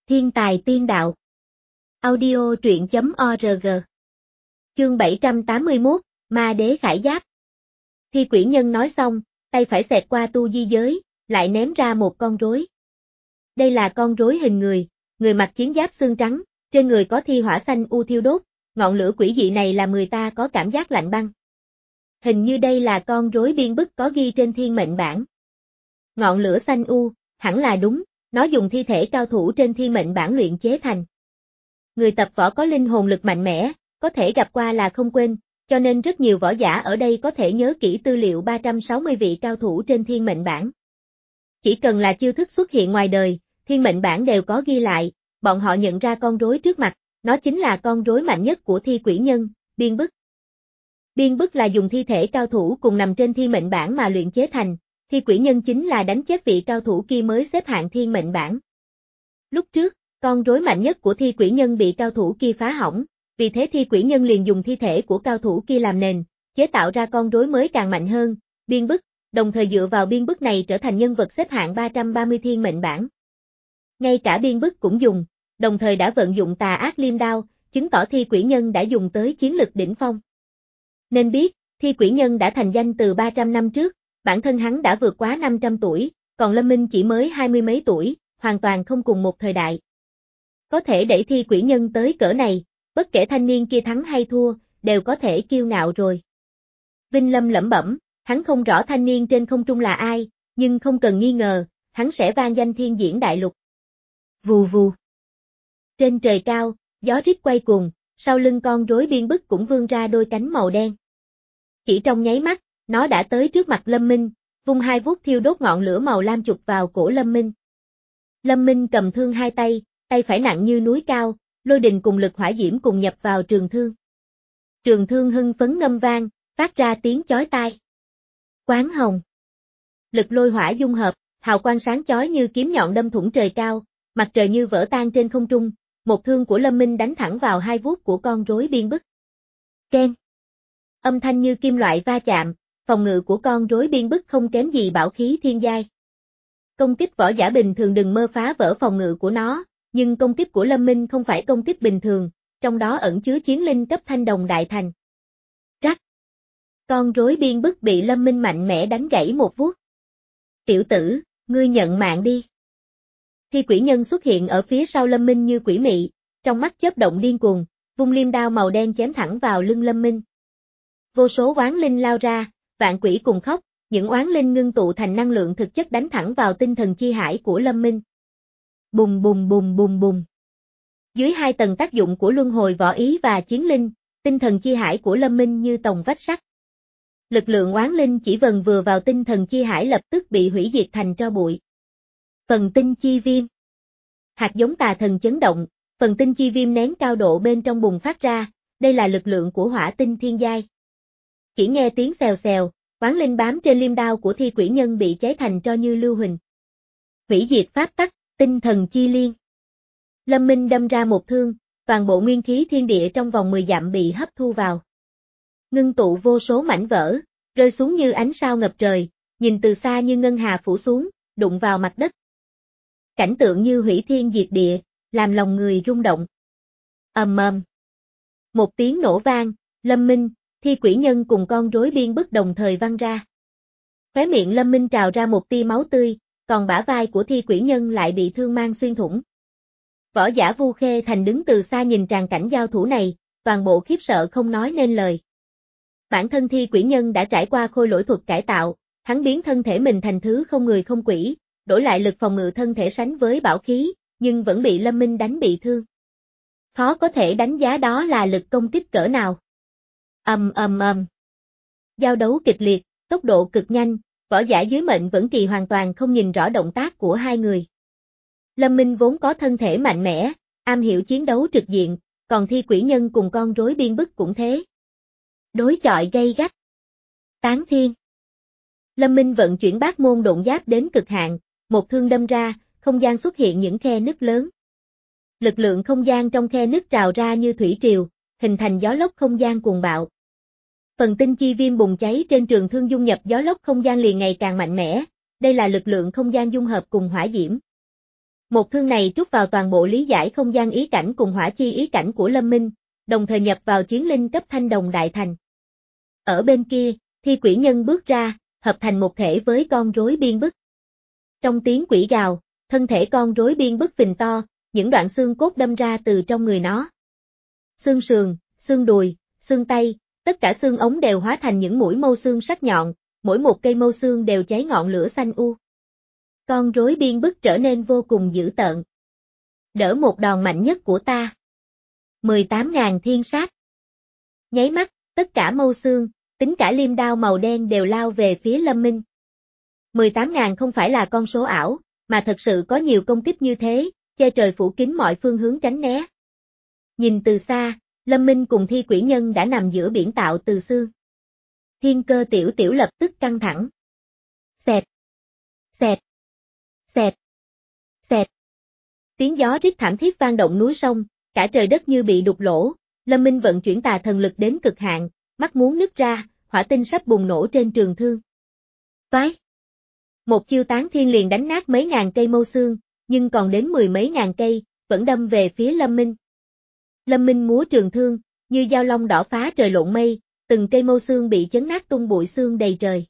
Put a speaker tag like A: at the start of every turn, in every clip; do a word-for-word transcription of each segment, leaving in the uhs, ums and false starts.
A: Thiên tài tiên đạo. Audio truyện chấm org. Chương bảy trăm tám mươi mốt, Ma đế khải giáp. Thi quỷ nhân nói xong, tay phải xẹt qua tu di giới, lại ném ra một con rối. Đây là con rối hình người, người mặc chiến giáp xương trắng, trên người có thi hỏa xanh u thiêu đốt, ngọn lửa quỷ dị này làm người ta có cảm giác lạnh băng. Hình như đây là con rối biên bức có ghi trên thiên mệnh bản. Ngọn lửa xanh u, hẳn là đúng, nó dùng thi thể cao thủ trên thiên mệnh bản luyện chế thành. Người tập võ có linh hồn lực mạnh mẽ, có thể gặp qua là không quên, cho nên rất nhiều võ giả ở đây có thể nhớ kỹ tư liệu ba trăm sáu mươi vị cao thủ trên thiên mệnh bản. Chỉ cần là chiêu thức xuất hiện ngoài đời, thiên mệnh bản đều có ghi lại, bọn họ nhận ra con rối trước mặt, nó chính là con rối mạnh nhất của thi quỷ nhân, biên bức. Biên bức là dùng thi thể cao thủ cùng nằm trên thiên mệnh bản mà luyện chế thành, thi quỷ nhân chính là đánh chết vị cao thủ kia mới xếp hạng thiên mệnh bản. Lúc trước, con rối mạnh nhất của thi quỷ nhân bị cao thủ kia phá hỏng, vì thế thi quỷ nhân liền dùng thi thể của cao thủ kia làm nền, chế tạo ra con rối mới càng mạnh hơn, biên bức, đồng thời dựa vào biên bức này trở thành nhân vật xếp hạng ba trăm ba mươi thiên mệnh bản. Ngay cả biên bức cũng dùng, đồng thời đã vận dụng tà ác liêm đao, chứng tỏ thi quỷ nhân đã dùng tới chiến lực đỉnh phong. Nên biết, thi quỷ nhân đã thành danh từ ba trăm năm trước, bản thân hắn đã vượt quá năm trăm tuổi, còn Lâm Minh chỉ mới hai mươi mấy tuổi, hoàn toàn không cùng một thời đại. Có thể đẩy thi quỷ nhân tới cỡ này, bất kể thanh niên kia thắng hay thua, đều có thể kiêu ngạo rồi. Vinh Lâm lẩm bẩm, hắn không rõ thanh niên trên không trung là ai, nhưng không cần nghi ngờ, hắn sẽ vang danh thiên diễn đại lục. Vù vù. Trên trời cao, gió rít quay cuồng, sau lưng con rối biên bức cũng vươn ra đôi cánh màu đen. Chỉ trong nháy mắt, nó đã tới trước mặt Lâm Minh, vung hai vuốt thiêu đốt ngọn lửa màu lam chụp vào cổ Lâm Minh. Lâm Minh cầm thương hai tay, tay phải nặng như núi cao, lôi đình cùng lực hỏa diễm cùng nhập vào trường thương. Trường thương hưng phấn ngâm vang, phát ra tiếng chói tai. Quán hồng. Lực lôi hỏa dung hợp, hào quang sáng chói như kiếm nhọn đâm thủng trời cao, mặt trời như vỡ tan trên không trung, một thương của Lâm Minh đánh thẳng vào hai vuốt của con rối biên bức. Keng. Âm thanh như kim loại va chạm, phòng ngự của con rối biên bức không kém gì bảo khí thiên giai. Công kích võ giả bình thường đừng mơ phá vỡ phòng ngự của nó, nhưng công kích của Lâm Minh không phải công kích bình thường, trong đó ẩn chứa chiến linh cấp thanh đồng đại thành. Rắc. Con rối biên bức bị Lâm Minh mạnh mẽ đánh gãy một vuốt. Tiểu tử, ngươi nhận mạng đi. Thi quỷ nhân xuất hiện ở phía sau Lâm Minh như quỷ mị, trong mắt chớp động điên cuồng, vung liêm đao màu đen chém thẳng vào lưng Lâm Minh. Vô số oán linh lao ra, vạn quỷ cùng khóc, những oán linh ngưng tụ thành năng lượng thực chất đánh thẳng vào tinh thần chi hải của Lâm Minh. Bùng bùng bùng bùng bùng. Dưới hai tầng tác dụng của luân hồi võ ý và chiến linh, tinh thần chi hải của Lâm Minh như tòng vách sắt. Lực lượng oán linh chỉ vần vừa vào tinh thần chi hải lập tức bị hủy diệt thành tro bụi. Phần tinh chi viêm. Hạt giống tà thần chấn động, phần tinh chi viêm nén cao độ bên trong bùng phát ra, đây là lực lượng của hỏa tinh thiên giai. Chỉ nghe tiếng xèo xèo, oán linh bám trên liêm đao của thi quỷ nhân bị cháy thành tro như lưu huỳnh. Hủy diệt pháp tắc, tinh thần chi liên. Lâm Minh đâm ra một thương, toàn bộ nguyên khí thiên địa trong vòng mười dặm bị hấp thu vào. Ngưng tụ vô số mảnh vỡ, rơi xuống như ánh sao ngập trời, nhìn từ xa như ngân hà phủ xuống, đụng vào mặt đất. Cảnh tượng như hủy thiên diệt địa, làm lòng người rung động. Ầm ầm. Một tiếng nổ vang, Lâm Minh, thi quỷ nhân cùng con rối biên bức đồng thời văng ra. Khóe miệng Lâm Minh trào ra một tia máu tươi, còn bả vai của thi quỷ nhân lại bị thương mang xuyên thủng. Võ giả Vu Khê Thành đứng từ xa nhìn tràng cảnh giao thủ này, toàn bộ khiếp sợ không nói nên lời. Bản thân thi quỷ nhân đã trải qua khôi lỗi thuật cải tạo, hắn biến thân thể mình thành thứ không người không quỷ, đổi lại lực phòng ngự thân thể sánh với bảo khí, nhưng vẫn bị Lâm Minh đánh bị thương. Khó có thể đánh giá đó là lực công kích cỡ nào. Ầm ầm ầm. Giao đấu kịch liệt, tốc độ cực nhanh, võ giả dưới mệnh vẫn kỳ hoàn toàn không nhìn rõ động tác của hai người. Lâm Minh vốn có thân thể mạnh mẽ, am hiểu chiến đấu trực diện, còn thi quỷ nhân cùng con rối biên bức cũng thế. Đối chọi gay gắt. Tán thiên. Lâm Minh vận chuyển bát môn độn giáp đến cực hạn, một thương đâm ra, không gian xuất hiện những khe nứt lớn. Lực lượng không gian trong khe nứt trào ra như thủy triều, hình thành gió lốc không gian cuồng bạo. Phần tinh chi viêm bùng cháy trên trường thương dung nhập gió lốc không gian liền ngày càng mạnh mẽ, đây là lực lượng không gian dung hợp cùng hỏa diễm. Một thương này trút vào toàn bộ lý giải không gian ý cảnh cùng hỏa chi ý cảnh của Lâm Minh, đồng thời nhập vào chiến linh cấp thanh đồng đại thành. Ở bên kia, thi quỷ nhân bước ra, hợp thành một thể với con rối biên bức. Trong tiếng quỷ gào, thân thể con rối biên bức phình to, những đoạn xương cốt đâm ra từ trong người nó. Xương sườn, xương đùi, xương tay, tất cả xương ống đều hóa thành những mũi mâu xương sắc nhọn, mỗi một cây mâu xương đều cháy ngọn lửa xanh u. Con rối biên bức trở nên vô cùng dữ tợn. Đỡ một đòn mạnh nhất của ta. mười tám ngàn thiên sát. Nháy mắt, tất cả mâu xương, tính cả liêm đao màu đen đều lao về phía Lâm Minh. mười tám ngàn không phải là con số ảo, mà thật sự có nhiều công kích như thế, che trời phủ kín mọi phương hướng tránh né. Nhìn từ xa, Lâm Minh cùng thi quỷ nhân đã nằm giữa biển tạo từ xương. Thiên cơ tiểu tiểu lập tức căng thẳng. Xẹt. Xẹt. Xẹt. Xẹt. Tiếng gió rít thảm thiết vang động núi sông, cả trời đất như bị đục lỗ, Lâm Minh vận chuyển tà thần lực đến cực hạn, mắt muốn nứt ra, hỏa tinh sắp bùng nổ trên trường thương. Vái! Một chiêu tán thiên liền đánh nát mấy ngàn cây mâu xương, nhưng còn đến mười mấy ngàn cây, vẫn đâm về phía Lâm Minh. Lâm Minh múa trường thương, như dao long đỏ phá trời lộn mây, từng cây mâu xương bị chấn nát tung bụi xương đầy trời.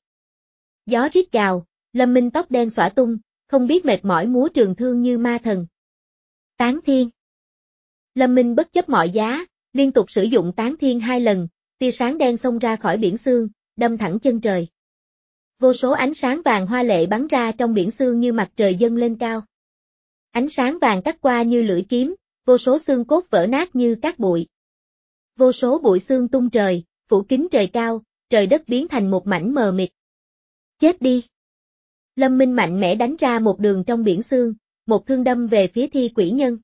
A: Gió rít gào, Lâm Minh tóc đen xõa tung, không biết mệt mỏi múa trường thương như ma thần. Tán thiên. Lâm Minh bất chấp mọi giá, liên tục sử dụng tán thiên hai lần, tia sáng đen xông ra khỏi biển xương, đâm thẳng chân trời. Vô số ánh sáng vàng hoa lệ bắn ra trong biển xương như mặt trời dâng lên cao. Ánh sáng vàng cắt qua như lưỡi kiếm, vô số xương cốt vỡ nát như cát bụi. Vô số bụi xương tung trời, phủ kín trời cao, trời đất biến thành một mảnh mờ mịt. Chết đi! Lâm Minh mạnh mẽ đánh ra một đường trong biển xương, một thương đâm về phía thi quỷ nhân.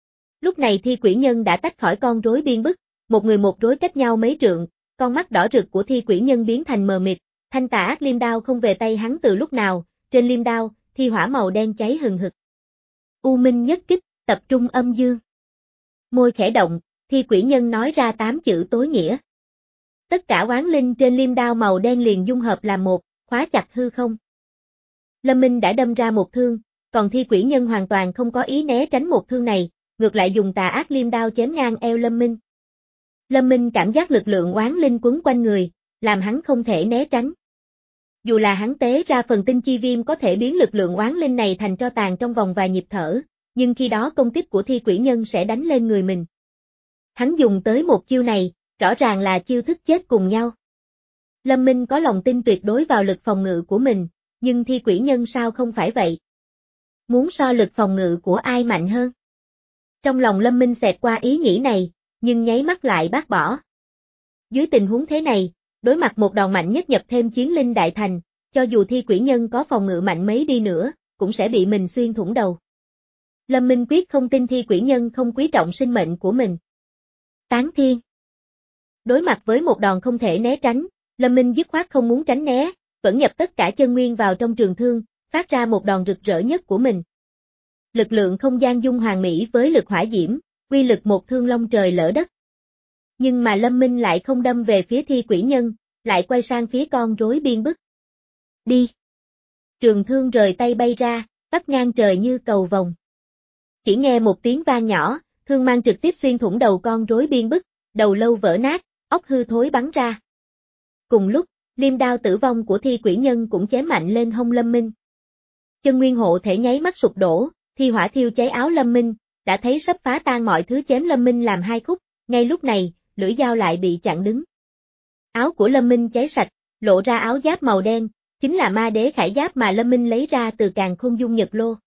A: Lúc này thi quỷ nhân đã tách khỏi con rối biên bức, một người một rối cách nhau mấy trượng, con mắt đỏ rực của thi quỷ nhân biến thành mờ mịt, thanh tà ác liêm đao không về tay hắn từ lúc nào, trên liêm đao, thi hỏa màu đen cháy hừng hực. U minh nhất kích, tập trung âm dương. Môi khẽ động, thi quỷ nhân nói ra tám chữ tối nghĩa. Tất cả oán linh trên liêm đao màu đen liền dung hợp làm một, khóa chặt hư không. Lâm Minh đã đâm ra một thương, còn thi quỷ nhân hoàn toàn không có ý né tránh một thương này, ngược lại dùng tà ác liêm đao chém ngang eo Lâm Minh. Lâm Minh cảm giác lực lượng oán linh quấn quanh người, làm hắn không thể né tránh. Dù là hắn tế ra phần tinh chi viêm có thể biến lực lượng oán linh này thành tro tàn trong vòng vài nhịp thở, nhưng khi đó công kích của thi quỷ nhân sẽ đánh lên người mình. Hắn dùng tới một chiêu này, rõ ràng là chiêu thức chết cùng nhau. Lâm Minh có lòng tin tuyệt đối vào lực phòng ngự của mình, nhưng thi quỷ nhân sao không phải vậy? Muốn so lực phòng ngự của ai mạnh hơn? Trong lòng Lâm Minh xẹt qua ý nghĩ này, nhưng nháy mắt lại bác bỏ. Dưới tình huống thế này, đối mặt một đòn mạnh nhất nhập thêm chiến linh đại thành, cho dù thi quỷ nhân có phòng ngự mạnh mấy đi nữa, cũng sẽ bị mình xuyên thủng đầu. Lâm Minh quyết không tin thi quỷ nhân không quý trọng sinh mệnh của mình. Tán thiên. Đối mặt với một đòn không thể né tránh, Lâm Minh dứt khoát không muốn tránh né, vẫn nhập tất cả chân nguyên vào trong trường thương, phát ra một đòn rực rỡ nhất của mình. Lực lượng không gian dung hoàn mỹ với lực hỏa diễm, quy lực một thương long trời lỡ đất. Nhưng mà Lâm Minh lại không đâm về phía thi quỷ nhân, lại quay sang phía con rối biên bức. Đi! Trường thương rời tay bay ra, vắt ngang trời như cầu vồng. Chỉ nghe một tiếng vang nhỏ, thương mang trực tiếp xuyên thủng đầu con rối biên bức, đầu lâu vỡ nát, óc hư thối bắn ra. Cùng lúc, liêm đao tử vong của thi quỷ nhân cũng chém mạnh lên hông Lâm Minh. Chân nguyên hộ thể nháy mắt sụp đổ, thi hỏa thiêu cháy áo Lâm Minh, đã thấy sắp phá tan mọi thứ chém Lâm Minh làm hai khúc, ngay lúc này, lưỡi dao lại bị chặn đứng. Áo của Lâm Minh cháy sạch, lộ ra áo giáp màu đen, chính là ma đế khải giáp mà Lâm Minh lấy ra từ Càn Khôn Dung Nhật Lô.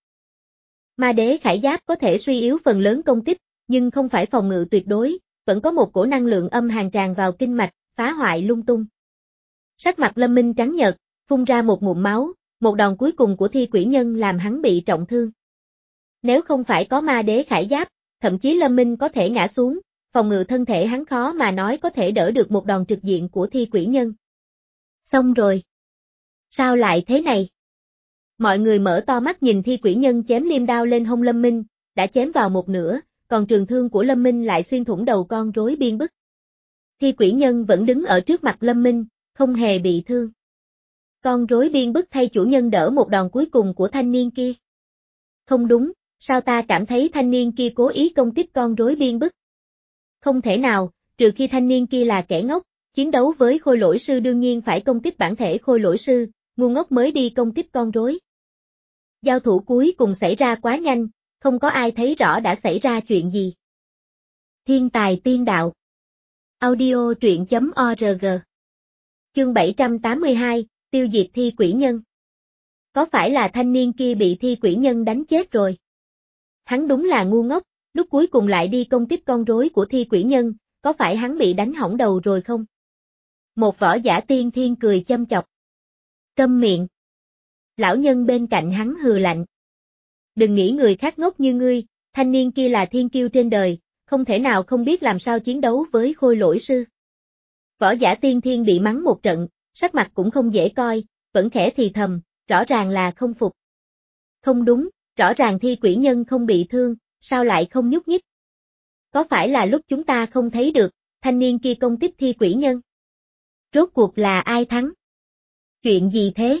A: Ma đế khải giáp có thể suy yếu phần lớn công kích, nhưng không phải phòng ngự tuyệt đối, vẫn có một cổ năng lượng âm hàn tràn vào kinh mạch, phá hoại lung tung. Sắc mặt Lâm Minh trắng nhợt, phun ra một ngụm máu, một đòn cuối cùng của thi quỷ nhân làm hắn bị trọng thương. Nếu không phải có ma đế khải giáp, thậm chí Lâm Minh có thể ngã xuống, phòng ngự thân thể hắn khó mà nói có thể đỡ được một đòn trực diện của thi quỷ nhân. Xong rồi. Sao lại thế này? Mọi người mở to mắt nhìn thi quỷ nhân chém liêm đao lên hông Lâm Minh, đã chém vào một nửa, còn trường thương của Lâm Minh lại xuyên thủng đầu con rối biên bức. Thi quỷ nhân vẫn đứng ở trước mặt Lâm Minh, không hề bị thương. Con rối biên bức thay chủ nhân đỡ một đòn cuối cùng của thanh niên kia. Không đúng, Sao ta cảm thấy thanh niên kia cố ý công kích con rối biên bức? Không thể nào, trừ khi thanh niên kia là kẻ ngốc, chiến đấu với khôi lỗi sư đương nhiên phải công kích bản thể khôi lỗi sư, ngu ngốc mới đi công kích con rối. Giao thủ cuối cùng xảy ra quá nhanh, không có ai thấy rõ đã xảy ra chuyện gì. Thiên tài tiên đạo. Audio truyện chấm org. Chương bảy trăm tám mươi hai, tiêu diệt thi quỷ nhân. Có phải là thanh niên kia bị thi quỷ nhân đánh chết rồi? Hắn đúng là ngu ngốc, lúc cuối cùng lại đi công kích con rối của thi quỷ nhân, có phải hắn bị đánh hỏng đầu rồi không? Một võ giả tiên thiên cười châm chọc. Câm miệng. Lão nhân bên cạnh hắn hừ lạnh. Đừng nghĩ người khác ngốc như ngươi, thanh niên kia là thiên kiêu trên đời, không thể nào không biết làm sao chiến đấu với khôi lỗi sư. Võ giả tiên thiên bị mắng một trận, sắc mặt cũng không dễ coi, vẫn khẽ thì thầm, rõ ràng là không phục. Không đúng, rõ ràng thi quỷ nhân không bị thương, sao lại không nhúc nhích? Có phải là lúc chúng ta không thấy được, thanh niên kia công kích thi quỷ nhân? Rốt cuộc là ai thắng? Chuyện gì thế?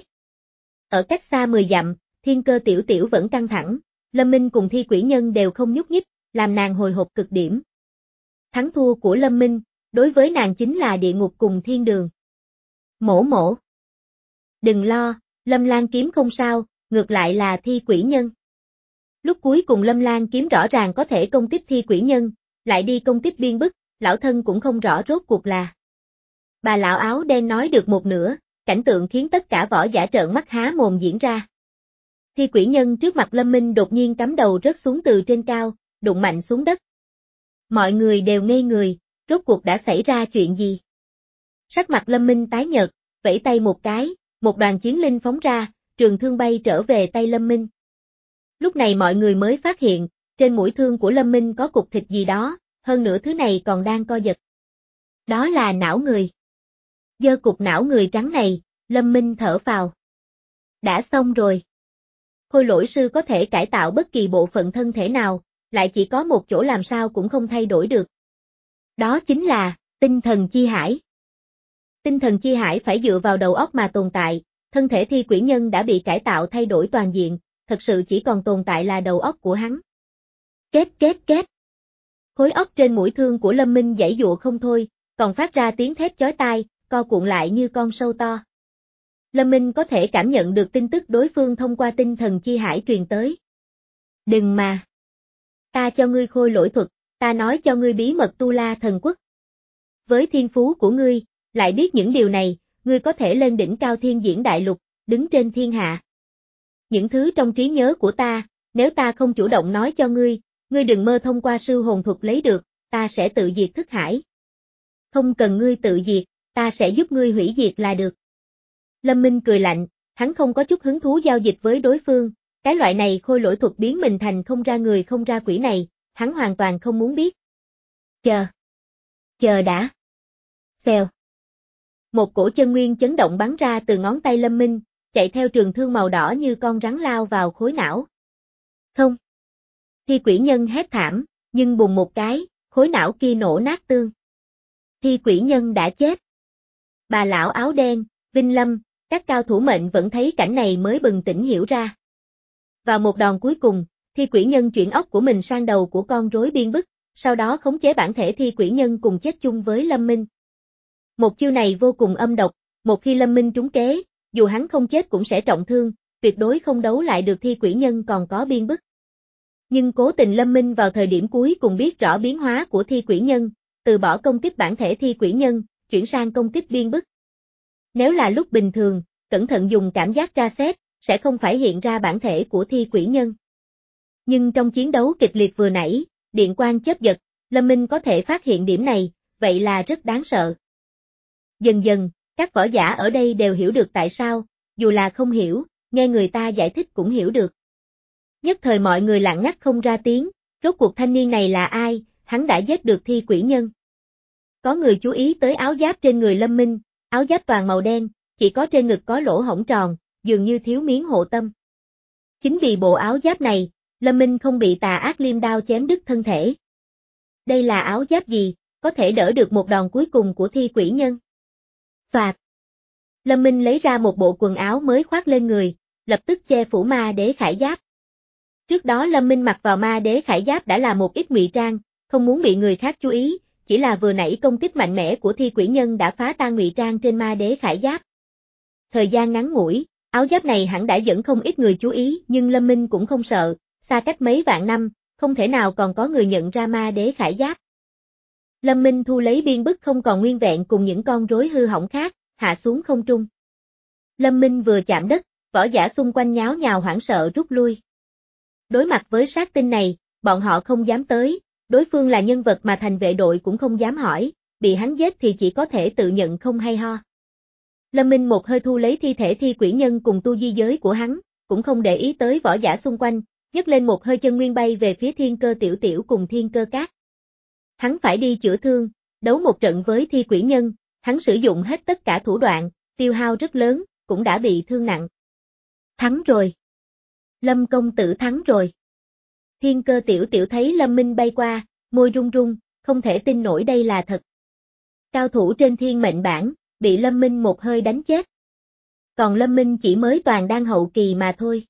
A: Ở cách xa mười dặm, Thiên Cơ tiểu tiểu vẫn căng thẳng, Lâm Minh cùng thi quỷ nhân đều không nhúc nhích, làm nàng hồi hộp cực điểm. Thắng thua của Lâm Minh, đối với nàng chính là địa ngục cùng thiên đường. Mổ mổ. Đừng lo, Lâm Lan kiếm không sao, ngược lại là thi quỷ nhân. Lúc cuối cùng Lâm Lan kiếm rõ ràng có thể công kích thi quỷ nhân, lại đi công kích biên bức, lão thân cũng không rõ rốt cuộc là. Bà lão áo đen nói được một nửa, cảnh tượng khiến tất cả võ giả trợn mắt há mồm diễn ra. Thi quỷ nhân trước mặt Lâm Minh đột nhiên cắm đầu rớt xuống từ trên cao, đụng mạnh xuống đất. Mọi người đều ngây người, rốt cuộc đã xảy ra chuyện gì? Sắc mặt Lâm Minh tái nhợt, vẫy tay một cái, một đoàn chiến linh phóng ra, trường thương bay trở về tay Lâm Minh. Lúc này mọi người mới phát hiện, trên mũi thương của Lâm Minh có cục thịt gì đó, hơn nữa thứ này còn đang co giật. Đó là não người. Giơ cục não người trắng này, Lâm Minh thở phào. Đã xong rồi. Khôi lỗi sư có thể cải tạo bất kỳ bộ phận thân thể nào, lại chỉ có một chỗ làm sao cũng không thay đổi được. Đó chính là, tinh thần chi hải. Tinh thần chi hải phải dựa vào đầu óc mà tồn tại, thân thể thi quỷ nhân đã bị cải tạo thay đổi toàn diện, thật sự chỉ còn tồn tại là đầu óc của hắn. Két két két. Khối óc trên mũi thương của Lâm Minh giãy giụa không thôi, còn phát ra tiếng thét chói tai, co cuộn lại như con sâu to. Lâm Minh có thể cảm nhận được tin tức đối phương thông qua tinh thần chi hải truyền tới. Đừng mà. Ta cho ngươi khôi lỗi thuật, ta nói cho ngươi bí mật Tu La thần quốc. Với thiên phú của ngươi, lại biết những điều này, ngươi có thể lên đỉnh cao thiên diễn đại lục, đứng trên thiên hạ. Những thứ trong trí nhớ của ta, nếu ta không chủ động nói cho ngươi, ngươi đừng mơ thông qua sư hồn thuật lấy được, ta sẽ tự diệt thức hải. Không cần ngươi tự diệt, ta sẽ giúp ngươi hủy diệt là được. Lâm Minh cười lạnh, hắn không có chút hứng thú giao dịch với đối phương, cái loại này khôi lỗi thuật biến mình thành không ra người không ra quỷ này, hắn hoàn toàn không muốn biết. Chờ. Chờ đã. Xèo. Một cổ chân nguyên chấn động bắn ra từ ngón tay Lâm Minh, chạy theo trường thương màu đỏ như con rắn lao vào khối não. Không. Thi quỷ nhân hét thảm, nhưng bùng một cái, khối não kia nổ nát tương. Thi quỷ nhân đã chết. Bà lão áo đen, Vinh Lâm, các cao thủ mệnh vẫn thấy cảnh này mới bừng tỉnh hiểu ra. Vào một đòn cuối cùng, thi quỷ nhân chuyển óc của mình sang đầu của con rối biên bức, sau đó khống chế bản thể thi quỷ nhân cùng chết chung với Lâm Minh. Một chiêu này vô cùng âm độc, một khi Lâm Minh trúng kế, dù hắn không chết cũng sẽ trọng thương, tuyệt đối không đấu lại được thi quỷ nhân còn có biên bức. Nhưng cố tình Lâm Minh vào thời điểm cuối cùng biết rõ biến hóa của thi quỷ nhân, từ bỏ công kích bản thể thi quỷ nhân, chuyển sang công kích biên bức. Nếu là lúc bình thường, cẩn thận dùng cảm giác tra xét, sẽ không phải hiện ra bản thể của thi quỷ nhân. Nhưng trong chiến đấu kịch liệt vừa nãy, điện quang chớp giật, Lâm Minh có thể phát hiện điểm này, vậy là rất đáng sợ. Dần dần, các võ giả ở đây đều hiểu được tại sao, dù là không hiểu, nghe người ta giải thích cũng hiểu được. Nhất thời mọi người lặng ngắt không ra tiếng, rốt cuộc thanh niên này là ai, hắn đã giết được thi quỷ nhân. Có người chú ý tới áo giáp trên người Lâm Minh, áo giáp toàn màu đen, chỉ có trên ngực có lỗ hổng tròn, dường như thiếu miếng hộ tâm. Chính vì bộ áo giáp này, Lâm Minh không bị tà ác liêm đao chém đứt thân thể. Đây là áo giáp gì, có thể đỡ được một đòn cuối cùng của thi quỷ nhân? Phạt. Lâm Minh lấy ra một bộ quần áo mới khoác lên người, lập tức che phủ ma đế khải giáp. Trước đó Lâm Minh mặc vào ma đế khải giáp đã là một ít ngụy trang, không muốn bị người khác chú ý, chỉ là vừa nãy công kích mạnh mẽ của thi quỷ nhân đã phá tan ngụy trang trên ma đế khải giáp. Thời gian ngắn ngủi, áo giáp này hẳn đã dẫn không ít người chú ý, nhưng Lâm Minh cũng không sợ, xa cách mấy vạn năm, không thể nào còn có người nhận ra ma đế khải giáp. Lâm Minh thu lấy biên bức không còn nguyên vẹn cùng những con rối hư hỏng khác, hạ xuống không trung. Lâm Minh vừa chạm đất, võ giả xung quanh nháo nhào hoảng sợ rút lui. Đối mặt với sát tinh này, bọn họ không dám tới, đối phương là nhân vật mà thành vệ đội cũng không dám hỏi, bị hắn giết thì chỉ có thể tự nhận không hay ho. Lâm Minh một hơi thu lấy thi thể thi quỷ nhân cùng tu di giới của hắn, cũng không để ý tới võ giả xung quanh, nhấc lên một hơi chân nguyên bay về phía Thiên Cơ Tiểu Tiểu cùng Thiên Cơ Cát. Hắn phải đi chữa thương, đấu một trận với thi quỷ nhân, hắn sử dụng hết tất cả thủ đoạn, tiêu hao rất lớn, cũng đã bị thương nặng. Thắng rồi. Lâm công tử thắng rồi. Thiên Cơ Tiểu Tiểu thấy Lâm Minh bay qua, môi run run, không thể tin nổi đây là thật. Cao thủ trên thiên mệnh bảng, bị Lâm Minh một hơi đánh chết. Còn Lâm Minh chỉ mới toàn đang hậu kỳ mà thôi.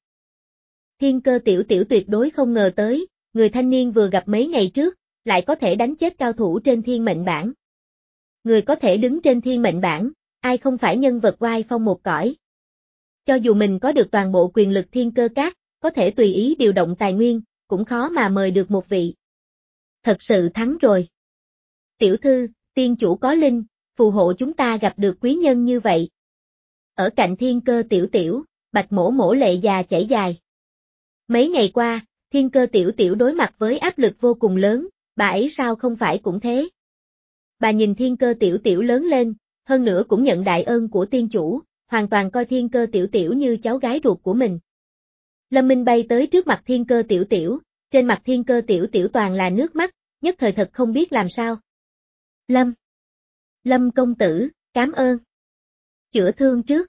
A: Thiên Cơ Tiểu Tiểu tuyệt đối không ngờ tới, người thanh niên vừa gặp mấy ngày trước, lại có thể đánh chết cao thủ trên thiên mệnh bảng. Người có thể đứng trên thiên mệnh bảng, ai không phải nhân vật oai phong một cõi. Cho dù mình có được toàn bộ quyền lực Thiên Cơ Cát, có thể tùy ý điều động tài nguyên, cũng khó mà mời được một vị. Thật sự thắng rồi. Tiểu thư, tiên chủ có linh, phù hộ chúng ta gặp được quý nhân như vậy. Ở cạnh Thiên Cơ Tiểu Tiểu, Bạch Mổ Mổ lệ già chảy dài. Mấy ngày qua, Thiên Cơ Tiểu Tiểu đối mặt với áp lực vô cùng lớn, bà ấy sao không phải cũng thế. Bà nhìn Thiên Cơ Tiểu Tiểu lớn lên, hơn nữa cũng nhận đại ơn của tiên chủ, hoàn toàn coi Thiên Cơ Tiểu Tiểu như cháu gái ruột của mình. Lâm Minh bay tới trước mặt Thiên Cơ Tiểu Tiểu, trên mặt Thiên Cơ Tiểu Tiểu toàn là nước mắt, nhất thời thật không biết làm sao. Lâm! Lâm công tử, cảm ơn. Chữa thương trước.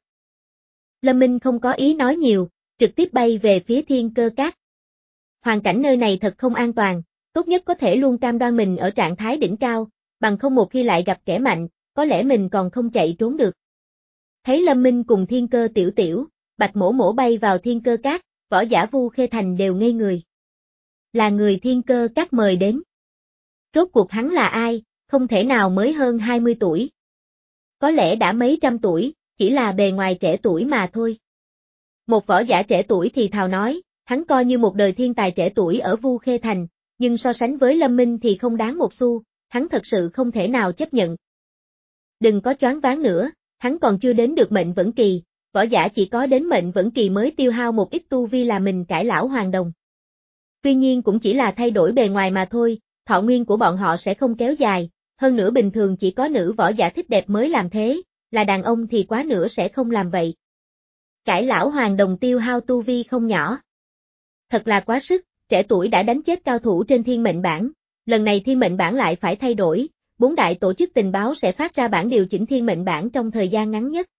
A: Lâm Minh không có ý nói nhiều, trực tiếp bay về phía Thiên Cơ Cát. Hoàn cảnh nơi này thật không an toàn, tốt nhất có thể luôn cam đoan mình ở trạng thái đỉnh cao, bằng không một khi lại gặp kẻ mạnh, có lẽ mình còn không chạy trốn được. Thấy Lâm Minh cùng Thiên Cơ Tiểu Tiểu, Bạch Mổ Mổ bay vào Thiên Cơ Cát, võ giả Vu Khê Thành đều ngây người. Là người Thiên Cơ Cát mời đến. Rốt cuộc hắn là ai, không thể nào mới hơn hai mươi tuổi. Có lẽ đã mấy trăm tuổi, chỉ là bề ngoài trẻ tuổi mà thôi. Một võ giả trẻ tuổi thì thào nói, hắn coi như một đời thiên tài trẻ tuổi ở Vu Khê Thành, nhưng so sánh với Lâm Minh thì không đáng một xu, hắn thật sự không thể nào chấp nhận. Đừng có choáng váng nữa, hắn còn chưa đến được mệnh vẫn kỳ, võ giả chỉ có đến mệnh vẫn kỳ mới tiêu hao một ít tu vi là mình cải lão hoàng đồng. Tuy nhiên cũng chỉ là thay đổi bề ngoài mà thôi, thọ nguyên của bọn họ sẽ không kéo dài, hơn nữa bình thường chỉ có nữ võ giả thích đẹp mới làm thế, là đàn ông thì quá nữa sẽ không làm vậy. Cải lão hoàng đồng tiêu hao tu vi không nhỏ. Thật là quá sức, trẻ tuổi đã đánh chết cao thủ trên thiên mệnh bảng, lần này thiên mệnh bảng lại phải thay đổi, bốn đại tổ chức tình báo sẽ phát ra bản điều chỉnh thiên mệnh bảng trong thời gian ngắn nhất.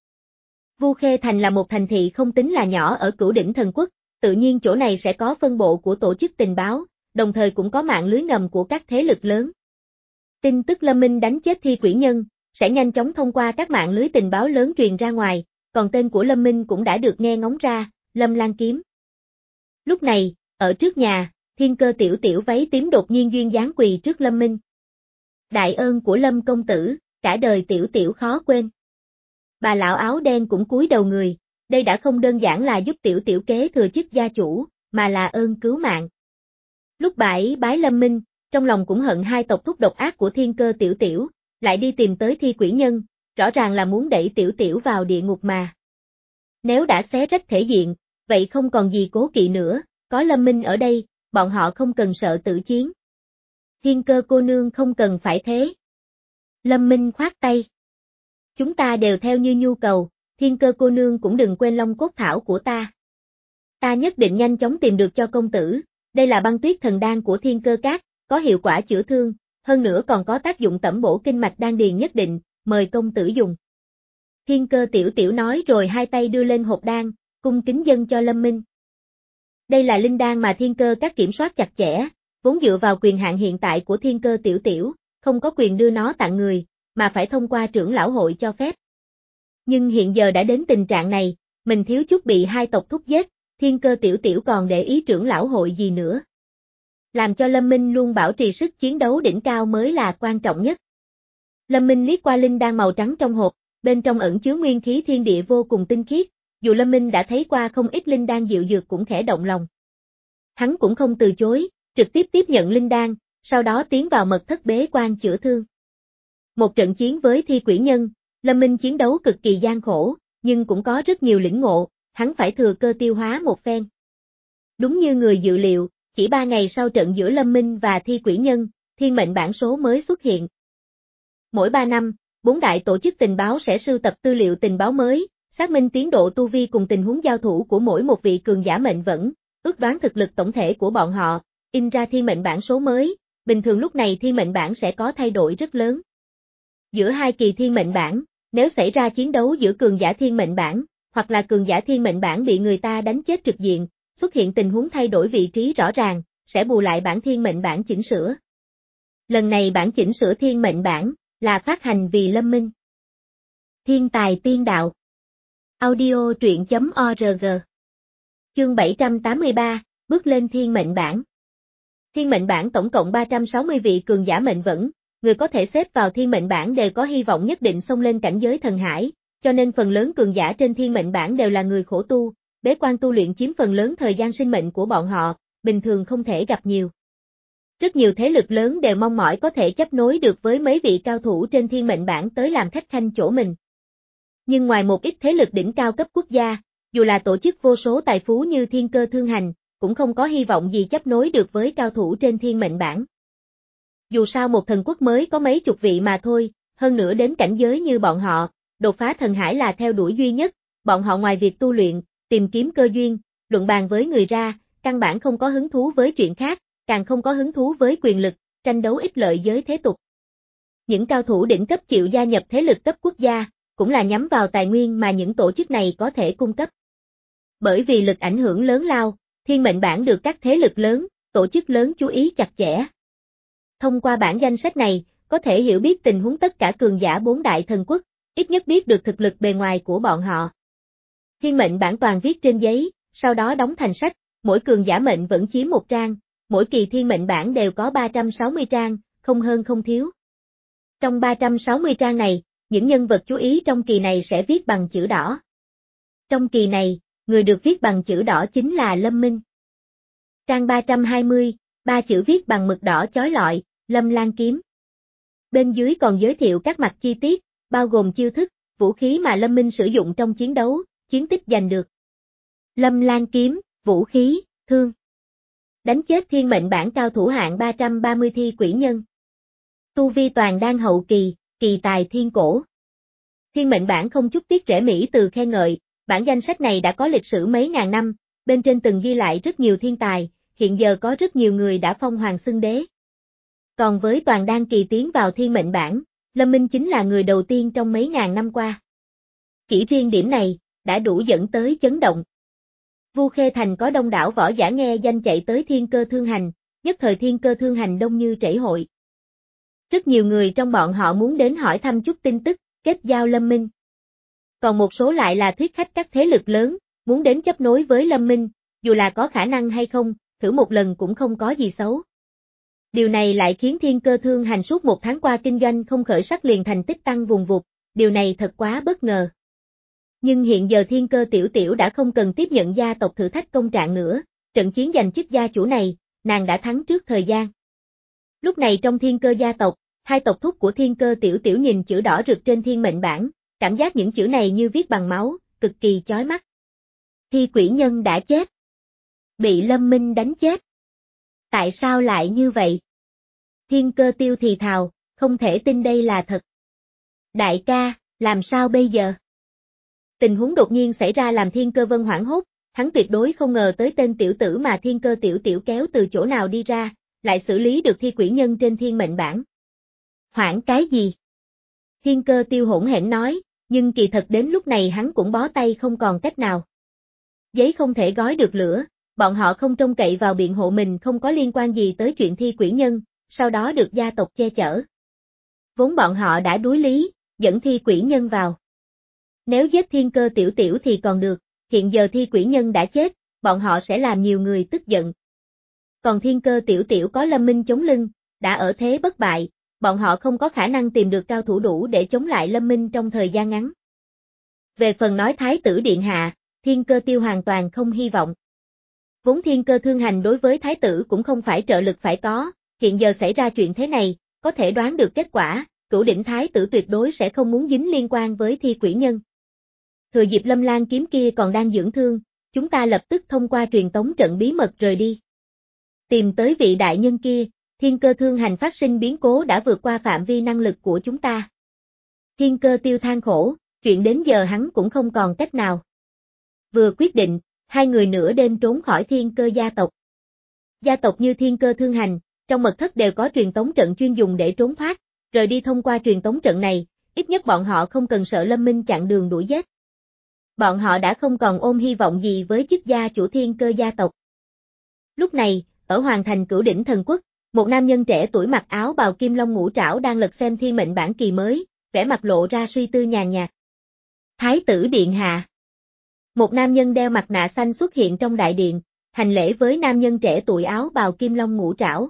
A: Vu Khê Thành là một thành thị không tính là nhỏ ở Cửu Đỉnh Thần Quốc, tự nhiên chỗ này sẽ có phân bộ của tổ chức tình báo, đồng thời cũng có mạng lưới ngầm của các thế lực lớn. Tin tức Lâm Minh đánh chết thi quỷ nhân, sẽ nhanh chóng thông qua các mạng lưới tình báo lớn truyền ra ngoài, còn tên của Lâm Minh cũng đã được nghe ngóng ra, Lâm Lan Kiếm. Lúc này, ở trước nhà, Thiên Cơ Tiểu Tiểu váy tím đột nhiên duyên dáng quỳ trước Lâm Minh. Đại ơn của Lâm công tử, cả đời Tiểu Tiểu khó quên. Bà lão áo đen cũng cúi đầu người, đây đã không đơn giản là giúp Tiểu Tiểu kế thừa chức gia chủ, mà là ơn cứu mạng. Lúc bà ấy bái Lâm Minh, trong lòng cũng hận hai tộc thúc độc ác của Thiên Cơ Tiểu Tiểu, lại đi tìm tới thi quỷ nhân, rõ ràng là muốn đẩy Tiểu Tiểu vào địa ngục mà. Nếu đã xé rách thể diện, vậy không còn gì cố kỵ nữa, có Lâm Minh ở đây, bọn họ không cần sợ tử chiến. Thiên Cơ cô nương không cần phải thế. Lâm Minh khoát tay. Chúng ta đều theo như nhu cầu, Thiên Cơ cô nương cũng đừng quên long cốt thảo của ta. Ta nhất định nhanh chóng tìm được cho công tử, đây là băng tuyết thần đan của Thiên Cơ Cát, có hiệu quả chữa thương, hơn nữa còn có tác dụng tẩm bổ kinh mạch đan điền nhất định, mời công tử dùng. Thiên Cơ Tiểu Tiểu nói rồi hai tay đưa lên hộp đan, cung kính dâng cho Lâm Minh. Đây là linh đan mà Thiên Cơ Các kiểm soát chặt chẽ, vốn dựa vào quyền hạn hiện tại của Thiên Cơ Tiểu Tiểu, không có quyền đưa nó tặng người, mà phải thông qua trưởng lão hội cho phép. Nhưng hiện giờ đã đến tình trạng này, mình thiếu chút bị hai tộc thúc giết, thiên cơ tiểu tiểu còn để ý trưởng lão hội gì nữa. Làm cho Lâm Minh luôn bảo trì sức chiến đấu đỉnh cao mới là quan trọng nhất. Lâm Minh liếc qua linh đan màu trắng trong hộp, bên trong ẩn chứa nguyên khí thiên địa vô cùng tinh khiết, dù Lâm Minh đã thấy qua không ít linh đan diệu dược cũng khẽ động lòng. Hắn cũng không từ chối, trực tiếp tiếp nhận linh đan, sau đó tiến vào mật thất bế quan chữa thương. Một trận chiến với thi quỷ nhân, Lâm Minh chiến đấu cực kỳ gian khổ, nhưng cũng có rất nhiều lĩnh ngộ, hắn phải thừa cơ tiêu hóa một phen. Đúng như người dự liệu, chỉ ba ngày sau trận giữa Lâm Minh và thi quỷ nhân, thiên mệnh bản số mới xuất hiện. Mỗi ba năm, bốn đại tổ chức tình báo sẽ sưu tập tư liệu tình báo mới, xác minh tiến độ tu vi cùng tình huống giao thủ của mỗi một vị cường giả mệnh vẫn, ước đoán thực lực tổng thể của bọn họ, in ra thiên mệnh bản số mới, bình thường lúc này thiên mệnh bản sẽ có thay đổi rất lớn. Giữa hai kỳ thiên mệnh bản, nếu xảy ra chiến đấu giữa cường giả thiên mệnh bản, hoặc là cường giả thiên mệnh bản bị người ta đánh chết trực diện, xuất hiện tình huống thay đổi vị trí rõ ràng, sẽ bù lại bản thiên mệnh bản chỉnh sửa. Lần này bản chỉnh sửa thiên mệnh bản, là phát hành vì Lâm Minh. Thiên tài tiên đạo. Audio truyện chấm org. Chương bảy trăm tám mươi ba, bước lên thiên mệnh bản. Thiên mệnh bản tổng cộng ba trăm sáu mươi vị cường giả mệnh vẫn, người có thể xếp vào thiên mệnh bản đều có hy vọng nhất định xông lên cảnh giới thần hải, cho nên phần lớn cường giả trên thiên mệnh bản đều là người khổ tu, bế quan tu luyện chiếm phần lớn thời gian sinh mệnh của bọn họ, bình thường không thể gặp nhiều. Rất nhiều thế lực lớn đều mong mỏi có thể chấp nối được với mấy vị cao thủ trên thiên mệnh bản tới làm khách khanh chỗ mình. Nhưng ngoài một ít thế lực đỉnh cao cấp quốc gia, dù là tổ chức vô số tài phú như Thiên Cơ Thương Hành, cũng không có hy vọng gì chấp nối được với cao thủ trên thiên mệnh bản. Dù sao một thần quốc mới có mấy chục vị mà thôi, hơn nữa đến cảnh giới như bọn họ, đột phá thần hải là theo đuổi duy nhất, bọn họ ngoài việc tu luyện, tìm kiếm cơ duyên, luận bàn với người ra, căn bản không có hứng thú với chuyện khác, càng không có hứng thú với quyền lực, tranh đấu ích lợi giới thế tục. Những cao thủ đỉnh cấp chịu gia nhập thế lực cấp quốc gia, cũng là nhắm vào tài nguyên mà những tổ chức này có thể cung cấp. Bởi vì lực ảnh hưởng lớn lao, thiên mệnh bản được các thế lực lớn, tổ chức lớn chú ý chặt chẽ. Thông qua bản danh sách này, có thể hiểu biết tình huống tất cả cường giả bốn đại thần quốc, ít nhất biết được thực lực bề ngoài của bọn họ. Thiên mệnh bản toàn viết trên giấy, sau đó đóng thành sách, mỗi cường giả mệnh vẫn chiếm một trang, mỗi kỳ thiên mệnh bản đều có ba trăm sáu mươi trang, không hơn không thiếu. Trong ba trăm sáu mươi trang này, những nhân vật chú ý trong kỳ này sẽ viết bằng chữ đỏ. Trong kỳ này, người được viết bằng chữ đỏ chính là Lâm Minh. Trang ba trăm hai mươi, ba chữ viết bằng mực đỏ chói lọi, Lâm Lan Kiếm. Bên dưới còn giới thiệu các mặt chi tiết, bao gồm chiêu thức, vũ khí mà Lâm Minh sử dụng trong chiến đấu, chiến tích giành được. Lâm Lan Kiếm, vũ khí, thương. Đánh chết thiên mệnh bản cao thủ hạng ba trăm ba mươi thi quỷ nhân. Tu vi toàn đan hậu kỳ, kỳ tài thiên cổ. Thiên mệnh bản không chút tiếc rẻ mỹ từ khen ngợi, bản danh sách này đã có lịch sử mấy ngàn năm, bên trên từng ghi lại rất nhiều thiên tài, hiện giờ có rất nhiều người đã phong hoàng xưng đế. Còn với toàn đan kỳ tiến vào thiên mệnh bản, Lâm Minh chính là người đầu tiên trong mấy ngàn năm qua. Chỉ riêng điểm này, đã đủ dẫn tới chấn động. Vu Khê Thành có đông đảo võ giả nghe danh chạy tới Thiên Cơ Thương Hành, nhất thời Thiên Cơ Thương Hành đông như trễ hội. Rất nhiều người trong bọn họ muốn đến hỏi thăm chút tin tức, kết giao Lâm Minh. Còn một số lại là thuyết khách các thế lực lớn, muốn đến chấp nối với Lâm Minh, dù là có khả năng hay không, thử một lần cũng không có gì xấu. Điều này lại khiến Thiên Cơ Thương Hành suốt một tháng qua kinh doanh không khởi sắc liền thành tích tăng vùng vụt, điều này thật quá bất ngờ. Nhưng hiện giờ Thiên Cơ Tiểu Tiểu đã không cần tiếp nhận gia tộc thử thách công trạng nữa, trận chiến giành chức gia chủ này, nàng đã thắng trước thời gian. Lúc này trong Thiên Cơ gia tộc, hai tộc thúc của Thiên Cơ Tiểu Tiểu nhìn chữ đỏ rực trên thiên mệnh bản, cảm giác những chữ này như viết bằng máu, cực kỳ chói mắt. Thi quỷ nhân đã chết. Bị Lâm Minh đánh chết. Tại sao lại như vậy? Thiên Cơ Tiêu thì thào, không thể tin đây là thật. Đại ca, làm sao bây giờ? Tình huống đột nhiên xảy ra làm Thiên Cơ Vân hoảng hốt, hắn tuyệt đối không ngờ tới tên tiểu tử mà Thiên Cơ Tiểu Tiểu kéo từ chỗ nào đi ra, lại xử lý được thi quỷ nhân trên thiên mệnh bản. Hoảng cái gì? Thiên Cơ Tiêu hỗn hển nói, nhưng kỳ thật đến lúc này hắn cũng bó tay không còn cách nào. Giấy không thể gói được lửa, bọn họ không trông cậy vào biện hộ mình không có liên quan gì tới chuyện thi quỷ nhân, sau đó được gia tộc che chở. Vốn bọn họ đã đuối lý, dẫn thi quỷ nhân vào. Nếu giết Thiên Cơ Tiểu Tiểu thì còn được, hiện giờ thi quỷ nhân đã chết, bọn họ sẽ làm nhiều người tức giận. Còn Thiên Cơ Tiểu Tiểu có Lâm Minh chống lưng, đã ở thế bất bại, bọn họ không có khả năng tìm được cao thủ đủ để chống lại Lâm Minh trong thời gian ngắn. Về phần nói Thái tử Điện Hạ, Thiên Cơ Tiêu hoàn toàn không hy vọng. Vốn Thiên Cơ Thương Hành đối với Thái tử cũng không phải trợ lực phải có, hiện giờ xảy ra chuyện thế này, có thể đoán được kết quả, Cửu Đỉnh Thái tử tuyệt đối sẽ không muốn dính liên quan với Thi Quỷ Nhân. Thừa dịp Lâm Lan kiếm kia còn đang dưỡng thương, chúng ta lập tức thông qua truyền tống trận bí mật rời đi. Tìm tới vị đại nhân kia, Thiên Cơ Thương Hành phát sinh biến cố đã vượt qua phạm vi năng lực của chúng ta. Thiên Cơ Tiêu than khổ, chuyện đến giờ hắn cũng không còn cách nào. Vừa quyết định, hai người nửa đêm trốn khỏi Thiên Cơ gia tộc. Gia tộc như Thiên Cơ Thương Hành, trong mật thất đều có truyền tống trận chuyên dùng để trốn thoát, rời đi thông qua truyền tống trận này, ít nhất bọn họ không cần sợ Lâm Minh chặn đường đuổi giết. Bọn họ đã không còn ôm hy vọng gì với chức gia chủ Thiên Cơ gia tộc. Lúc này, ở Hoàng thành Cửu Đỉnh Thần Quốc, một nam nhân trẻ tuổi mặc áo bào kim long ngũ trảo đang lật xem thiên mệnh bản kỳ mới, vẻ mặt lộ ra suy tư nhàn nhạt. Thái tử Điện Hạ. Một nam nhân đeo mặt nạ xanh xuất hiện trong đại điện, hành lễ với nam nhân trẻ tuổi áo bào kim long ngũ trảo.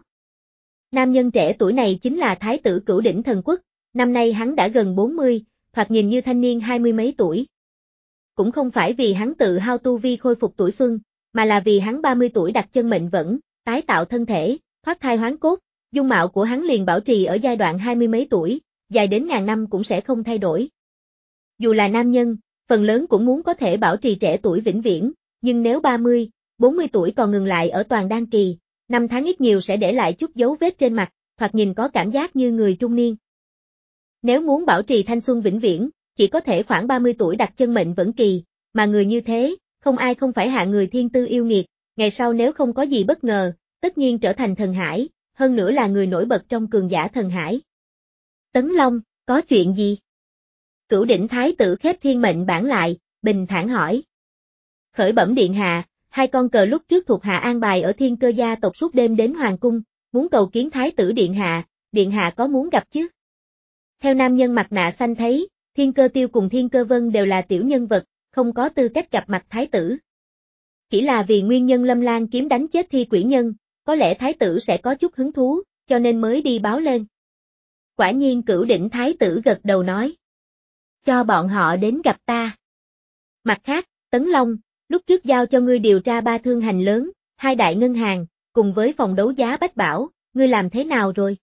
A: Nam nhân trẻ tuổi này chính là Thái tử Cửu Đỉnh Thần Quốc, năm nay hắn đã gần bốn mươi, thoạt nhìn như thanh niên hai mươi mấy tuổi. Cũng không phải vì hắn tự hao tu vi khôi phục tuổi xuân, mà là vì hắn ba mươi tuổi đặt chân mệnh vẫn, tái tạo thân thể, thoát thai hoán cốt, dung mạo của hắn liền bảo trì ở giai đoạn hai mươi mấy tuổi, dài đến ngàn năm cũng sẽ không thay đổi. Dù là nam nhân, phần lớn cũng muốn có thể bảo trì trẻ tuổi vĩnh viễn, nhưng nếu ba mươi, bốn mươi tuổi còn ngừng lại ở toàn đan kỳ, năm tháng ít nhiều sẽ để lại chút dấu vết trên mặt, thoạt nhìn có cảm giác như người trung niên. Nếu muốn bảo trì thanh xuân vĩnh viễn, chỉ có thể khoảng ba mươi tuổi đặt chân mệnh vẫn kỳ, mà người như thế, không ai không phải hạ người thiên tư yêu nghiệt, ngày sau nếu không có gì bất ngờ, tất nhiên trở thành thần hải, hơn nữa là người nổi bật trong cường giả thần hải. Tấn Long, có chuyện gì? Cửu Đỉnh Thái tử khép thiên mệnh bản lại, bình thản hỏi. Khởi bẩm điện hạ, hai con cờ lúc trước thuộc hạ an bài ở Thiên Cơ gia tộc suốt đêm đến hoàng cung, muốn cầu kiến Thái tử điện hạ, điện hạ có muốn gặp chứ? Theo nam nhân mặt nạ xanh thấy, Thiên Cơ Tiêu cùng Thiên Cơ Vân đều là tiểu nhân vật, không có tư cách gặp mặt Thái tử. Chỉ là vì nguyên nhân Lâm Lan kiếm đánh chết Thi Quỷ Nhân, có lẽ Thái tử sẽ có chút hứng thú, cho nên mới đi báo lên. Quả nhiên Cửu Đỉnh Thái tử gật đầu nói. Cho bọn họ đến gặp ta. Mặt khác, Tấn Long, lúc trước giao cho ngươi điều tra ba thương hành lớn, hai đại ngân hàng, cùng với phòng đấu giá Bách Bảo, ngươi làm thế nào rồi?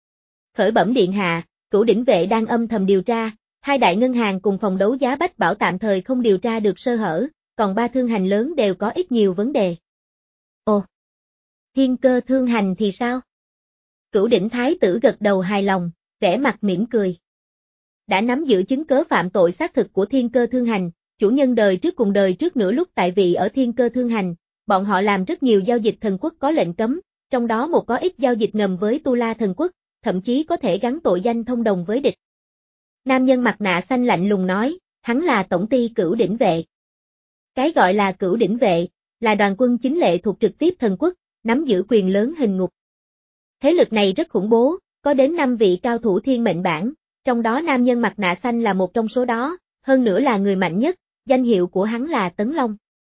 A: Khởi bẩm điện hạ, Cửu Đỉnh vệ đang âm thầm điều tra, hai đại ngân hàng cùng phòng đấu giá Bách Bảo tạm thời không điều tra được sơ hở, còn ba thương hành lớn đều có ít nhiều vấn đề. Ồ, Thiên Cơ Thương Hành thì sao? Cửu Đỉnh Thái tử gật đầu hài lòng, vẻ mặt mỉm cười. Đã nắm giữ chứng cớ phạm tội xác thực của Thiên Cơ Thương Hành, chủ nhân đời trước cùng đời trước nửa lúc tại vị ở Thiên Cơ Thương Hành, bọn họ làm rất nhiều giao dịch thần quốc có lệnh cấm, trong đó một có ít giao dịch ngầm với Tu La thần quốc, thậm chí có thể gắn tội danh thông đồng với địch. Nam nhân mặt nạ xanh lạnh lùng nói, hắn là tổng ty Cửu Đỉnh vệ. Cái gọi là Cửu Đỉnh vệ, là đoàn quân chính lệ thuộc trực tiếp thần quốc, nắm giữ quyền lớn hình ngục. Thế lực này rất khủng bố, có đến năm vị cao thủ thiên mệnh bản, trong đó nam nhân mặt nạ xanh là một trong số đó, hơn nữa là người mạnh nhất, danh hiệu của hắn là Tấn Long.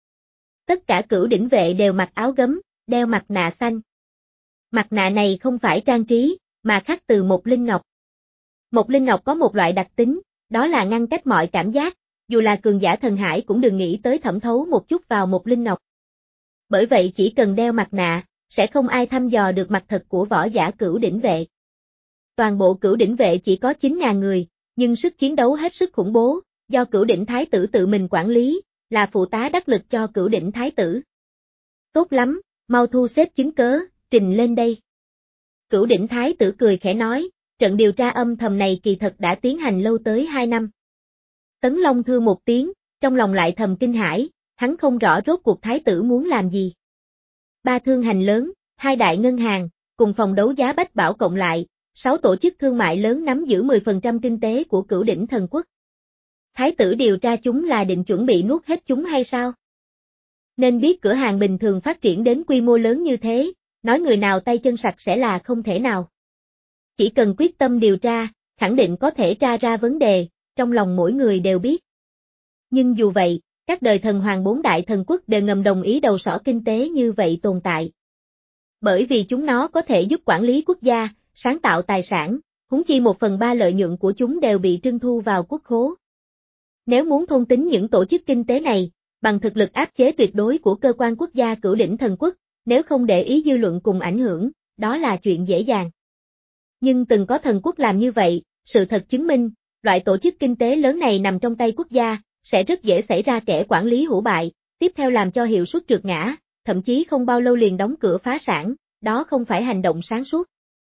A: Tất cả Cửu Đỉnh vệ đều mặc áo gấm, đeo mặt nạ xanh. Mặt nạ này không phải trang trí, mà khắc từ một linh ngọc. Một linh ngọc có một loại đặc tính, đó là ngăn cách mọi cảm giác, dù là cường giả thần hải cũng đừng nghĩ tới thẩm thấu một chút vào một linh ngọc. Bởi vậy chỉ cần đeo mặt nạ, sẽ không ai thăm dò được mặt thật của võ giả Cửu Đỉnh vệ. Toàn bộ Cửu Đỉnh vệ chỉ có chín nghìn người, nhưng sức chiến đấu hết sức khủng bố, do Cửu Đỉnh Thái tử tự mình quản lý, là phụ tá đắc lực cho Cửu Đỉnh Thái tử. Tốt lắm, mau thu xếp chứng cớ, trình lên đây. Cửu Đỉnh Thái tử cười khẽ nói, trận điều tra âm thầm này kỳ thật đã tiến hành lâu tới hai năm. Tấn Long thưa một tiếng, trong lòng lại thầm kinh hãi, hắn không rõ rốt cuộc Thái tử muốn làm gì. Ba thương hành lớn, hai đại ngân hàng, cùng phòng đấu giá Bách Bảo cộng lại, sáu tổ chức thương mại lớn nắm giữ mười phần trăm kinh tế của Cửu Đỉnh thần quốc. Thái tử điều tra chúng là định chuẩn bị nuốt hết chúng hay sao? Nên biết cửa hàng bình thường phát triển đến quy mô lớn như thế, nói người nào tay chân sạch sẽ là không thể nào. Chỉ cần quyết tâm điều tra, khẳng định có thể tra ra vấn đề, trong lòng mỗi người đều biết. Nhưng dù vậy, các đời thần hoàng bốn đại thần quốc đều ngầm đồng ý đầu sỏ kinh tế như vậy tồn tại. Bởi vì chúng nó có thể giúp quản lý quốc gia, sáng tạo tài sản, huống chi một phần ba lợi nhuận của chúng đều bị trưng thu vào quốc khố. Nếu muốn thôn tính những tổ chức kinh tế này, bằng thực lực áp chế tuyệt đối của cơ quan quốc gia cửu đỉnh thần quốc, nếu không để ý dư luận cùng ảnh hưởng, đó là chuyện dễ dàng. Nhưng từng có thần quốc làm như vậy, sự thật chứng minh, loại tổ chức kinh tế lớn này nằm trong tay quốc gia, sẽ rất dễ xảy ra kẻ quản lý hủ bại, tiếp theo làm cho hiệu suất trượt ngã, thậm chí không bao lâu liền đóng cửa phá sản, đó không phải hành động sáng suốt.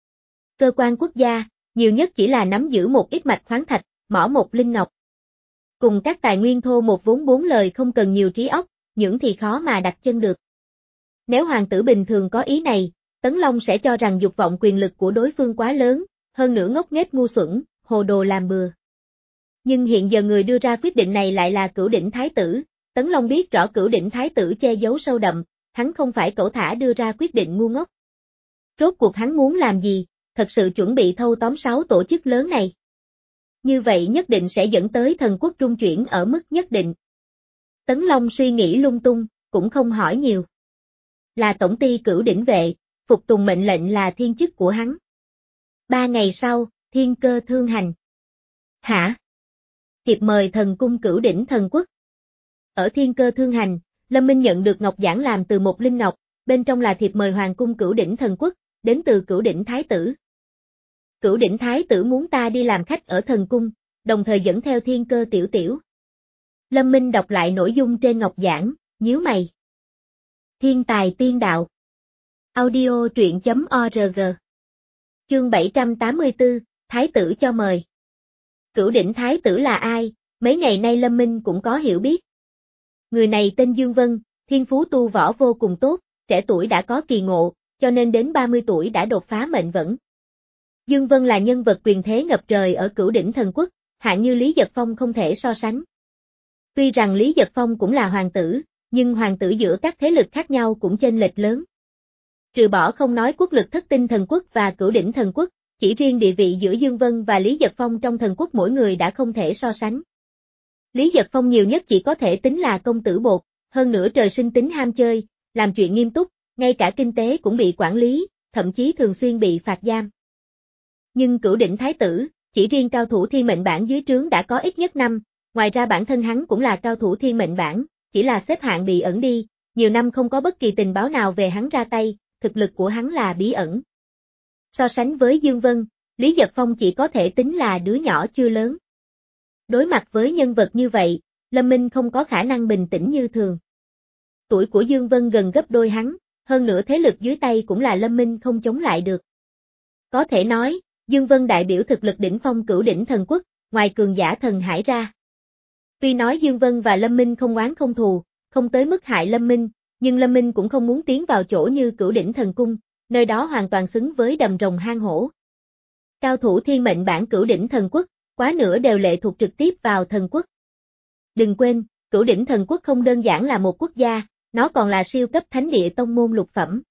A: Cơ quan quốc gia, nhiều nhất chỉ là nắm giữ một ít mạch khoáng thạch, mỏ một linh ngọc. Cùng các tài nguyên thô một vốn bốn lời không cần nhiều trí óc, những thì khó mà đặt chân được. Nếu hoàng tử bình thường có ý này, Tấn Long sẽ cho rằng dục vọng quyền lực của đối phương quá lớn, hơn nữa ngốc nghếch ngu xuẩn, hồ đồ làm bừa. Nhưng hiện giờ người đưa ra quyết định này lại là cửu đỉnh thái tử, Tấn Long biết rõ cửu đỉnh thái tử che giấu sâu đậm, hắn không phải cẩu thả đưa ra quyết định ngu ngốc. Rốt cuộc hắn muốn làm gì, thật sự chuẩn bị thâu tóm sáu tổ chức lớn này. Như vậy nhất định sẽ dẫn tới thần quốc rung chuyển ở mức nhất định. Tấn Long suy nghĩ lung tung, cũng không hỏi nhiều. Là tổng ty cửu đỉnh vệ, phục tùng mệnh lệnh là thiên chức của hắn. Ba ngày sau, thiên cơ thương hành. Hả? Thiệp mời thần cung cửu đỉnh thần quốc. Ở thiên cơ thương hành, Lâm Minh nhận được ngọc giản làm từ một linh ngọc, bên trong là thiệp mời hoàng cung cửu đỉnh thần quốc, đến từ cửu đỉnh thái tử. Cửu đỉnh thái tử muốn ta đi làm khách ở thần cung, đồng thời dẫn theo thiên cơ tiểu tiểu. Lâm Minh đọc lại nội dung trên ngọc giản, nhíu mày. Thiên tài tiên đạo. Audio truyện chấm org. Chương bảy trăm tám mươi tư, Thái tử cho mời. Cửu đỉnh thái tử là ai, mấy ngày nay Lâm Minh cũng có hiểu biết. Người này tên Dương Vân, thiên phú tu võ vô cùng tốt, trẻ tuổi đã có kỳ ngộ, cho nên đến ba mươi tuổi đã đột phá mệnh vẫn. Dương Vân là nhân vật quyền thế ngập trời ở cửu đỉnh thần quốc, hạng như Lý Giật Phong không thể so sánh. Tuy rằng Lý Giật Phong cũng là hoàng tử, nhưng hoàng tử giữa các thế lực khác nhau cũng chênh lệch lớn. Trừ bỏ không nói quốc lực thất tinh thần quốc và cửu đỉnh thần quốc, chỉ riêng địa vị giữa Dương Vân và Lý Giật Phong trong thần quốc mỗi người đã không thể so sánh. Lý Giật Phong nhiều nhất chỉ có thể tính là công tử bột, hơn nữa trời sinh tính ham chơi, làm chuyện nghiêm túc, ngay cả kinh tế cũng bị quản lý, thậm chí thường xuyên bị phạt giam. Nhưng cửu đỉnh thái tử, chỉ riêng cao thủ thiên mệnh bảng dưới trướng đã có ít nhất năm, ngoài ra bản thân hắn cũng là cao thủ thiên mệnh bảng, chỉ là xếp hạng bị ẩn đi, nhiều năm không có bất kỳ tình báo nào về hắn ra tay, thực lực của hắn là bí ẩn. So sánh với Dương Vân, Lý Giật Phong chỉ có thể tính là đứa nhỏ chưa lớn. Đối mặt với nhân vật như vậy, Lâm Minh không có khả năng bình tĩnh như thường. Tuổi của Dương Vân gần gấp đôi hắn, hơn nữa thế lực dưới tay cũng là Lâm Minh không chống lại được. Có thể nói, Dương Vân đại biểu thực lực đỉnh phong cửu đỉnh thần quốc, ngoài cường giả thần hải ra. Tuy nói Dương Vân và Lâm Minh không oán không thù, không tới mức hại Lâm Minh, nhưng Lâm Minh cũng không muốn tiến vào chỗ như cửu đỉnh thần cung, nơi đó hoàn toàn xứng với đầm rồng hang hổ. Cao thủ thiên mệnh bảng cửu đỉnh thần quốc, quá nửa đều lệ thuộc trực tiếp vào thần quốc. Đừng quên, cửu đỉnh thần quốc không đơn giản là một quốc gia, nó còn là siêu cấp thánh địa tông môn lục phẩm.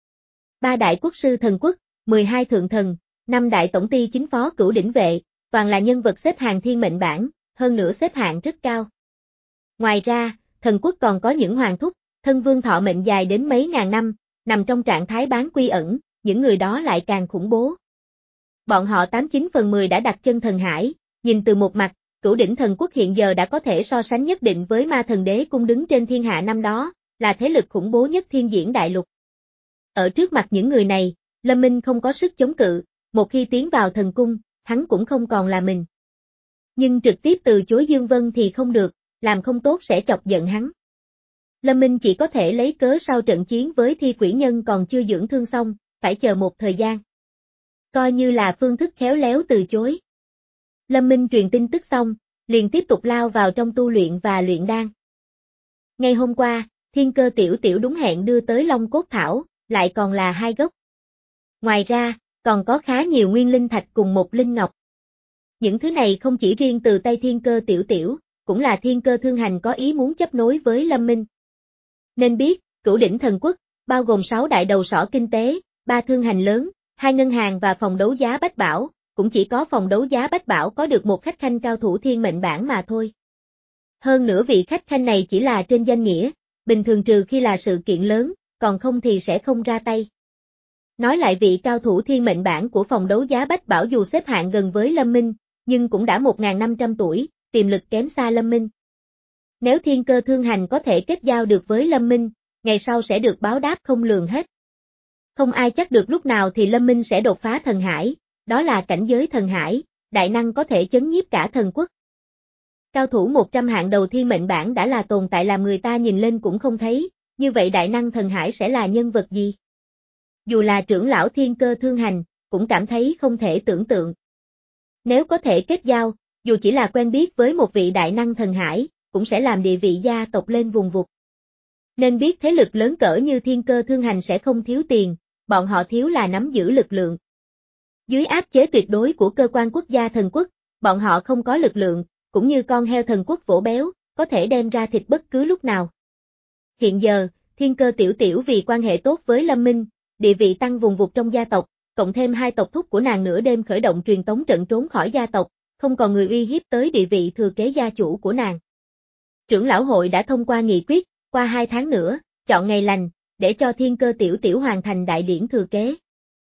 A: Ba đại quốc sư thần quốc, mười hai thượng thần, năm đại tổng ty chính phó cửu đỉnh vệ, toàn là nhân vật xếp hàng thiên mệnh bảng, hơn nữa xếp hạng rất cao. Ngoài ra, thần quốc còn có những hoàng thúc, thân vương thọ mệnh dài đến mấy ngàn năm, nằm trong trạng thái bán quy ẩn, những người đó lại càng khủng bố. Bọn họ tám chín phần mười đã đặt chân thần hải, nhìn từ một mặt, cửu đỉnh thần quốc hiện giờ đã có thể so sánh nhất định với ma thần đế cung đứng trên thiên hạ năm đó, là thế lực khủng bố nhất thiên diễn đại lục. Ở trước mặt những người này, Lâm Minh không có sức chống cự, một khi tiến vào thần cung, hắn cũng không còn là mình. Nhưng trực tiếp từ chối Dương Vân thì không được, làm không tốt sẽ chọc giận hắn. Lâm Minh chỉ có thể lấy cớ sau trận chiến với thi quỷ nhân còn chưa dưỡng thương xong, phải chờ một thời gian. Coi như là phương thức khéo léo từ chối. Lâm Minh truyền tin tức xong, liền tiếp tục lao vào trong tu luyện và luyện đan. Ngày hôm qua, thiên cơ tiểu tiểu đúng hẹn đưa tới Long Cốt Thảo, lại còn là hai gốc. Ngoài ra, còn có khá nhiều nguyên linh thạch cùng một linh ngọc. Những thứ này không chỉ riêng từ tay thiên cơ tiểu tiểu, cũng là thiên cơ thương hành có ý muốn chấp nối với Lâm Minh. Nên biết, cửu đỉnh thần quốc, bao gồm sáu đại đầu sỏ kinh tế, ba thương hành lớn, hai ngân hàng và phòng đấu giá Bách Bảo, cũng chỉ có phòng đấu giá Bách Bảo có được một khách khanh cao thủ thiên mệnh bảng mà thôi. Hơn nữa vị khách khanh này chỉ là trên danh nghĩa, bình thường trừ khi là sự kiện lớn, còn không thì sẽ không ra tay. Nói lại vị cao thủ thiên mệnh bản của phòng đấu giá Bách Bảo dù xếp hạng gần với Lâm Minh, nhưng cũng đã một nghìn năm trăm tuổi, tiềm lực kém xa Lâm Minh. Nếu Thiên Cơ Thương Hành có thể kết giao được với Lâm Minh, ngày sau sẽ được báo đáp không lường hết. Không ai chắc được lúc nào thì Lâm Minh sẽ đột phá thần hải, đó là cảnh giới thần hải, đại năng có thể chấn nhiếp cả thần quốc. Cao thủ một trăm hạng đầu thiên mệnh bản đã là tồn tại làm người ta nhìn lên cũng không thấy, như vậy đại năng thần hải sẽ là nhân vật gì? Dù là trưởng lão Thiên Cơ Thương Hành, cũng cảm thấy không thể tưởng tượng. Nếu có thể kết giao, dù chỉ là quen biết với một vị đại năng thần hải, cũng sẽ làm địa vị gia tộc lên vùng vụt. Nên biết thế lực lớn cỡ như Thiên Cơ Thương Hành sẽ không thiếu tiền, bọn họ thiếu là nắm giữ lực lượng. Dưới áp chế tuyệt đối của cơ quan quốc gia thần quốc, bọn họ không có lực lượng, cũng như con heo thần quốc vỗ béo, có thể đem ra thịt bất cứ lúc nào. Hiện giờ, Thiên Cơ Tiểu Tiểu vì quan hệ tốt với Lâm Minh, địa vị tăng vùng vụt trong gia tộc, cộng thêm hai tộc thúc của nàng nửa đêm khởi động truyền tống trận trốn khỏi gia tộc, không còn người uy hiếp tới địa vị thừa kế gia chủ của nàng. Trưởng lão hội đã thông qua nghị quyết, qua hai tháng nữa, chọn ngày lành, để cho Thiên Cơ Tiểu Tiểu hoàn thành đại điển thừa kế.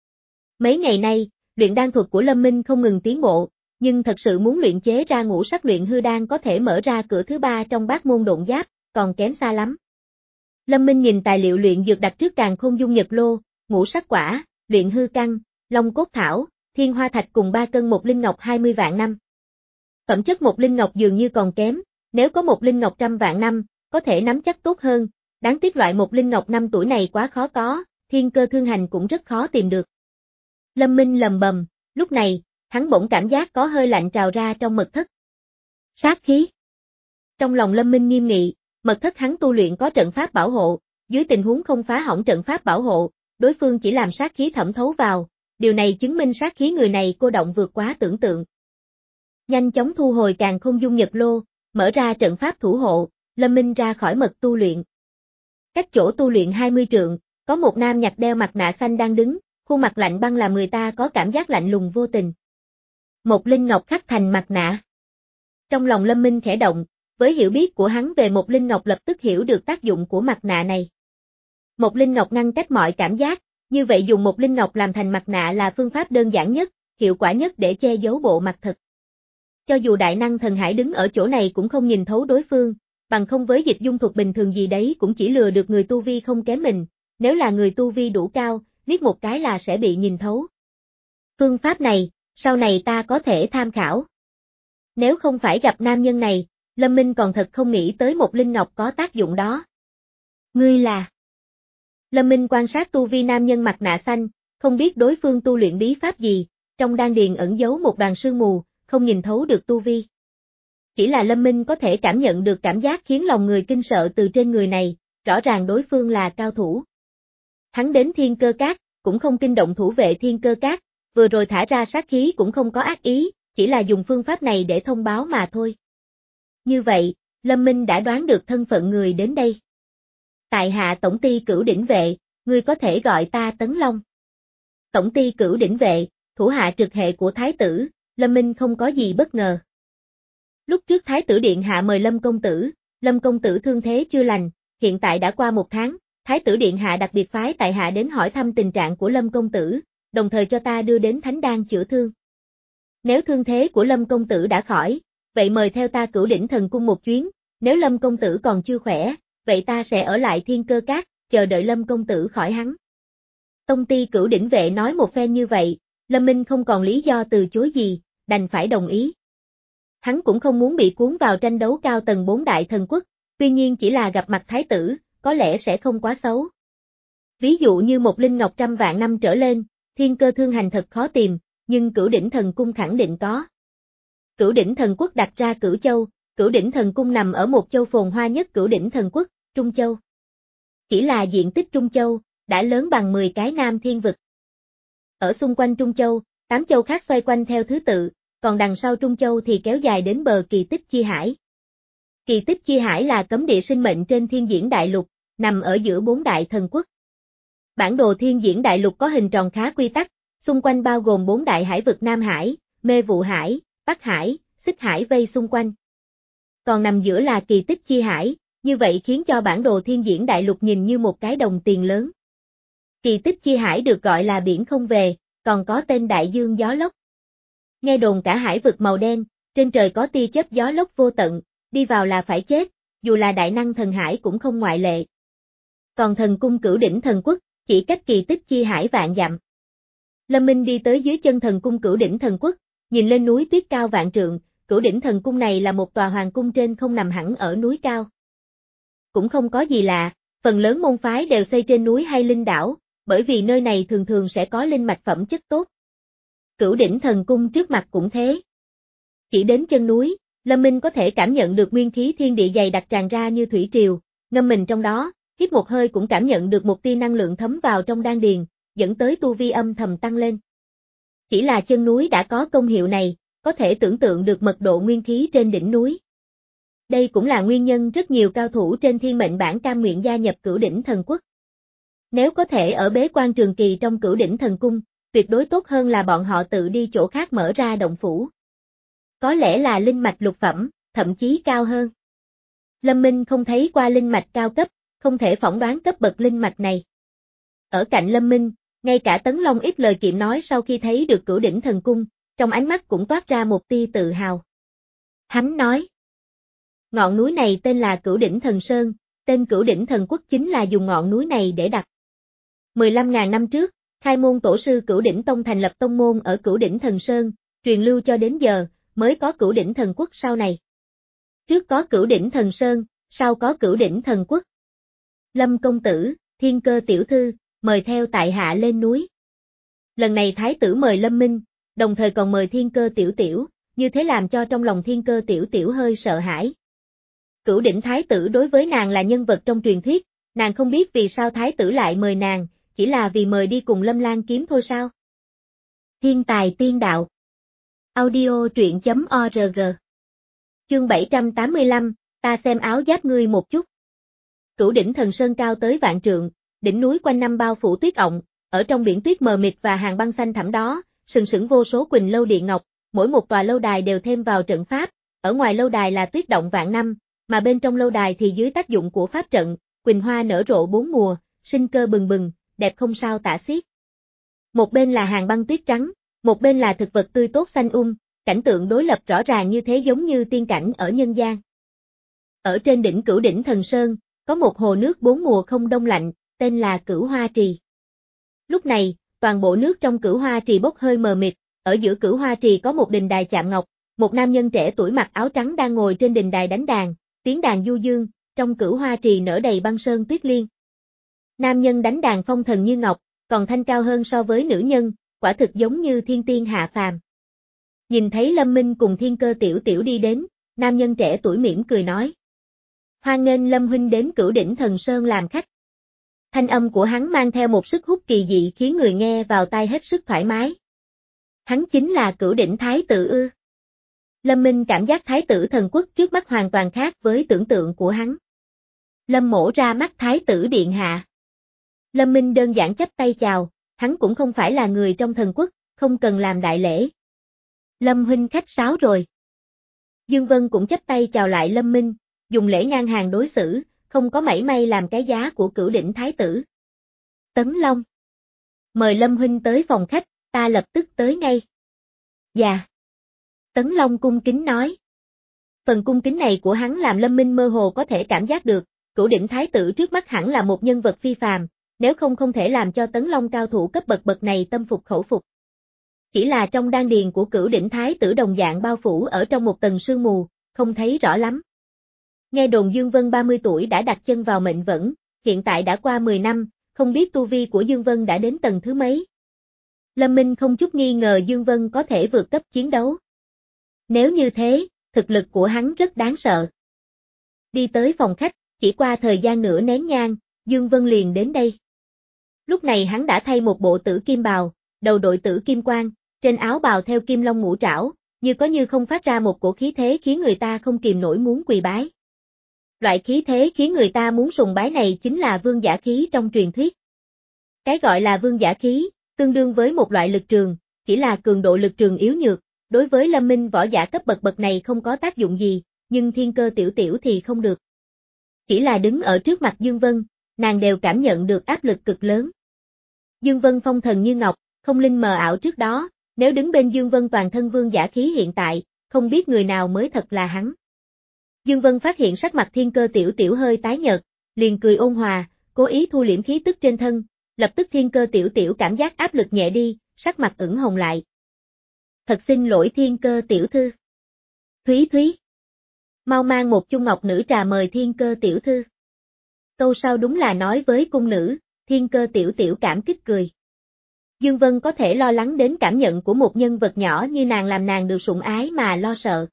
A: Mấy ngày nay, luyện đan thuật của Lâm Minh không ngừng tiến bộ, nhưng thật sự muốn luyện chế ra ngũ sắc luyện hư đan có thể mở ra cửa thứ ba trong bát môn độn giáp, còn kém xa lắm. Lâm Minh nhìn tài liệu luyện dược đặt trước Càn Khôn Dung Nhật Lô, ngũ sắc quả, luyện hư căn, long cốt thảo, thiên hoa thạch cùng ba cân một linh ngọc hai mươi vạn năm. Phẩm chất một linh ngọc dường như còn kém, nếu có một linh ngọc trăm vạn năm, có thể nắm chắc tốt hơn, đáng tiếc loại một linh ngọc năm tuổi này quá khó có, Thiên Cơ Thương Hành cũng rất khó tìm được. Lâm Minh lầm bầm, lúc này, hắn bỗng cảm giác có hơi lạnh trào ra trong mật thất. Sát khí. Trong lòng Lâm Minh nghiêm nghị, mật thất hắn tu luyện có trận pháp bảo hộ, dưới tình huống không phá hỏng trận pháp bảo hộ, đối phương chỉ làm sát khí thẩm thấu vào, điều này chứng minh sát khí người này cô động vượt quá tưởng tượng. Nhanh chóng thu hồi Càn Khôn Dung Nhật Lô, mở ra trận pháp thủ hộ, Lâm Minh ra khỏi mật tu luyện. Cách chỗ tu luyện hai mươi trượng, có một nam nhặt đeo mặt nạ xanh đang đứng, khuôn mặt lạnh băng làm người ta có cảm giác lạnh lùng vô tình. Một linh ngọc khắc thành mặt nạ. Trong lòng Lâm Minh khẽ động, với hiểu biết của hắn về một linh ngọc lập tức hiểu được tác dụng của mặt nạ này. Một linh ngọc ngăn cách mọi cảm giác, như vậy dùng một linh ngọc làm thành mặt nạ là phương pháp đơn giản nhất, hiệu quả nhất để che giấu bộ mặt thật. Cho dù đại năng thần hải đứng ở chỗ này cũng không nhìn thấu đối phương, bằng không với dịch dung thuật bình thường gì đấy cũng chỉ lừa được người tu vi không kém mình, nếu là người tu vi đủ cao, liếc một cái là sẽ bị nhìn thấu. Phương pháp này, sau này ta có thể tham khảo. Nếu không phải gặp nam nhân này, Lâm Minh còn thật không nghĩ tới một linh ngọc có tác dụng đó. Ngươi là... Lâm Minh quan sát tu vi nam nhân mặt nạ xanh, không biết đối phương tu luyện bí pháp gì, trong đan điền ẩn giấu một đoàn sương mù, không nhìn thấu được tu vi. Chỉ là Lâm Minh có thể cảm nhận được cảm giác khiến lòng người kinh sợ từ trên người này, rõ ràng đối phương là cao thủ. Hắn đến Thiên Cơ Các, cũng không kinh động thủ vệ Thiên Cơ Các, vừa rồi thả ra sát khí cũng không có ác ý, chỉ là dùng phương pháp này để thông báo mà thôi. Như vậy, Lâm Minh đã đoán được thân phận người đến đây. Tại hạ tổng ty Cửu Đỉnh Vệ, ngươi có thể gọi ta Tấn Long. Tổng ty Cửu Đỉnh Vệ, thủ hạ trực hệ của Thái tử, Lâm Minh không có gì bất ngờ. Lúc trước Thái tử Điện Hạ mời Lâm Công Tử, Lâm Công Tử thương thế chưa lành, hiện tại đã qua một tháng, Thái tử Điện Hạ đặc biệt phái tại hạ đến hỏi thăm tình trạng của Lâm Công Tử, đồng thời cho ta đưa đến thánh đan chữa thương. Nếu thương thế của Lâm Công Tử đã khỏi, vậy mời theo ta Cửu Đỉnh Thần Cung một chuyến, nếu Lâm Công Tử còn chưa khỏe, vậy ta sẽ ở lại Thiên Cơ Các, chờ đợi Lâm Công Tử khỏi hắn. Tông ty Cửu Đỉnh Vệ nói một phen như vậy, Lâm Minh không còn lý do từ chối gì, đành phải đồng ý. Hắn cũng không muốn bị cuốn vào tranh đấu cao tầng bốn đại thần quốc, tuy nhiên chỉ là gặp mặt thái tử, có lẽ sẽ không quá xấu. Ví dụ như một linh ngọc trăm vạn năm trở lên, Thiên Cơ Thương Hành thật khó tìm, nhưng Cửu Đỉnh Thần Cung khẳng định có. Cửu Đỉnh Thần Quốc đặt ra Cửu Châu, Cửu Đỉnh Thần Cung nằm ở một châu phồn hoa nhất Cửu Đỉnh Thần Quốc, Trung Châu. Chỉ là diện tích Trung Châu, đã lớn bằng mười cái Nam Thiên Vực. Ở xung quanh Trung Châu, tám châu khác xoay quanh theo thứ tự, còn đằng sau Trung Châu thì kéo dài đến bờ Kỳ Tích Chi Hải. Kỳ Tích Chi Hải là cấm địa sinh mệnh trên Thiên Diễn Đại Lục, nằm ở giữa bốn đại thần quốc. Bản đồ Thiên Diễn Đại Lục có hình tròn khá quy tắc, xung quanh bao gồm bốn đại hải vực Nam Hải, Mê Vụ Hải, Bắc Hải, Xích Hải vây xung quanh. còn nằm giữa là kỳ tích chi hải, như vậy khiến cho bản đồ thiên diễn đại lục nhìn như một cái đồng tiền lớn. Kỳ tích chi hải được gọi là biển không về, còn có tên đại dương gió lốc. Nghe đồn cả hải vực màu đen, trên trời có tia chớp gió lốc vô tận, đi vào là phải chết, dù là đại năng thần hải cũng không ngoại lệ. Còn thần cung Cửu Đỉnh Thần Quốc, chỉ cách kỳ tích chi hải vạn dặm. Lâm Minh đi tới dưới chân thần cung Cửu Đỉnh Thần Quốc, nhìn lên núi tuyết cao vạn trượng, Cửu Đỉnh Thần Cung này là một tòa hoàng cung trên không nằm hẳn ở núi cao. Cũng không có gì lạ, phần lớn môn phái đều xây trên núi hay linh đảo, bởi vì nơi này thường thường sẽ có linh mạch phẩm chất tốt. Cửu Đỉnh Thần Cung trước mặt cũng thế. Chỉ đến chân núi, Lâm Minh có thể cảm nhận được nguyên khí thiên địa dày đặc tràn ra như thủy triều, ngâm mình trong đó, hít một hơi cũng cảm nhận được một tia năng lượng thấm vào trong đan điền, dẫn tới tu vi âm thầm tăng lên. Chỉ là chân núi đã có công hiệu này, có thể tưởng tượng được mật độ nguyên khí trên đỉnh núi. Đây cũng là nguyên nhân rất nhiều cao thủ trên thiên mệnh bảng cam nguyện gia nhập Cửu Đỉnh Thần Quốc. Nếu có thể ở bế quan trường kỳ trong Cửu Đỉnh Thần Cung, tuyệt đối tốt hơn là bọn họ tự đi chỗ khác mở ra động phủ. Có lẽ là linh mạch lục phẩm, thậm chí cao hơn. Lâm Minh không thấy qua linh mạch cao cấp, không thể phỏng đoán cấp bậc linh mạch này. Ở cạnh Lâm Minh, ngay cả Tấn Long ít lời kiệm nói sau khi thấy được Cửu Đỉnh Thần Cung, trong ánh mắt cũng toát ra một tia tự hào. Hắn nói, ngọn núi này tên là Cửu Đỉnh Thần Sơn, tên Cửu Đỉnh Thần Quốc chính là dùng ngọn núi này để đặt. mười lăm nghìn năm trước, khai môn tổ sư Cửu Đỉnh Tông thành lập tông môn ở Cửu Đỉnh Thần Sơn, truyền lưu cho đến giờ, mới có Cửu Đỉnh Thần Quốc sau này. Trước có Cửu Đỉnh Thần Sơn, sau có Cửu Đỉnh Thần Quốc. Lâm công tử, Thiên Cơ tiểu thư, mời theo tại hạ lên núi. Lần này thái tử mời Lâm Minh, đồng thời còn mời Thiên Cơ tiểu tiểu, như thế làm cho trong lòng Thiên Cơ tiểu tiểu hơi sợ hãi. Cửu Đỉnh thái tử đối với nàng là nhân vật trong truyền thuyết, nàng không biết vì sao thái tử lại mời nàng, chỉ là vì mời đi cùng Lâm Lan kiếm thôi sao? Thiên tài tiên đạo. Audio truyện chấm org. Chương bảy trăm tám mươi lăm, ta xem áo giáp ngươi một chút. Cửu Đỉnh Thần Sơn cao tới vạn trượng, đỉnh núi quanh năm bao phủ tuyết ọng, ở trong biển tuyết mờ mịt và hàng băng xanh thẳm đó, sừng sững vô số quỳnh lâu điện ngọc, mỗi một tòa lâu đài đều thêm vào trận pháp, ở ngoài lâu đài là tuyết động vạn năm, mà bên trong lâu đài thì dưới tác dụng của pháp trận, quỳnh hoa nở rộ bốn mùa, sinh cơ bừng bừng, đẹp không sao tả xiết. Một bên là hàng băng tuyết trắng, một bên là thực vật tươi tốt xanh um, cảnh tượng đối lập rõ ràng như thế giống như tiên cảnh ở nhân gian. Ở trên đỉnh Cửu Đỉnh Thần Sơn, có một hồ nước bốn mùa không đông lạnh, tên là Cửu Hoa Trì. Lúc này, toàn bộ nước trong Cửu Hoa Trì bốc hơi mờ mịt, ở giữa Cửu Hoa Trì có một đình đài chạm ngọc, một nam nhân trẻ tuổi mặc áo trắng đang ngồi trên đình đài đánh đàn, tiếng đàn du dương, trong Cửu Hoa Trì nở đầy băng sơn tuyết liên. Nam nhân đánh đàn phong thần như ngọc, còn thanh cao hơn so với nữ nhân, quả thực giống như thiên tiên hạ phàm. Nhìn thấy Lâm Minh cùng Thiên Cơ tiểu tiểu đi đến, nam nhân trẻ tuổi mỉm cười nói: "Hoan nghênh Lâm huynh đến Cửu Đỉnh Thần Sơn làm khách." Thanh âm của hắn mang theo một sức hút kỳ dị khiến người nghe vào tai hết sức thoải mái. Hắn chính là Cửu Đỉnh Thái tử ư? Lâm Minh cảm giác Thái tử thần quốc trước mắt hoàn toàn khác với tưởng tượng của hắn. Lâm mỗ ra mắt Thái tử điện hạ. Lâm Minh đơn giản chắp tay chào, hắn cũng không phải là người trong thần quốc, không cần làm đại lễ. Lâm huynh khách sáo rồi. Dương Vân cũng chắp tay chào lại Lâm Minh, dùng lễ ngang hàng đối xử, không có mảy may làm cái giá của Cửu Đỉnh Thái tử. Tấn Long. Mời Lâm huynh tới phòng khách, ta lập tức tới ngay. Dạ. Tấn Long cung kính nói. Phần cung kính này của hắn làm Lâm Minh mơ hồ có thể cảm giác được, Cửu Đỉnh Thái tử trước mắt hẳn là một nhân vật phi phàm, nếu không không thể làm cho Tấn Long cao thủ cấp bậc bậc này tâm phục khẩu phục. Chỉ là trong đan điền của Cửu Đỉnh Thái tử đồng dạng bao phủ ở trong một tầng sương mù, không thấy rõ lắm. Nghe đồn Dương Vân ba mươi tuổi đã đặt chân vào mệnh vẫn, hiện tại đã qua mười năm, không biết tu vi của Dương Vân đã đến tầng thứ mấy. Lâm Minh không chút nghi ngờ Dương Vân có thể vượt cấp chiến đấu. Nếu như thế, thực lực của hắn rất đáng sợ. Đi tới phòng khách, chỉ qua thời gian nửa nén nhang, Dương Vân liền đến đây. Lúc này hắn đã thay một bộ tử kim bào, đầu đội tử kim quang, trên áo bào theo kim long ngũ trảo, như có như không phát ra một cổ khí thế khiến người ta không kìm nổi muốn quỳ bái. Loại khí thế khiến người ta muốn sùng bái này chính là vương giả khí trong truyền thuyết. Cái gọi là vương giả khí, tương đương với một loại lực trường, chỉ là cường độ lực trường yếu nhược, đối với Lâm Minh võ giả cấp bậc bậc này không có tác dụng gì, nhưng Thiên Cơ Tiểu Tiểu thì không được. Chỉ là đứng ở trước mặt Dương Vân, nàng đều cảm nhận được áp lực cực lớn. Dương Vân phong thần như ngọc, không linh mờ ảo trước đó, nếu đứng bên Dương Vân toàn thân vương giả khí hiện tại, không biết người nào mới thật là hắn. Dương Vân phát hiện sắc mặt Thiên Cơ Tiểu Tiểu hơi tái nhợt, liền cười ôn hòa, cố ý thu liễm khí tức trên thân, lập tức Thiên Cơ Tiểu Tiểu cảm giác áp lực nhẹ đi, sắc mặt ửng hồng lại. Thật xin lỗi Thiên Cơ Tiểu thư. Thúy Thúy. Mau mang một chung ngọc nữ trà mời Thiên Cơ Tiểu thư. Câu sau đúng là nói với cung nữ, Thiên Cơ Tiểu Tiểu cảm kích cười. Dương Vân có thể lo lắng đến cảm nhận của một nhân vật nhỏ như nàng làm nàng được sủng ái mà lo sợ.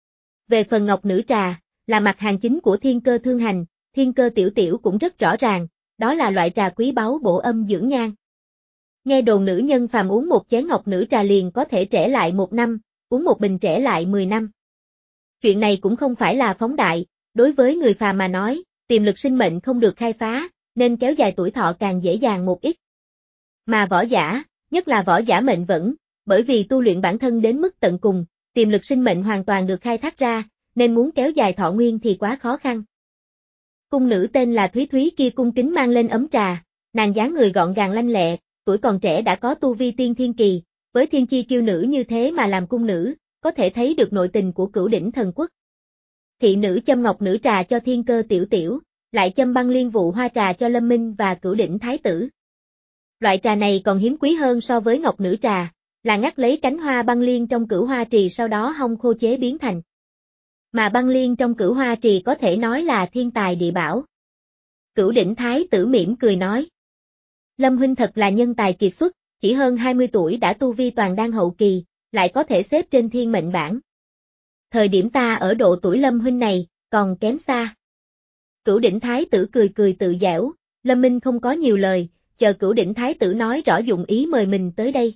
A: Về phần ngọc nữ trà, là mặt hàng chính của Thiên Cơ Thương Hành, Thiên Cơ Tiểu Tiểu cũng rất rõ ràng, đó là loại trà quý báu bổ âm dưỡng nhan. Nghe đồn nữ nhân phàm uống một chén ngọc nữ trà liền có thể trẻ lại một năm, uống một bình trẻ lại mười năm. Chuyện này cũng không phải là phóng đại, đối với người phàm mà nói, tiềm lực sinh mệnh không được khai phá, nên kéo dài tuổi thọ càng dễ dàng một ít. Mà võ giả, nhất là võ giả mệnh vẫn, bởi vì tu luyện bản thân đến mức tận cùng, tiềm lực sinh mệnh hoàn toàn được khai thác ra, nên muốn kéo dài thọ nguyên thì quá khó khăn. Cung nữ tên là Thúy Thúy kia cung kính mang lên ấm trà, nàng dáng người gọn gàng lanh lẹ, tuổi còn trẻ đã có tu vi tiên thiên kỳ, với thiên chi kiêu nữ như thế mà làm cung nữ, có thể thấy được nội tình của Cửu Đỉnh Thần Quốc. Thị nữ châm ngọc nữ trà cho Thiên Cơ Tiểu Tiểu, lại châm băng liên vụ hoa trà cho Lâm Minh và Cửu Đỉnh Thái Tử. Loại trà này còn hiếm quý hơn so với ngọc nữ trà, là ngắt lấy cánh hoa băng liên trong cửu hoa trì sau đó hong khô chế biến thành. Mà băng liên trong cửu hoa trì có thể nói là thiên tài địa bảo. Cửu Đỉnh Thái Tử mỉm cười nói. Lâm huynh thật là nhân tài kiệt xuất, chỉ hơn hai mươi tuổi đã tu vi toàn đan hậu kỳ, lại có thể xếp trên thiên mệnh bảng. Thời điểm ta ở độ tuổi Lâm huynh này, còn kém xa. Cửu Đỉnh Thái Tử cười cười tự giễu, Lâm Minh không có nhiều lời, chờ Cửu Đỉnh Thái Tử nói rõ dụng ý mời mình tới đây.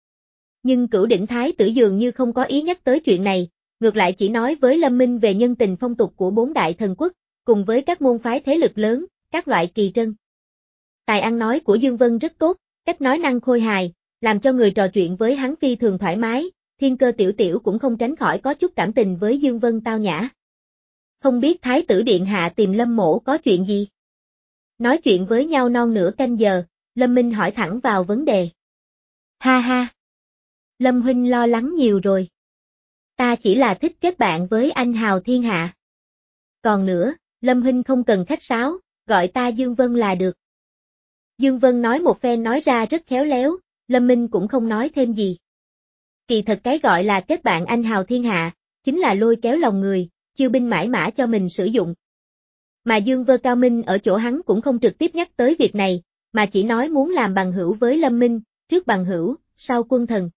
A: Nhưng Cửu Đỉnh Thái Tử dường như không có ý nhắc tới chuyện này, ngược lại chỉ nói với Lâm Minh về nhân tình phong tục của bốn đại thần quốc, cùng với các môn phái thế lực lớn, các loại kỳ trân. Tài ăn nói của Dương Vân rất tốt, cách nói năng khôi hài, làm cho người trò chuyện với hắn phi thường thoải mái, Thiên Cơ Tiểu Tiểu cũng không tránh khỏi có chút cảm tình với Dương Vân tao nhã. Không biết Thái tử điện hạ tìm Lâm mỗ có chuyện gì? Nói chuyện với nhau non nửa canh giờ, Lâm Minh hỏi thẳng vào vấn đề. Ha ha! Lâm huynh lo lắng nhiều rồi. Ta chỉ là thích kết bạn với anh hào thiên hạ. Còn nữa, Lâm huynh không cần khách sáo, gọi ta Dương Vân là được. Dương Vân nói một phen nói ra rất khéo léo, Lâm Minh cũng không nói thêm gì. Kỳ thật cái gọi là kết bạn anh hào thiên hạ, chính là lôi kéo lòng người, chiêu binh mãi mã cho mình sử dụng. Mà Dương Vân cao minh ở chỗ hắn cũng không trực tiếp nhắc tới việc này, mà chỉ nói muốn làm bằng hữu với Lâm Minh, trước bằng hữu, sau quân thần.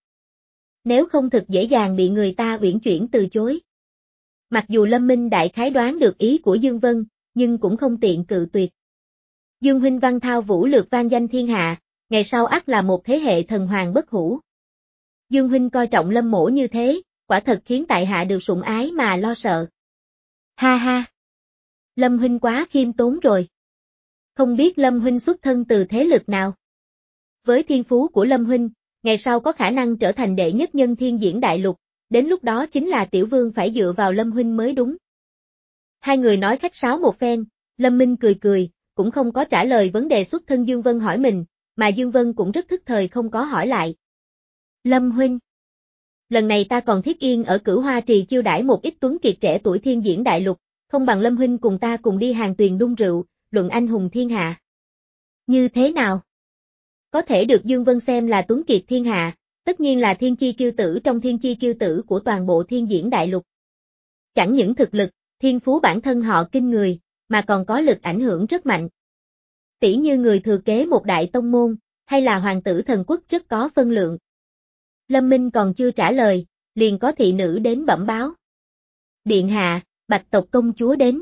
A: Nếu không thực dễ dàng bị người ta uyển chuyển từ chối. Mặc dù Lâm Minh đại khái đoán được ý của Dương Vân, nhưng cũng không tiện cự tuyệt. Dương huynh văn thao vũ lược vang danh thiên hạ, ngày sau ắt là một thế hệ thần hoàng bất hủ. Dương huynh coi trọng Lâm mỗ như thế, quả thật khiến tại hạ được sủng ái mà lo sợ. Ha ha! Lâm huynh quá khiêm tốn rồi. Không biết Lâm huynh xuất thân từ thế lực nào? Với thiên phú của Lâm huynh, ngày sau có khả năng trở thành đệ nhất nhân thiên diễn đại lục, đến lúc đó chính là tiểu vương phải dựa vào Lâm huynh mới đúng. Hai người nói khách sáo một phen, Lâm Minh cười cười, cũng không có trả lời vấn đề xuất thân Dương Vân hỏi mình, mà Dương Vân cũng rất thức thời không có hỏi lại. Lâm huynh, lần này ta còn thiết yên ở Cửu Hoa Trì chiêu đãi một ít tuấn kiệt trẻ tuổi thiên diễn đại lục, không bằng Lâm huynh cùng ta cùng đi hàng tuyền đun rượu, luận anh hùng thiên hạ. Như thế nào? Có thể được Dương Vân xem là tuấn kiệt thiên hạ, tất nhiên là thiên chi kiêu tử trong thiên chi kiêu tử của toàn bộ thiên diễn đại lục. Chẳng những thực lực, thiên phú bản thân họ kinh người, mà còn có lực ảnh hưởng rất mạnh. Tỷ như người thừa kế một đại tông môn, hay là hoàng tử thần quốc rất có phân lượng. Lâm Minh còn chưa trả lời, liền có thị nữ đến bẩm báo. Điện hạ, Bạch tộc công chúa đến.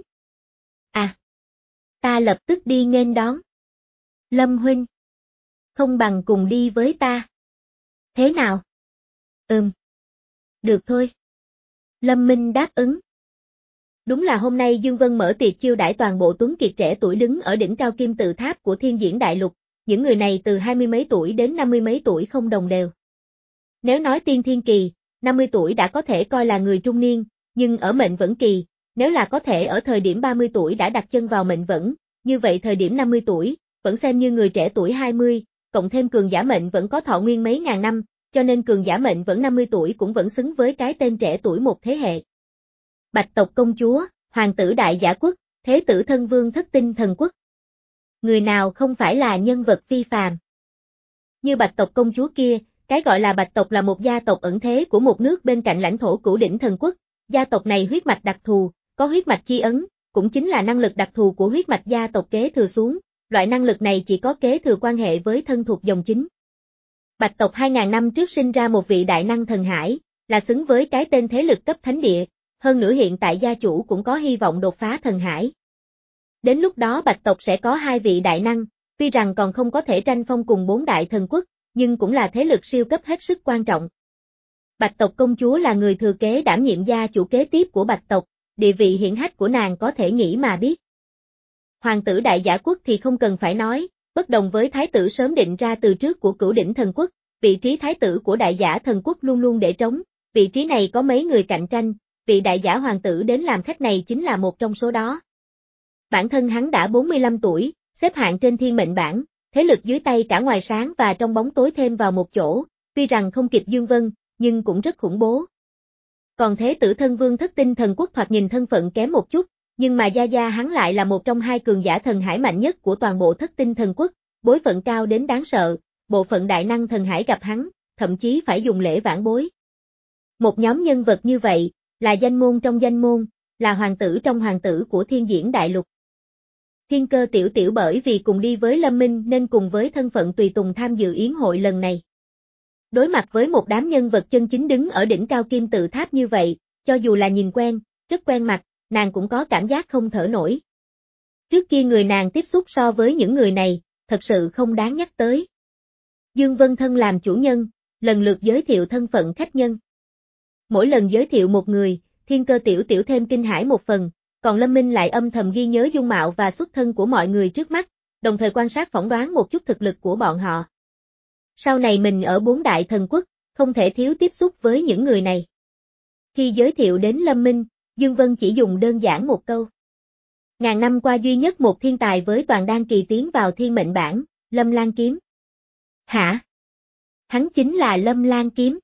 A: À! Ta lập tức đi nghênh đón. Lâm huynh! Không bằng cùng đi với ta. Thế nào? Ừm. Được thôi. Lâm Minh đáp ứng. Đúng là hôm nay Dương Vân mở tiệc chiêu đãi toàn bộ tuấn kiệt trẻ tuổi đứng ở đỉnh cao kim tự tháp của thiên diễn đại lục, những người này từ hai mươi mấy tuổi đến năm mươi mấy tuổi không đồng đều. Nếu nói tiên thiên kỳ, năm mươi tuổi đã có thể coi là người trung niên, nhưng ở mệnh vẫn kỳ, nếu là có thể ở thời điểm ba mươi tuổi đã đặt chân vào mệnh vẫn, như vậy thời điểm năm mươi tuổi, vẫn xem như người trẻ tuổi hai mươi, cộng thêm cường giả mệnh vẫn có thọ nguyên mấy ngàn năm, cho nên cường giả mệnh vẫn năm mươi tuổi cũng vẫn xứng với cái tên trẻ tuổi một thế hệ. Bạch tộc công chúa, hoàng tử đại giả quốc, thế tử thân vương thất tinh thần quốc. Người nào không phải là nhân vật phi phàm. Như bạch tộc công chúa kia, cái gọi là bạch tộc là một gia tộc ẩn thế của một nước bên cạnh lãnh thổ Cửu Đỉnh Thần Quốc, gia tộc này huyết mạch đặc thù, có huyết mạch chi ấn, cũng chính là năng lực đặc thù của huyết mạch gia tộc kế thừa xuống, loại năng lực này chỉ có kế thừa quan hệ với thân thuộc dòng chính. Bạch tộc hai nghìn năm trước sinh ra một vị đại năng thần hải, là xứng với cái tên thế lực cấp thánh địa, hơn nữa hiện tại gia chủ cũng có hy vọng đột phá thần hải. Đến lúc đó bạch tộc sẽ có hai vị đại năng, tuy rằng còn không có thể tranh phong cùng bốn đại thần quốc, nhưng cũng là thế lực siêu cấp hết sức quan trọng. Bạch tộc công chúa là người thừa kế đảm nhiệm gia chủ kế tiếp của bạch tộc, địa vị hiển hách của nàng có thể nghĩ mà biết. Hoàng tử đại giả quốc thì không cần phải nói, bất đồng với thái tử sớm định ra từ trước của Cửu Đỉnh Thần Quốc, vị trí thái tử của đại giả thần quốc luôn luôn để trống, vị trí này có mấy người cạnh tranh, vị đại giả hoàng tử đến làm khách này chính là một trong số đó. Bản thân hắn đã bốn mươi lăm tuổi, xếp hạng trên thiên mệnh bảng, thế lực dưới tay cả ngoài sáng và trong bóng tối thêm vào một chỗ, tuy rằng không kịp Dương Vân, nhưng cũng rất khủng bố. Còn thế tử thân vương thất tinh thần quốc thoạt nhìn thân phận kém một chút, nhưng mà gia gia hắn lại là một trong hai cường giả thần hải mạnh nhất của toàn bộ thất tinh thần quốc, bối phận cao đến đáng sợ, bộ phận đại năng thần hải gặp hắn, thậm chí phải dùng lễ vãn bối. Một nhóm nhân vật như vậy, là danh môn trong danh môn, là hoàng tử trong hoàng tử của thiên diễn đại lục. Thiên Cơ tiểu tiểu bởi vì cùng đi với Lâm Minh nên cùng với thân phận tùy tùng tham dự yến hội lần này. Đối mặt với một đám nhân vật chân chính đứng ở đỉnh cao kim tự tháp như vậy, cho dù là nhìn quen, rất quen mặt, nàng cũng có cảm giác không thở nổi. Trước kia người nàng tiếp xúc so với những người này, thật sự không đáng nhắc tới. Dương Vân thân làm chủ nhân, lần lượt giới thiệu thân phận khách nhân. Mỗi lần giới thiệu một người, Thiên Cơ tiểu tiểu thêm kinh hãi một phần, còn Lâm Minh lại âm thầm ghi nhớ dung mạo và xuất thân của mọi người trước mắt, đồng thời quan sát phỏng đoán một chút thực lực của bọn họ. Sau này mình ở bốn đại thần quốc, không thể thiếu tiếp xúc với những người này. Khi giới thiệu đến Lâm Minh, Dương Vân chỉ dùng đơn giản một câu. Ngàn năm qua duy nhất một thiên tài với toàn đan kỳ tiến vào thiên mệnh bảng, Lâm Lan Kiếm. Hả? Hắn chính là Lâm Lan Kiếm.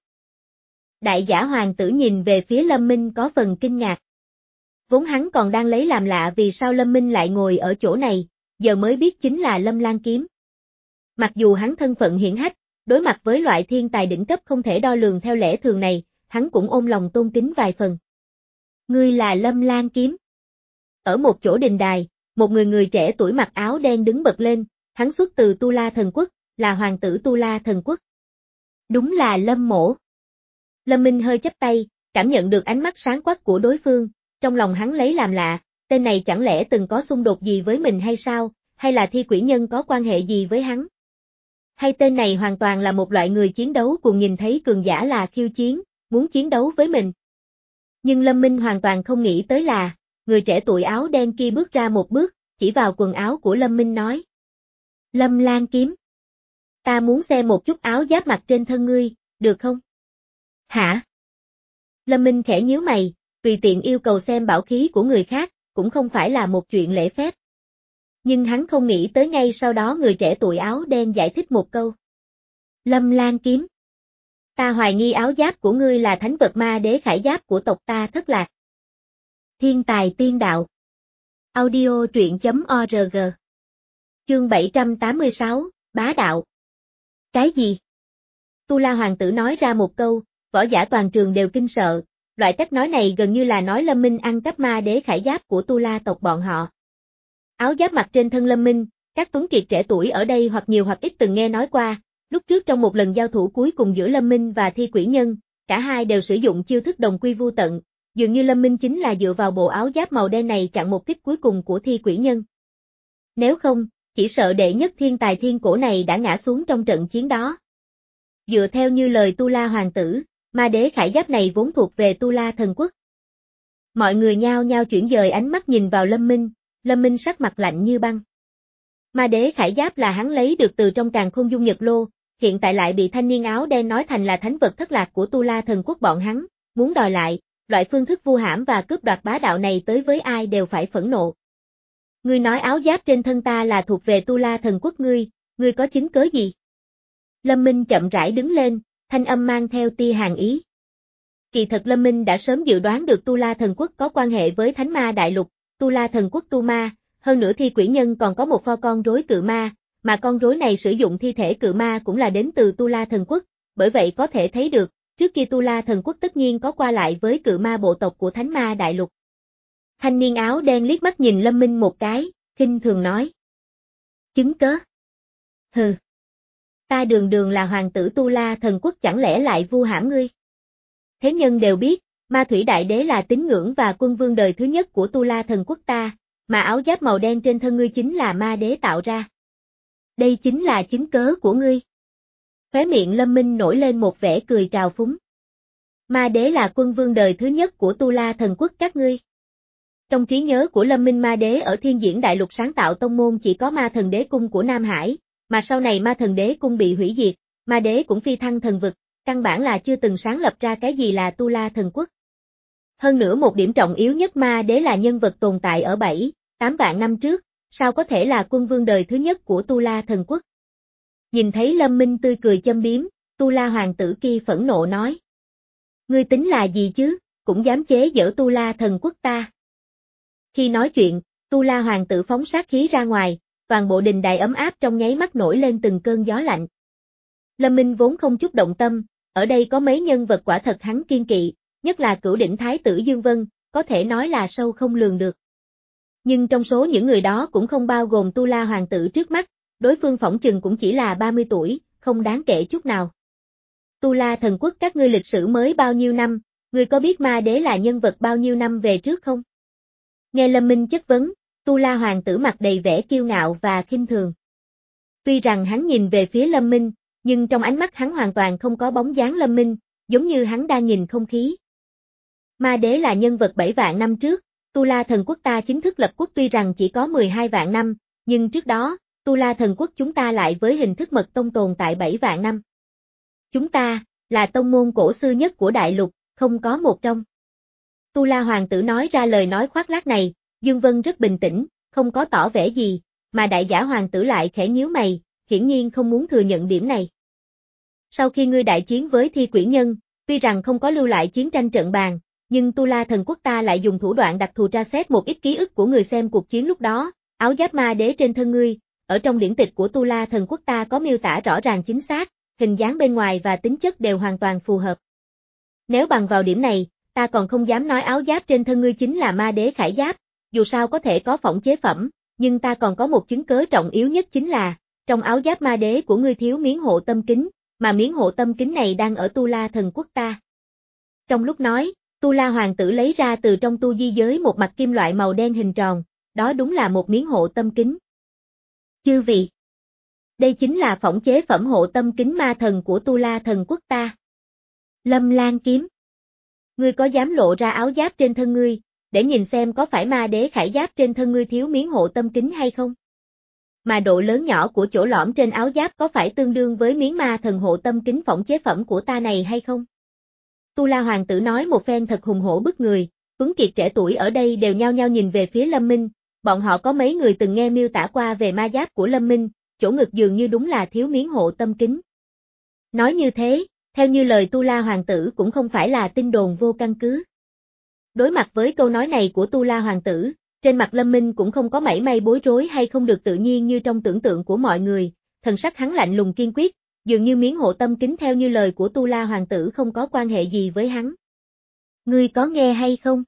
A: Đại giả hoàng tử nhìn về phía Lâm Minh có phần kinh ngạc. Vốn hắn còn đang lấy làm lạ vì sao Lâm Minh lại ngồi ở chỗ này, giờ mới biết chính là Lâm Lan Kiếm. Mặc dù hắn thân phận hiển hách, đối mặt với loại thiên tài đỉnh cấp không thể đo lường theo lẽ thường này, hắn cũng ôm lòng tôn kính vài phần. Ngươi là Lâm Lan Kiếm. Ở một chỗ đình đài, một người người trẻ tuổi mặc áo đen đứng bật lên, hắn xuất từ Tu La Thần Quốc, là hoàng tử Tu La Thần Quốc. Đúng là Lâm mỗ. Lâm Minh hơi chắp tay, cảm nhận được ánh mắt sáng quắc của đối phương, trong lòng hắn lấy làm lạ, tên này chẳng lẽ từng có xung đột gì với mình hay sao, hay là thi quỷ nhân có quan hệ gì với hắn? Hay tên này hoàn toàn là một loại người chiến đấu cùng nhìn thấy cường giả là khiêu chiến, muốn chiến đấu với mình. Nhưng Lâm Minh hoàn toàn không nghĩ tới là, người trẻ tuổi áo đen kia bước ra một bước, chỉ vào quần áo của Lâm Minh nói. Lâm Lan Kiếm. Ta muốn xem một chút áo giáp mặc trên thân ngươi, được không? Hả? Lâm Minh khẽ nhíu mày, tùy tiện yêu cầu xem bảo khí của người khác, cũng không phải là một chuyện lễ phép. Nhưng hắn không nghĩ tới ngay sau đó người trẻ tuổi áo đen giải thích một câu. Lâm Lan Kiếm. Ta hoài nghi áo giáp của ngươi là thánh vật ma đế khải giáp của tộc ta Thất Lạc. Thiên tài tiên đạo. Audio truyện chấm org. Chương bảy trăm tám mươi sáu, Bá đạo. Cái gì? Tu La hoàng tử nói ra một câu, võ giả toàn trường đều kinh sợ, loại cách nói này gần như là nói Lâm Minh ăn cắp ma đế khải giáp của Tu La tộc bọn họ. Áo giáp mặc trên thân Lâm Minh, các tuấn kiệt trẻ tuổi ở đây hoặc nhiều hoặc ít từng nghe nói qua, lúc trước trong một lần giao thủ cuối cùng giữa Lâm Minh và thi quỷ nhân, cả hai đều sử dụng chiêu thức đồng quy vu tận, dường như Lâm Minh chính là dựa vào bộ áo giáp màu đen này chặn một kích cuối cùng của thi quỷ nhân. Nếu không, chỉ sợ đệ nhất thiên tài thiên cổ này đã ngã xuống trong trận chiến đó. Dựa theo như lời Tu La hoàng tử, ma đế khải giáp này vốn thuộc về Tu La thần quốc. Mọi người nhao nhao chuyển dời ánh mắt nhìn vào Lâm Minh, Lâm Minh sắc mặt lạnh như băng. Ma đế khải giáp là hắn lấy được từ trong càn khôn dung nhật lô, hiện tại lại bị thanh niên áo đen nói thành là thánh vật thất lạc của Tu La thần quốc bọn hắn, muốn đòi lại, loại phương thức vu hãm và cướp đoạt bá đạo này tới với ai đều phải phẫn nộ. Ngươi nói áo giáp trên thân ta là thuộc về Tu La Thần Quốc ngươi, ngươi có chứng cớ gì? Lâm Minh chậm rãi đứng lên, thanh âm mang theo tia hàn ý. Kỳ thật Lâm Minh đã sớm dự đoán được Tu La Thần Quốc có quan hệ với Thánh Ma Đại Lục, Tu La Thần Quốc Tu Ma, hơn nữa Thi Quỷ Nhân còn có một pho con rối cự ma, mà con rối này sử dụng thi thể cự ma cũng là đến từ Tu La Thần Quốc, bởi vậy có thể thấy được, trước kia Tu La Thần Quốc tất nhiên có qua lại với cự ma bộ tộc của Thánh Ma Đại Lục. Thanh niên áo đen liếc mắt nhìn Lâm Minh một cái, khinh thường nói. Chứng cớ? Hừ. Ta đường đường là hoàng tử Tu La Thần Quốc chẳng lẽ lại vu hãm ngươi? Thế nhân đều biết, Ma Thủy Đại Đế là tín ngưỡng và quân vương đời thứ nhất của Tu La Thần Quốc ta, mà áo giáp màu đen trên thân ngươi chính là Ma Đế tạo ra. Đây chính là chứng cớ của ngươi. Khóe miệng Lâm Minh nổi lên một vẻ cười trào phúng. Ma Đế là quân vương đời thứ nhất của Tu La Thần Quốc các ngươi. Trong trí nhớ của Lâm Minh, Ma Đế ở Thiên Diễn Đại Lục sáng tạo tông môn chỉ có Ma Thần Đế Cung của Nam Hải, mà sau này Ma Thần Đế Cung bị hủy diệt, Ma Đế cũng phi thăng thần vực, căn bản là chưa từng sáng lập ra cái gì là Tu La Thần Quốc. Hơn nữa một điểm trọng yếu nhất, Ma Đế là nhân vật tồn tại ở bảy, tám vạn năm trước, sao có thể là quân vương đời thứ nhất của Tu La Thần Quốc. Nhìn thấy Lâm Minh tươi cười châm biếm, Tu La hoàng tử kia phẫn nộ nói. Ngươi tính là gì chứ, cũng dám chế giễu Tu La Thần Quốc ta. Khi nói chuyện, Tu La hoàng tử phóng sát khí ra ngoài, toàn bộ đình đài ấm áp trong nháy mắt nổi lên từng cơn gió lạnh. Lâm Minh vốn không chút động tâm, ở đây có mấy nhân vật quả thật hắn kiên kỵ, nhất là cửu đỉnh thái tử Dương Vân, có thể nói là sâu không lường được. Nhưng trong số những người đó cũng không bao gồm Tu La hoàng tử trước mắt, đối phương phỏng chừng cũng chỉ là ba mươi tuổi, không đáng kể chút nào. Tu La Thần Quốc các ngươi lịch sử mới bao nhiêu năm, ngươi có biết Ma Đế là nhân vật bao nhiêu năm về trước không? Nghe Lâm Minh chất vấn, Tu La hoàng tử mặt đầy vẻ kiêu ngạo và khinh thường. Tuy rằng hắn nhìn về phía Lâm Minh, nhưng trong ánh mắt hắn hoàn toàn không có bóng dáng Lâm Minh, giống như hắn đang nhìn không khí. Ma Đế là nhân vật bảy vạn năm trước, Tu La Thần Quốc ta chính thức lập quốc tuy rằng chỉ có mười hai vạn năm, nhưng trước đó, Tu La Thần Quốc chúng ta lại với hình thức mật tông tồn tại bảy vạn năm. Chúng ta, là tông môn cổ xưa nhất của đại lục, không có một trong. Tu La hoàng tử nói ra lời nói khoác lác này, Dương Vân rất bình tĩnh, không có tỏ vẻ gì, mà đại giả hoàng tử lại khẽ nhíu mày, hiển nhiên không muốn thừa nhận điểm này. Sau khi ngươi đại chiến với Thi Quỷ Nhân, tuy rằng không có lưu lại chiến tranh trận bàn, nhưng Tu La Thần Quốc ta lại dùng thủ đoạn đặc thù tra xét một ít ký ức của người xem cuộc chiến lúc đó, áo giáp Ma Đế trên thân ngươi, ở trong điển tịch của Tu La Thần Quốc ta có miêu tả rõ ràng chính xác, hình dáng bên ngoài và tính chất đều hoàn toàn phù hợp. Nếu bằng vào điểm này, ta còn không dám nói áo giáp trên thân ngươi chính là Ma Đế khải giáp, dù sao có thể có phỏng chế phẩm, nhưng ta còn có một chứng cớ trọng yếu nhất chính là, trong áo giáp Ma Đế của ngươi thiếu miếng hộ tâm kính, mà miếng hộ tâm kính này đang ở Tu La Thần Quốc ta. Trong lúc nói, Tu La hoàng tử lấy ra từ trong tu di giới một mặt kim loại màu đen hình tròn, đó đúng là một miếng hộ tâm kính. Chư vị, đây chính là phỏng chế phẩm hộ tâm kính ma thần của Tu La Thần Quốc ta. Lâm Lan Kiếm, ngươi có dám lộ ra áo giáp trên thân ngươi, để nhìn xem có phải Ma Đế khải giáp trên thân ngươi thiếu miếng hộ tâm kính hay không? Mà độ lớn nhỏ của chỗ lõm trên áo giáp có phải tương đương với miếng ma thần hộ tâm kính phỏng chế phẩm của ta này hay không? Tu La hoàng tử nói một phen thật hùng hổ bức người, tuấn kiệt trẻ tuổi ở đây đều nhao nhao nhìn về phía Lâm Minh, bọn họ có mấy người từng nghe miêu tả qua về ma giáp của Lâm Minh, chỗ ngực dường như đúng là thiếu miếng hộ tâm kính. Nói như thế, theo như lời Tu La hoàng tử cũng không phải là tin đồn vô căn cứ. Đối mặt với câu nói này của Tu La hoàng tử, trên mặt Lâm Minh cũng không có mảy may bối rối hay không được tự nhiên như trong tưởng tượng của mọi người, thần sắc hắn lạnh lùng kiên quyết, dường như miếng hộ tâm kính theo như lời của Tu La hoàng tử không có quan hệ gì với hắn. Ngươi có nghe hay không?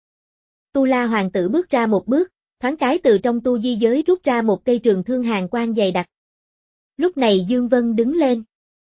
A: Tu La hoàng tử bước ra một bước, thoáng cái từ trong tu di giới rút ra một cây trường thương hàn quang dày đặc. Lúc này Dương Vân đứng lên.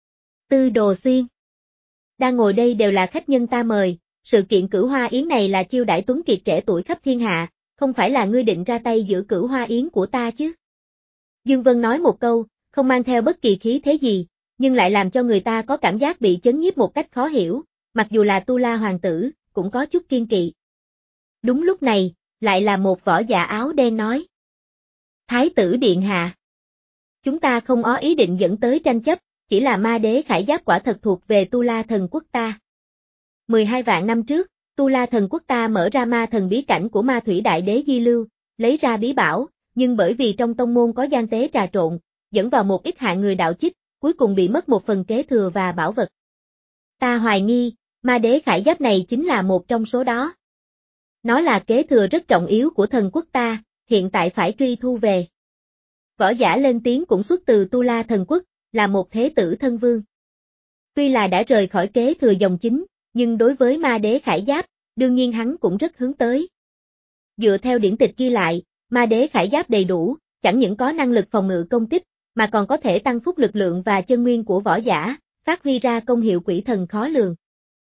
A: Tư Đồ Xuyên, đang ngồi đây đều là khách nhân ta mời, sự kiện Cửu Hoa Yến này là chiêu đãi tuấn kiệt trẻ tuổi khắp thiên hạ, không phải là ngươi định ra tay giữa Cửu Hoa Yến của ta chứ? Dương Vân nói một câu, không mang theo bất kỳ khí thế gì, nhưng lại làm cho người ta có cảm giác bị chấn nhiếp một cách khó hiểu, mặc dù là Tu La hoàng tử, cũng có chút kiên kỵ. Đúng lúc này, lại là một võ giả áo đen nói. Thái tử điện hạ, chúng ta không có ý định dẫn tới tranh chấp, chỉ là Ma Đế khải giáp quả thật thuộc về Tu La Thần Quốc ta. mười hai vạn năm trước, Tu La Thần Quốc ta mở ra ma thần bí cảnh của Ma Thủy Đại Đế Di Lưu, lấy ra bí bảo, nhưng bởi vì trong tông môn có gian tế trà trộn, dẫn vào một ít hạng người đạo chích, cuối cùng bị mất một phần kế thừa và bảo vật. Ta hoài nghi, ma đế khải giáp này chính là một trong số đó. Nó là kế thừa rất trọng yếu của thần quốc ta, hiện tại phải truy thu về. Võ giả lên tiếng cũng xuất từ Tu La Thần Quốc, là một thế tử thân vương. Tuy là đã rời khỏi kế thừa dòng chính, nhưng đối với ma đế khải giáp, đương nhiên hắn cũng rất hướng tới. Dựa theo điển tịch ghi lại, ma đế khải giáp đầy đủ, chẳng những có năng lực phòng ngự công kích, mà còn có thể tăng phúc lực lượng và chân nguyên của võ giả, phát huy ra công hiệu quỷ thần khó lường.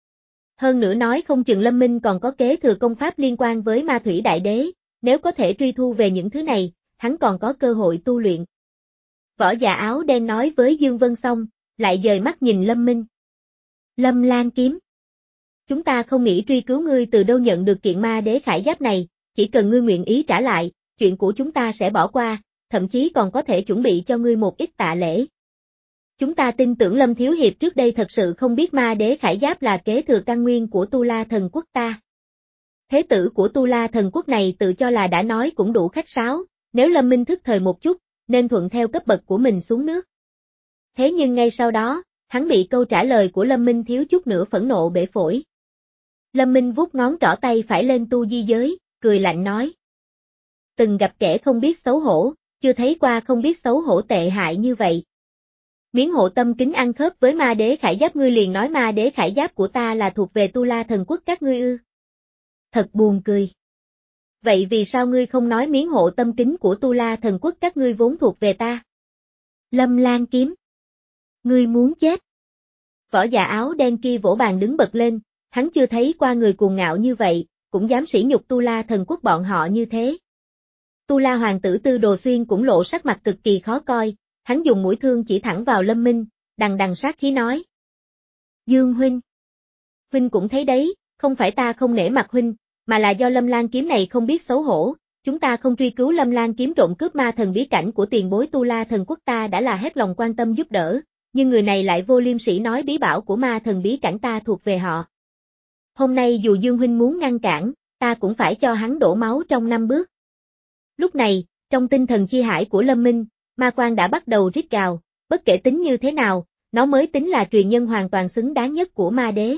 A: Hơn nữa nói không chừng Lâm Minh còn có kế thừa công pháp liên quan với Ma Thủy Đại Đế, nếu có thể truy thu về những thứ này, hắn còn có cơ hội tu luyện. Võ giả áo đen nói với Dương Vân xong, lại dời mắt nhìn Lâm Minh. Lâm Lan kiếm. Chúng ta không nghĩ truy cứu ngươi từ đâu nhận được kiện ma đế khải giáp này, chỉ cần ngươi nguyện ý trả lại, chuyện của chúng ta sẽ bỏ qua, thậm chí còn có thể chuẩn bị cho ngươi một ít tạ lễ. Chúng ta tin tưởng Lâm Thiếu Hiệp trước đây thật sự không biết ma đế khải giáp là kế thừa căn nguyên của Tu La Thần Quốc ta. Thế tử của Tu La Thần Quốc này tự cho là đã nói cũng đủ khách sáo, nếu Lâm Minh thức thời một chút, nên thuận theo cấp bậc của mình xuống nước. Thế nhưng ngay sau đó, hắn bị câu trả lời của Lâm Minh thiếu chút nữa phẫn nộ bể phổi. Lâm Minh vuốt ngón trỏ tay phải lên tu di giới, cười lạnh nói. Từng gặp kẻ không biết xấu hổ, chưa thấy qua không biết xấu hổ tệ hại như vậy. Miếng hộ tâm kính ăn khớp với ma đế khải giáp ngươi liền nói ma đế khải giáp của ta là thuộc về Tu La Thần Quốc các ngươi ư. Thật buồn cười. Vậy vì sao ngươi không nói miếng hộ tâm kính của Tu La Thần Quốc các ngươi vốn thuộc về ta? Lâm Lan kiếm. Ngươi muốn chết. Võ giả áo đen kia vỗ bàn đứng bật lên, hắn chưa thấy qua người cuồng ngạo như vậy, cũng dám sỉ nhục Tu La Thần Quốc bọn họ như thế. Tu La hoàng tử Tư Đồ Xuyên cũng lộ sắc mặt cực kỳ khó coi, hắn dùng mũi thương chỉ thẳng vào Lâm Minh, đằng đằng sát khí nói. Dương huynh. Huynh cũng thấy đấy, không phải ta không nể mặt huynh, mà là do Lâm Lan kiếm này không biết xấu hổ, chúng ta không truy cứu Lâm Lan kiếm trộm cướp ma thần bí cảnh của tiền bối Tu La Thần Quốc ta đã là hết lòng quan tâm giúp đỡ, nhưng người này lại vô liêm sỉ nói bí bảo của ma thần bí cảnh ta thuộc về họ. Hôm nay dù Dương huynh muốn ngăn cản, ta cũng phải cho hắn đổ máu trong năm bước. Lúc này, trong tinh thần chi hải của Lâm Minh, ma quang đã bắt đầu rít gào, bất kể tính như thế nào, nó mới tính là truyền nhân hoàn toàn xứng đáng nhất của ma đế.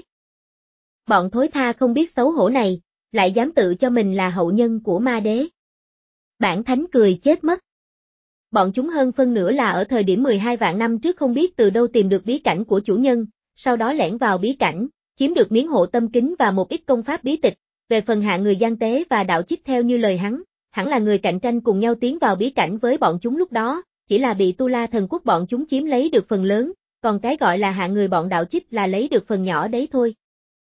A: Bọn thối tha không biết xấu hổ này, lại dám tự cho mình là hậu nhân của ma đế. Bản thánh cười chết mất. Bọn chúng hơn phân nửa là ở thời điểm mười hai vạn năm trước không biết từ đâu tìm được bí cảnh của chủ nhân, sau đó lẻn vào bí cảnh, chiếm được miếng hộ tâm kính và một ít công pháp bí tịch, về phần hạ người gian tế và đạo chích theo như lời hắn, hẳn là người cạnh tranh cùng nhau tiến vào bí cảnh với bọn chúng lúc đó, chỉ là bị Tu La Thần Quốc bọn chúng chiếm lấy được phần lớn, còn cái gọi là hạ người bọn đạo chích là lấy được phần nhỏ đấy thôi.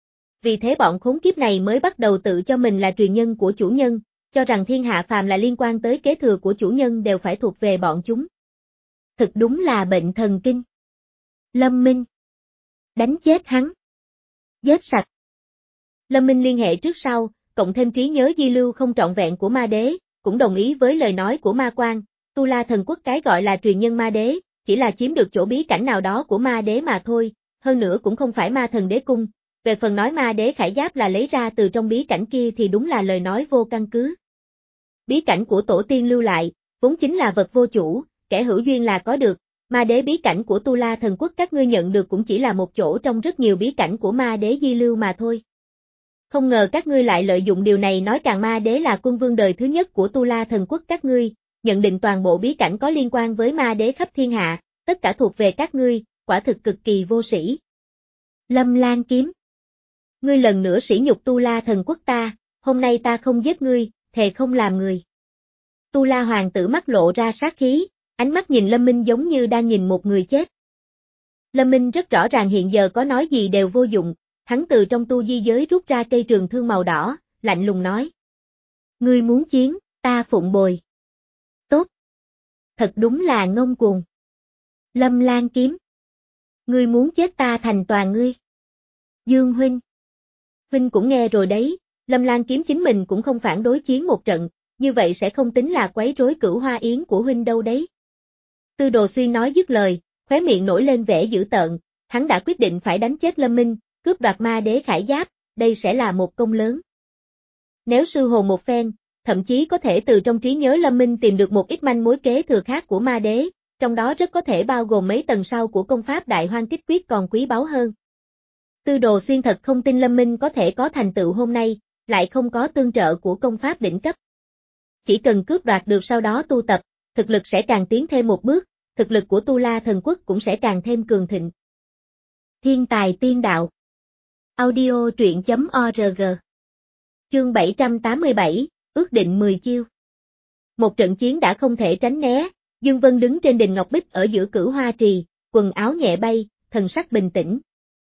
A: Vì thế bọn khốn kiếp này mới bắt đầu tự cho mình là truyền nhân của chủ nhân, cho rằng thiên hạ phàm là liên quan tới kế thừa của chủ nhân đều phải thuộc về bọn chúng. Thực đúng là bệnh thần kinh. Lâm Minh. Đánh chết hắn. Giết sạch. Lâm Minh liên hệ trước sau, cộng thêm trí nhớ di lưu không trọn vẹn của ma đế, cũng đồng ý với lời nói của ma quan, Tu La Thần Quốc cái gọi là truyền nhân ma đế, chỉ là chiếm được chỗ bí cảnh nào đó của ma đế mà thôi, hơn nữa cũng không phải ma thần đế cung. Về phần nói ma đế khải giáp là lấy ra từ trong bí cảnh kia thì đúng là lời nói vô căn cứ. Bí cảnh của tổ tiên lưu lại, vốn chính là vật vô chủ, kẻ hữu duyên là có được, ma đế bí cảnh của Tu La Thần Quốc các ngươi nhận được cũng chỉ là một chỗ trong rất nhiều bí cảnh của ma đế di lưu mà thôi. Không ngờ các ngươi lại lợi dụng điều này nói càng ma đế là quân vương đời thứ nhất của Tu La Thần Quốc các ngươi, nhận định toàn bộ bí cảnh có liên quan với ma đế khắp thiên hạ, tất cả thuộc về các ngươi, quả thực cực kỳ vô sĩ. Lâm Lan kiếm. Ngươi lần nữa sỉ nhục Tu La Thần Quốc ta, hôm nay ta không giết ngươi, thề không làm người. Tu La hoàng tử mắt lộ ra sát khí, ánh mắt nhìn Lâm Minh giống như đang nhìn một người chết. Lâm Minh rất rõ ràng hiện giờ có nói gì đều vô dụng, hắn từ trong tu di giới rút ra cây trường thương màu đỏ, lạnh lùng nói. Ngươi muốn chiến, ta phụng bồi. Tốt. Thật đúng là ngông cuồng. Lâm Lan kiếm. Ngươi muốn chết ta thành toàn ngươi. Dương huynh. Huynh cũng nghe rồi đấy, Lâm Lan kiếm chính mình cũng không phản đối chiến một trận, như vậy sẽ không tính là quấy rối cửu hoa yến của huynh đâu đấy. Tư Đồ Xuyên nói dứt lời, khóe miệng nổi lên vẻ dữ tợn, hắn đã quyết định phải đánh chết Lâm Minh, cướp đoạt ma đế khải giáp, đây sẽ là một công lớn. Nếu sư hồn một phen, thậm chí có thể từ trong trí nhớ Lâm Minh tìm được một ít manh mối kế thừa khác của ma đế, trong đó rất có thể bao gồm mấy tầng sau của công pháp Đại Hoang Kích Quyết còn quý báu hơn. Tư Đồ Xuyên thật không tin Lâm Minh có thể có thành tựu hôm nay, lại không có tương trợ của công pháp đỉnh cấp. Chỉ cần cướp đoạt được sau đó tu tập, thực lực sẽ càng tiến thêm một bước, thực lực của Tu La Thần Quốc cũng sẽ càng thêm cường thịnh. Thiên tài tiên đạo. Audio truyện chấm org. Chương bảy trăm tám mươi bảy, ước định mười chiêu. Một trận chiến đã không thể tránh né, Dương Vân đứng trên đỉnh Ngọc Bích ở giữa Cửu Hoa Trì, quần áo nhẹ bay, thần sắc bình tĩnh.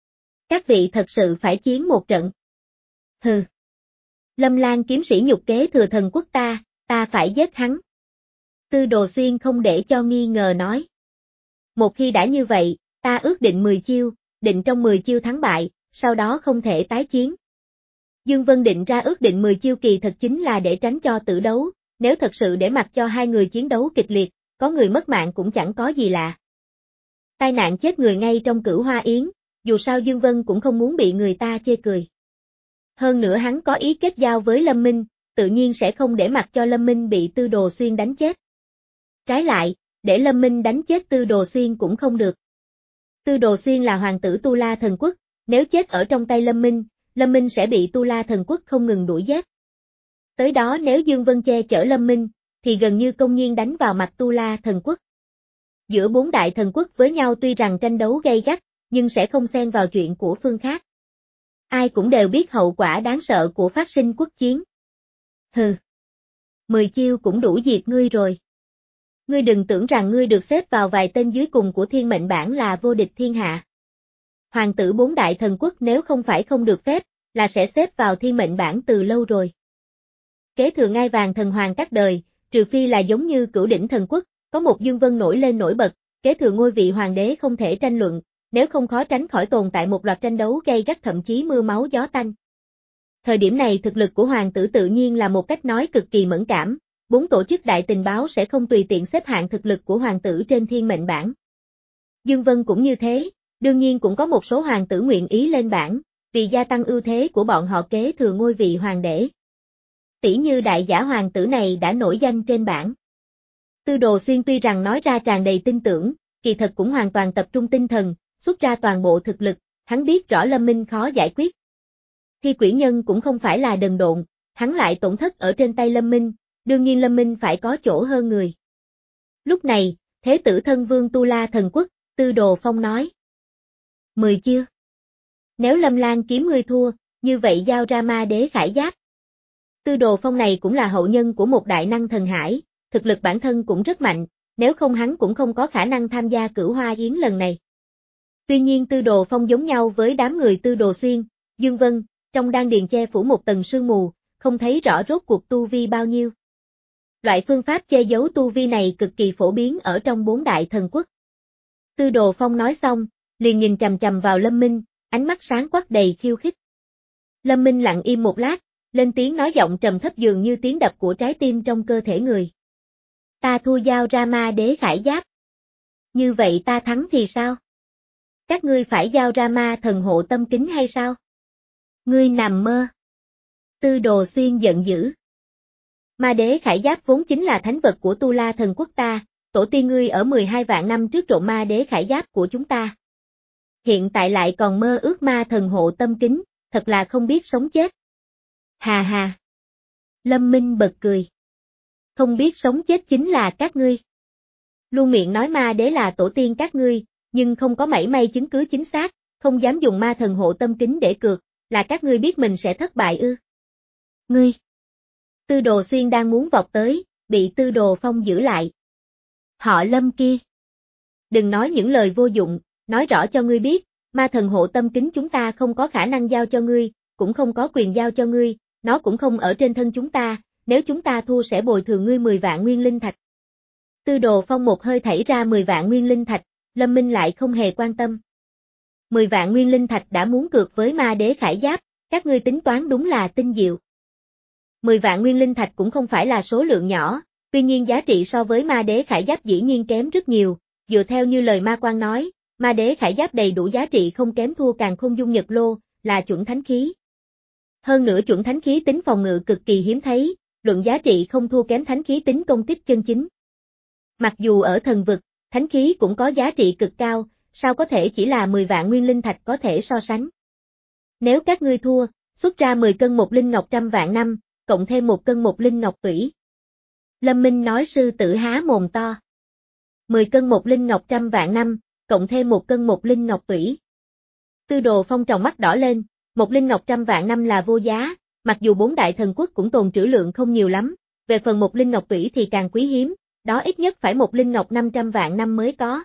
A: Các vị thật sự phải chiến một trận. Hừ. Lâm Lan kiếm sĩ nhục kế thừa thần quốc ta, ta phải giết hắn. Tư Đồ Xuyên không để cho nghi ngờ nói. Một khi đã như vậy, ta ước định mười chiêu, định trong mười chiêu thắng bại, sau đó không thể tái chiến. Dương Vân định ra ước định mười chiêu kỳ thật chính là để tránh cho tử đấu, nếu thật sự để mặc cho hai người chiến đấu kịch liệt, có người mất mạng cũng chẳng có gì lạ. Tai nạn chết người ngay trong Cửu Hoa Yến, dù sao Dương Vân cũng không muốn bị người ta chê cười. Hơn nữa hắn có ý kết giao với Lâm Minh, tự nhiên sẽ không để mặc cho Lâm Minh bị Tư Đồ Xuyên đánh chết. Trái lại, để Lâm Minh đánh chết Tư Đồ Xuyên cũng không được. Tư Đồ Xuyên là hoàng tử Tu La Thần Quốc, nếu chết ở trong tay Lâm Minh, Lâm Minh sẽ bị Tu La Thần Quốc không ngừng đuổi giết. Tới đó nếu Dương Vân che chở Lâm Minh, thì gần như công nhiên đánh vào mặt Tu La Thần Quốc. Giữa bốn đại thần quốc với nhau tuy rằng tranh đấu gay gắt, nhưng sẽ không xen vào chuyện của phương khác. Ai cũng đều biết hậu quả đáng sợ của phát sinh quốc chiến. Hừ. Mười chiêu cũng đủ diệt ngươi rồi. Ngươi đừng tưởng rằng ngươi được xếp vào vài tên dưới cùng của thiên mệnh bảng là vô địch thiên hạ. Hoàng tử bốn đại thần quốc nếu không phải không được phép, là sẽ xếp vào thiên mệnh bảng từ lâu rồi. Kế thừa ngai vàng thần hoàng các đời, trừ phi là giống như Cửu Đỉnh Thần Quốc, có một Dương Vân nổi lên nổi bật, kế thừa ngôi vị hoàng đế không thể tranh luận, nếu không khó tránh khỏi tồn tại một loạt tranh đấu gay gắt thậm chí mưa máu gió tanh. Thời điểm này thực lực của hoàng tử tự nhiên là một cách nói cực kỳ mẫn cảm, bốn tổ chức đại tình báo sẽ không tùy tiện xếp hạng thực lực của hoàng tử trên thiên mệnh bảng. Dương Vân cũng như thế, đương nhiên cũng có một số hoàng tử nguyện ý lên bảng, vì gia tăng ưu thế của bọn họ kế thừa ngôi vị hoàng đế. Tỷ như đại giả hoàng tử này đã nổi danh trên bảng. Tư Đồ Xuyên tuy rằng nói ra tràn đầy tin tưởng, kỳ thật cũng hoàn toàn tập trung tinh thần, xuất ra toàn bộ thực lực, hắn biết rõ Lâm Minh khó giải quyết. Thi Quỷ Nhân cũng không phải là đần độn, hắn lại tổn thất ở trên tay Lâm Minh, đương nhiên Lâm Minh phải có chỗ hơn người. Lúc này, Thế tử thân vương Tu La Thần Quốc, Tư Đồ Phong nói. Mười chiêu. Nếu Lâm Lan kiếm ngươi thua, như vậy giao ra ma đế khải giáp. Tư Đồ Phong này cũng là hậu nhân của một đại năng thần hải, thực lực bản thân cũng rất mạnh, nếu không hắn cũng không có khả năng tham gia Cửu Hoa Yến lần này. Tuy nhiên Tư Đồ Phong giống nhau với đám người Tư Đồ Xuyên, Dương Vân, trong đan điền che phủ một tầng sương mù, không thấy rõ rốt cuộc tu vi bao nhiêu. Loại phương pháp che giấu tu vi này cực kỳ phổ biến ở trong bốn đại thần quốc. Tư Đồ Phong nói xong, liền nhìn chằm chằm vào Lâm Minh, ánh mắt sáng quắc đầy khiêu khích. Lâm Minh lặng im một lát, lên tiếng nói giọng trầm thấp dường như tiếng đập của trái tim trong cơ thể người. Ta thua giao ra ma đế khải giáp. Như vậy ta thắng thì sao? Các ngươi phải giao ra ma thần hộ tâm kính hay sao? Ngươi nằm mơ. Tư Đồ Xuyên giận dữ. Ma đế khải giáp vốn chính là thánh vật của Tu La Thần Quốc ta, tổ tiên ngươi ở mười hai vạn năm trước trộm ma đế khải giáp của chúng ta. Hiện tại lại còn mơ ước ma thần hộ tâm kính, thật là không biết sống chết. Hà hà. Lâm Minh bật cười. Không biết sống chết chính là các ngươi. Luôn miệng nói ma đế là tổ tiên các ngươi, nhưng không có mảy may chứng cứ chính xác, không dám dùng ma thần hộ tâm kính để cược, là các ngươi biết mình sẽ thất bại ư. Ngươi. Tư Đồ Xuyên đang muốn vọt tới, bị Tư Đồ Phong giữ lại. Họ Lâm kia. Đừng nói những lời vô dụng, nói rõ cho ngươi biết, ma thần hộ tâm kính chúng ta không có khả năng giao cho ngươi, cũng không có quyền giao cho ngươi, nó cũng không ở trên thân chúng ta, nếu chúng ta thua sẽ bồi thường ngươi mười vạn nguyên linh thạch. Tư Đồ Phong một hơi thảy ra mười vạn nguyên linh thạch, Lâm Minh lại không hề quan tâm. mười vạn nguyên linh thạch đã muốn cược với ma đế khải giáp, các ngươi tính toán đúng là tinh diệu. mười vạn nguyên linh thạch cũng không phải là số lượng nhỏ, tuy nhiên giá trị so với ma đế khải giáp dĩ nhiên kém rất nhiều, dựa theo như lời ma quan nói, ma đế khải giáp đầy đủ giá trị không kém thua Càn Khôn Dung Nhật Lô, là chuẩn thánh khí. Hơn nữa chuẩn thánh khí tính phòng ngự cực kỳ hiếm thấy, luận giá trị không thua kém thánh khí tính công kích chân chính. Mặc dù ở thần vực, thánh khí cũng có giá trị cực cao, sao có thể chỉ là mười vạn nguyên linh thạch có thể so sánh. Nếu các ngươi thua, xuất ra mười cân một linh ngọc trăm vạn năm, cộng thêm một cân một linh ngọc tủy. Lâm Minh nói sư tử há mồm to. mười cân một linh ngọc trăm vạn năm, cộng thêm một cân một linh ngọc tủy. Tư Đồ Phong tròng mắt đỏ lên, một linh ngọc trăm vạn năm là vô giá, mặc dù bốn đại thần quốc cũng tồn trữ lượng không nhiều lắm, về phần một linh ngọc tủy thì càng quý hiếm, đó ít nhất phải một linh ngọc năm trăm vạn năm mới có.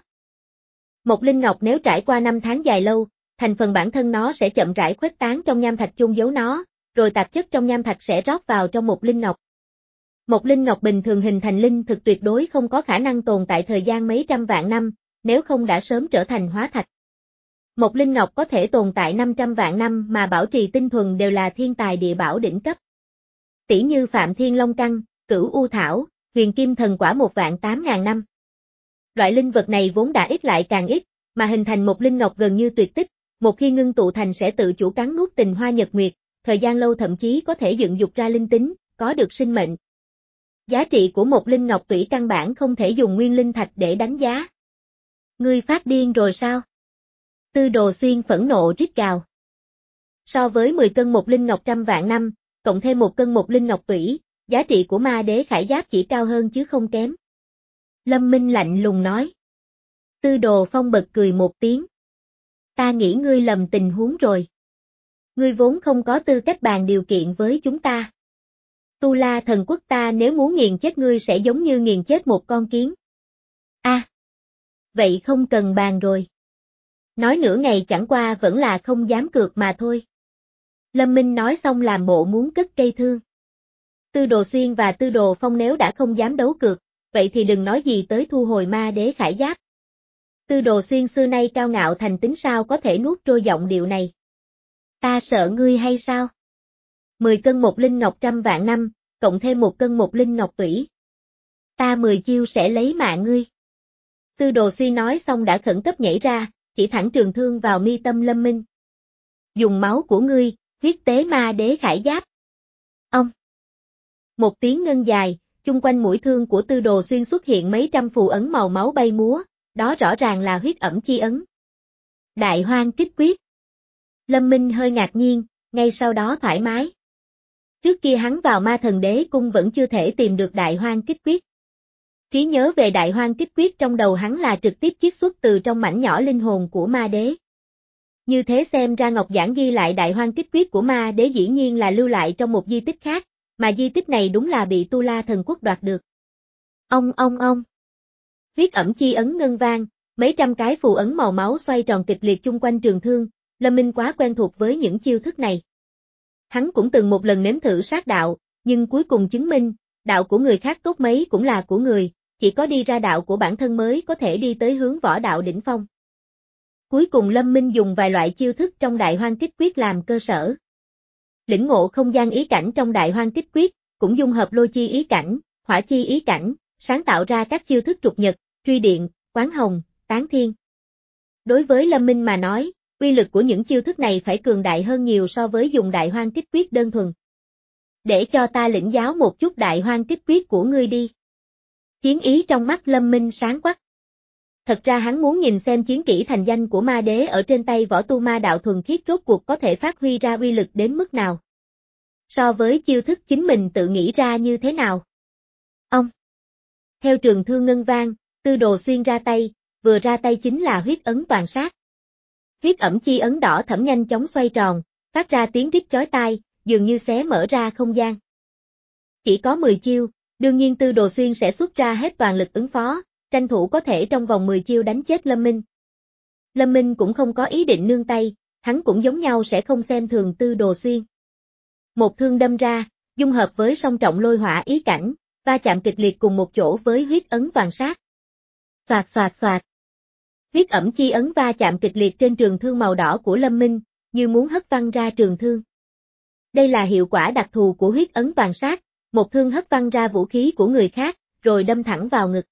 A: Một linh ngọc nếu trải qua năm tháng dài lâu, thành phần bản thân nó sẽ chậm rãi khuếch tán trong nham thạch chôn giấu nó, rồi tạp chất trong nham thạch sẽ rót vào trong một linh ngọc. Một linh ngọc bình thường hình thành linh thực tuyệt đối không có khả năng tồn tại thời gian mấy trăm vạn năm, nếu không đã sớm trở thành hóa thạch. Một linh ngọc có thể tồn tại năm trăm vạn năm mà bảo trì tinh thuần đều là thiên tài địa bảo đỉnh cấp. Tỷ như Phạm Thiên Long Căn, Cửu U Thảo, Huyền Kim Thần Quả một vạn tám ngàn năm. Loại linh vật này vốn đã ít lại càng ít, mà hình thành một linh ngọc gần như tuyệt tích, một khi ngưng tụ thành sẽ tự chủ cắn nuốt tình hoa nhật nguyệt, thời gian lâu thậm chí có thể dựng dục ra linh tính, có được sinh mệnh. Giá trị của một linh ngọc tủy căn bản không thể dùng nguyên linh thạch để đánh giá. Ngươi phát điên rồi sao? Tư Đồ Xuyên phẫn nộ rít gào. So với mười cân một linh ngọc trăm vạn năm, cộng thêm một cân một linh ngọc tủy, giá trị của ma đế khải giáp chỉ cao hơn chứ không kém. Lâm Minh lạnh lùng nói. Tư Đồ Phong bật cười một tiếng. Ta nghĩ ngươi lầm tình huống rồi. Ngươi vốn không có tư cách bàn điều kiện với chúng ta. Tu La thần quốc ta nếu muốn nghiền chết ngươi sẽ giống như nghiền chết một con kiến. A, à, vậy không cần bàn rồi. Nói nửa ngày chẳng qua vẫn là không dám cược mà thôi. Lâm Minh nói xong làm bộ muốn cất cây thương. Tư Đồ Xuyên và Tư Đồ Phong nếu đã không dám đấu cược, vậy thì đừng nói gì tới thu hồi ma đế khải giáp. Tư Đồ Xuyên xưa nay cao ngạo thành tính sao có thể nuốt trôi giọng điệu này. Ta sợ ngươi hay sao? mười cân một linh ngọc trăm vạn năm, cộng thêm một cân một linh ngọc tủy. Ta mười chiêu sẽ lấy mạng ngươi. Tư Đồ Xuyên nói xong đã khẩn cấp nhảy ra, chỉ thẳng trường thương vào mi tâm Lâm Minh. Dùng máu của ngươi, huyết tế ma đế khải giáp. Ông. Một tiếng ngân dài, chung quanh mũi thương của Tư Đồ Xuyên xuất hiện mấy trăm phù ấn màu máu bay múa, đó rõ ràng là huyết ẩm chi ấn. Đại hoang kích quyết. Lâm Minh hơi ngạc nhiên, ngay sau đó thoải mái. Trước kia hắn vào ma thần đế cung vẫn chưa thể tìm được đại hoang kích quyết. Trí nhớ về đại hoang kích quyết trong đầu hắn là trực tiếp chiết xuất từ trong mảnh nhỏ linh hồn của ma đế. Như thế xem ra ngọc giản ghi lại đại hoang kích quyết của ma đế dĩ nhiên là lưu lại trong một di tích khác, mà di tích này đúng là bị Tu La thần quốc đoạt được. Ông ông ông. Huyết ẩm chi ấn ngân vang, mấy trăm cái phù ấn màu máu xoay tròn kịch liệt chung quanh trường thương, Lâm Minh quá quen thuộc với những chiêu thức này. Hắn cũng từng một lần nếm thử sát đạo, nhưng cuối cùng chứng minh, đạo của người khác tốt mấy cũng là của người, chỉ có đi ra đạo của bản thân mới có thể đi tới hướng võ đạo đỉnh phong. Cuối cùng Lâm Minh dùng vài loại chiêu thức trong đại hoang kích quyết làm cơ sở. Lĩnh ngộ không gian ý cảnh trong đại hoang kích quyết, cũng dung hợp lôi chi ý cảnh, hỏa chi ý cảnh, sáng tạo ra các chiêu thức trục nhật, truy điện, quán hồng, tán thiên. Đối với Lâm Minh mà nói, uy lực của những chiêu thức này phải cường đại hơn nhiều so với dùng đại hoang kích quyết đơn thuần. Để cho ta lĩnh giáo một chút đại hoang kích quyết của ngươi đi. Chiến ý trong mắt Lâm Minh sáng quắc. Thật ra hắn muốn nhìn xem chiến kỹ thành danh của ma đế ở trên tay võ tu ma đạo thuần khiết rốt cuộc có thể phát huy ra uy lực đến mức nào. So với chiêu thức chính mình tự nghĩ ra như thế nào. Ông. Theo trường thương ngân vang, Tư Đồ Xuyên ra tay, vừa ra tay chính là huyết ấn toàn sát. Huyết ẩm chi ấn đỏ thẫm nhanh chóng xoay tròn, phát ra tiếng rít chói tai, dường như xé mở ra không gian. Chỉ có mười chiêu, đương nhiên Tư Đồ Xuyên sẽ xuất ra hết toàn lực ứng phó, tranh thủ có thể trong vòng mười chiêu đánh chết Lâm Minh. Lâm Minh cũng không có ý định nương tay, hắn cũng giống nhau sẽ không xem thường Tư Đồ Xuyên. Một thương đâm ra, dung hợp với song trọng lôi hỏa ý cảnh, va chạm kịch liệt cùng một chỗ với huyết ấn toàn sát. Xoạt xoạt xoạt. Huyết ẩm chi ấn va chạm kịch liệt trên trường thương màu đỏ của Lâm Minh, như muốn hất văng ra trường thương. Đây là hiệu quả đặc thù của huyết ấn toàn sát, một thương hất văng ra vũ khí của người khác, rồi đâm thẳng vào ngực.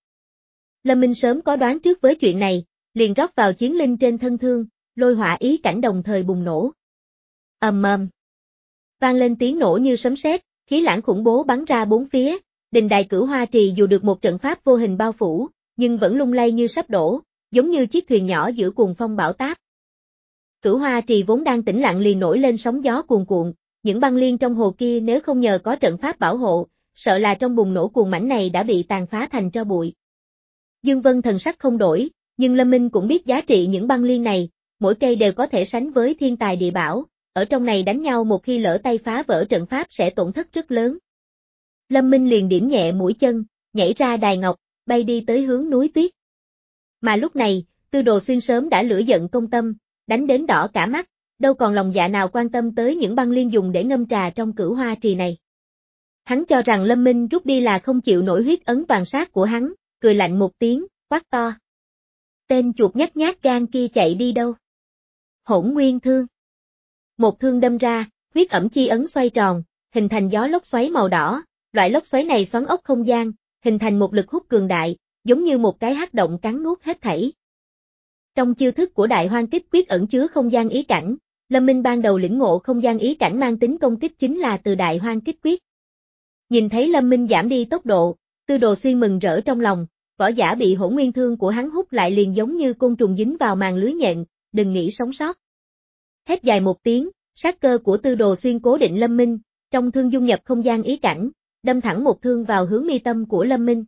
A: Lâm Minh sớm có đoán trước với chuyện này, liền rót vào chiến linh trên thân thương, lôi hỏa ý cảnh đồng thời bùng nổ. Ầm ầm. Vang lên tiếng nổ như sấm sét, khí lãng khủng bố bắn ra bốn phía, đình đài Cửu Hoa Trì dù được một trận pháp vô hình bao phủ, nhưng vẫn lung lay như sắp đổ, giống như chiếc thuyền nhỏ giữa cuồng phong bão táp. Cửu Hoa Trì vốn đang tĩnh lặng liền nổi lên sóng gió cuồn cuộn, những băng liên trong hồ kia nếu không nhờ có trận pháp bảo hộ, sợ là trong bùng nổ cuồng mãnh này đã bị tàn phá thành tro bụi. Dương Vân thần sắc không đổi, nhưng Lâm Minh cũng biết giá trị những băng liên này, mỗi cây đều có thể sánh với thiên tài địa bảo, ở trong này đánh nhau một khi lỡ tay phá vỡ trận pháp sẽ tổn thất rất lớn. Lâm Minh liền điểm nhẹ mũi chân, nhảy ra đài ngọc, bay đi tới hướng núi tuyết. Mà lúc này, Tư Đồ Xuyên sớm đã lửa giận công tâm, đánh đến đỏ cả mắt, đâu còn lòng dạ nào quan tâm tới những băng liên dùng để ngâm trà trong Cửu Hoa Trì này. Hắn cho rằng Lâm Minh rút đi là không chịu nổi huyết ấn toàn sát của hắn, cười lạnh một tiếng, quát to. Tên chuột nhắt nhát gan kia chạy đi đâu? Hỗn Nguyên Thương. Một thương đâm ra, huyết ẩm chi ấn xoay tròn, hình thành gió lốc xoáy màu đỏ, loại lốc xoáy này xoắn ốc không gian, hình thành một lực hút cường đại, giống như một cái hắc động cắn nuốt hết thảy. Trong chiêu thức của Đại Hoang Kích Quyết ẩn chứa không gian ý cảnh, Lâm Minh ban đầu lĩnh ngộ không gian ý cảnh mang tính công kích chính là từ Đại Hoang Kích Quyết. Nhìn thấy Lâm Minh giảm đi tốc độ, Tư Đồ Xuyên mừng rỡ trong lòng, võ giả bị hỗn nguyên thương của hắn hút lại liền giống như côn trùng dính vào màn lưới nhện, đừng nghĩ sống sót. Hét dài một tiếng, sát cơ của Tư Đồ Xuyên cố định Lâm Minh, trong thương dung nhập không gian ý cảnh, đâm thẳng một thương vào hướng mi tâm của Lâm Minh.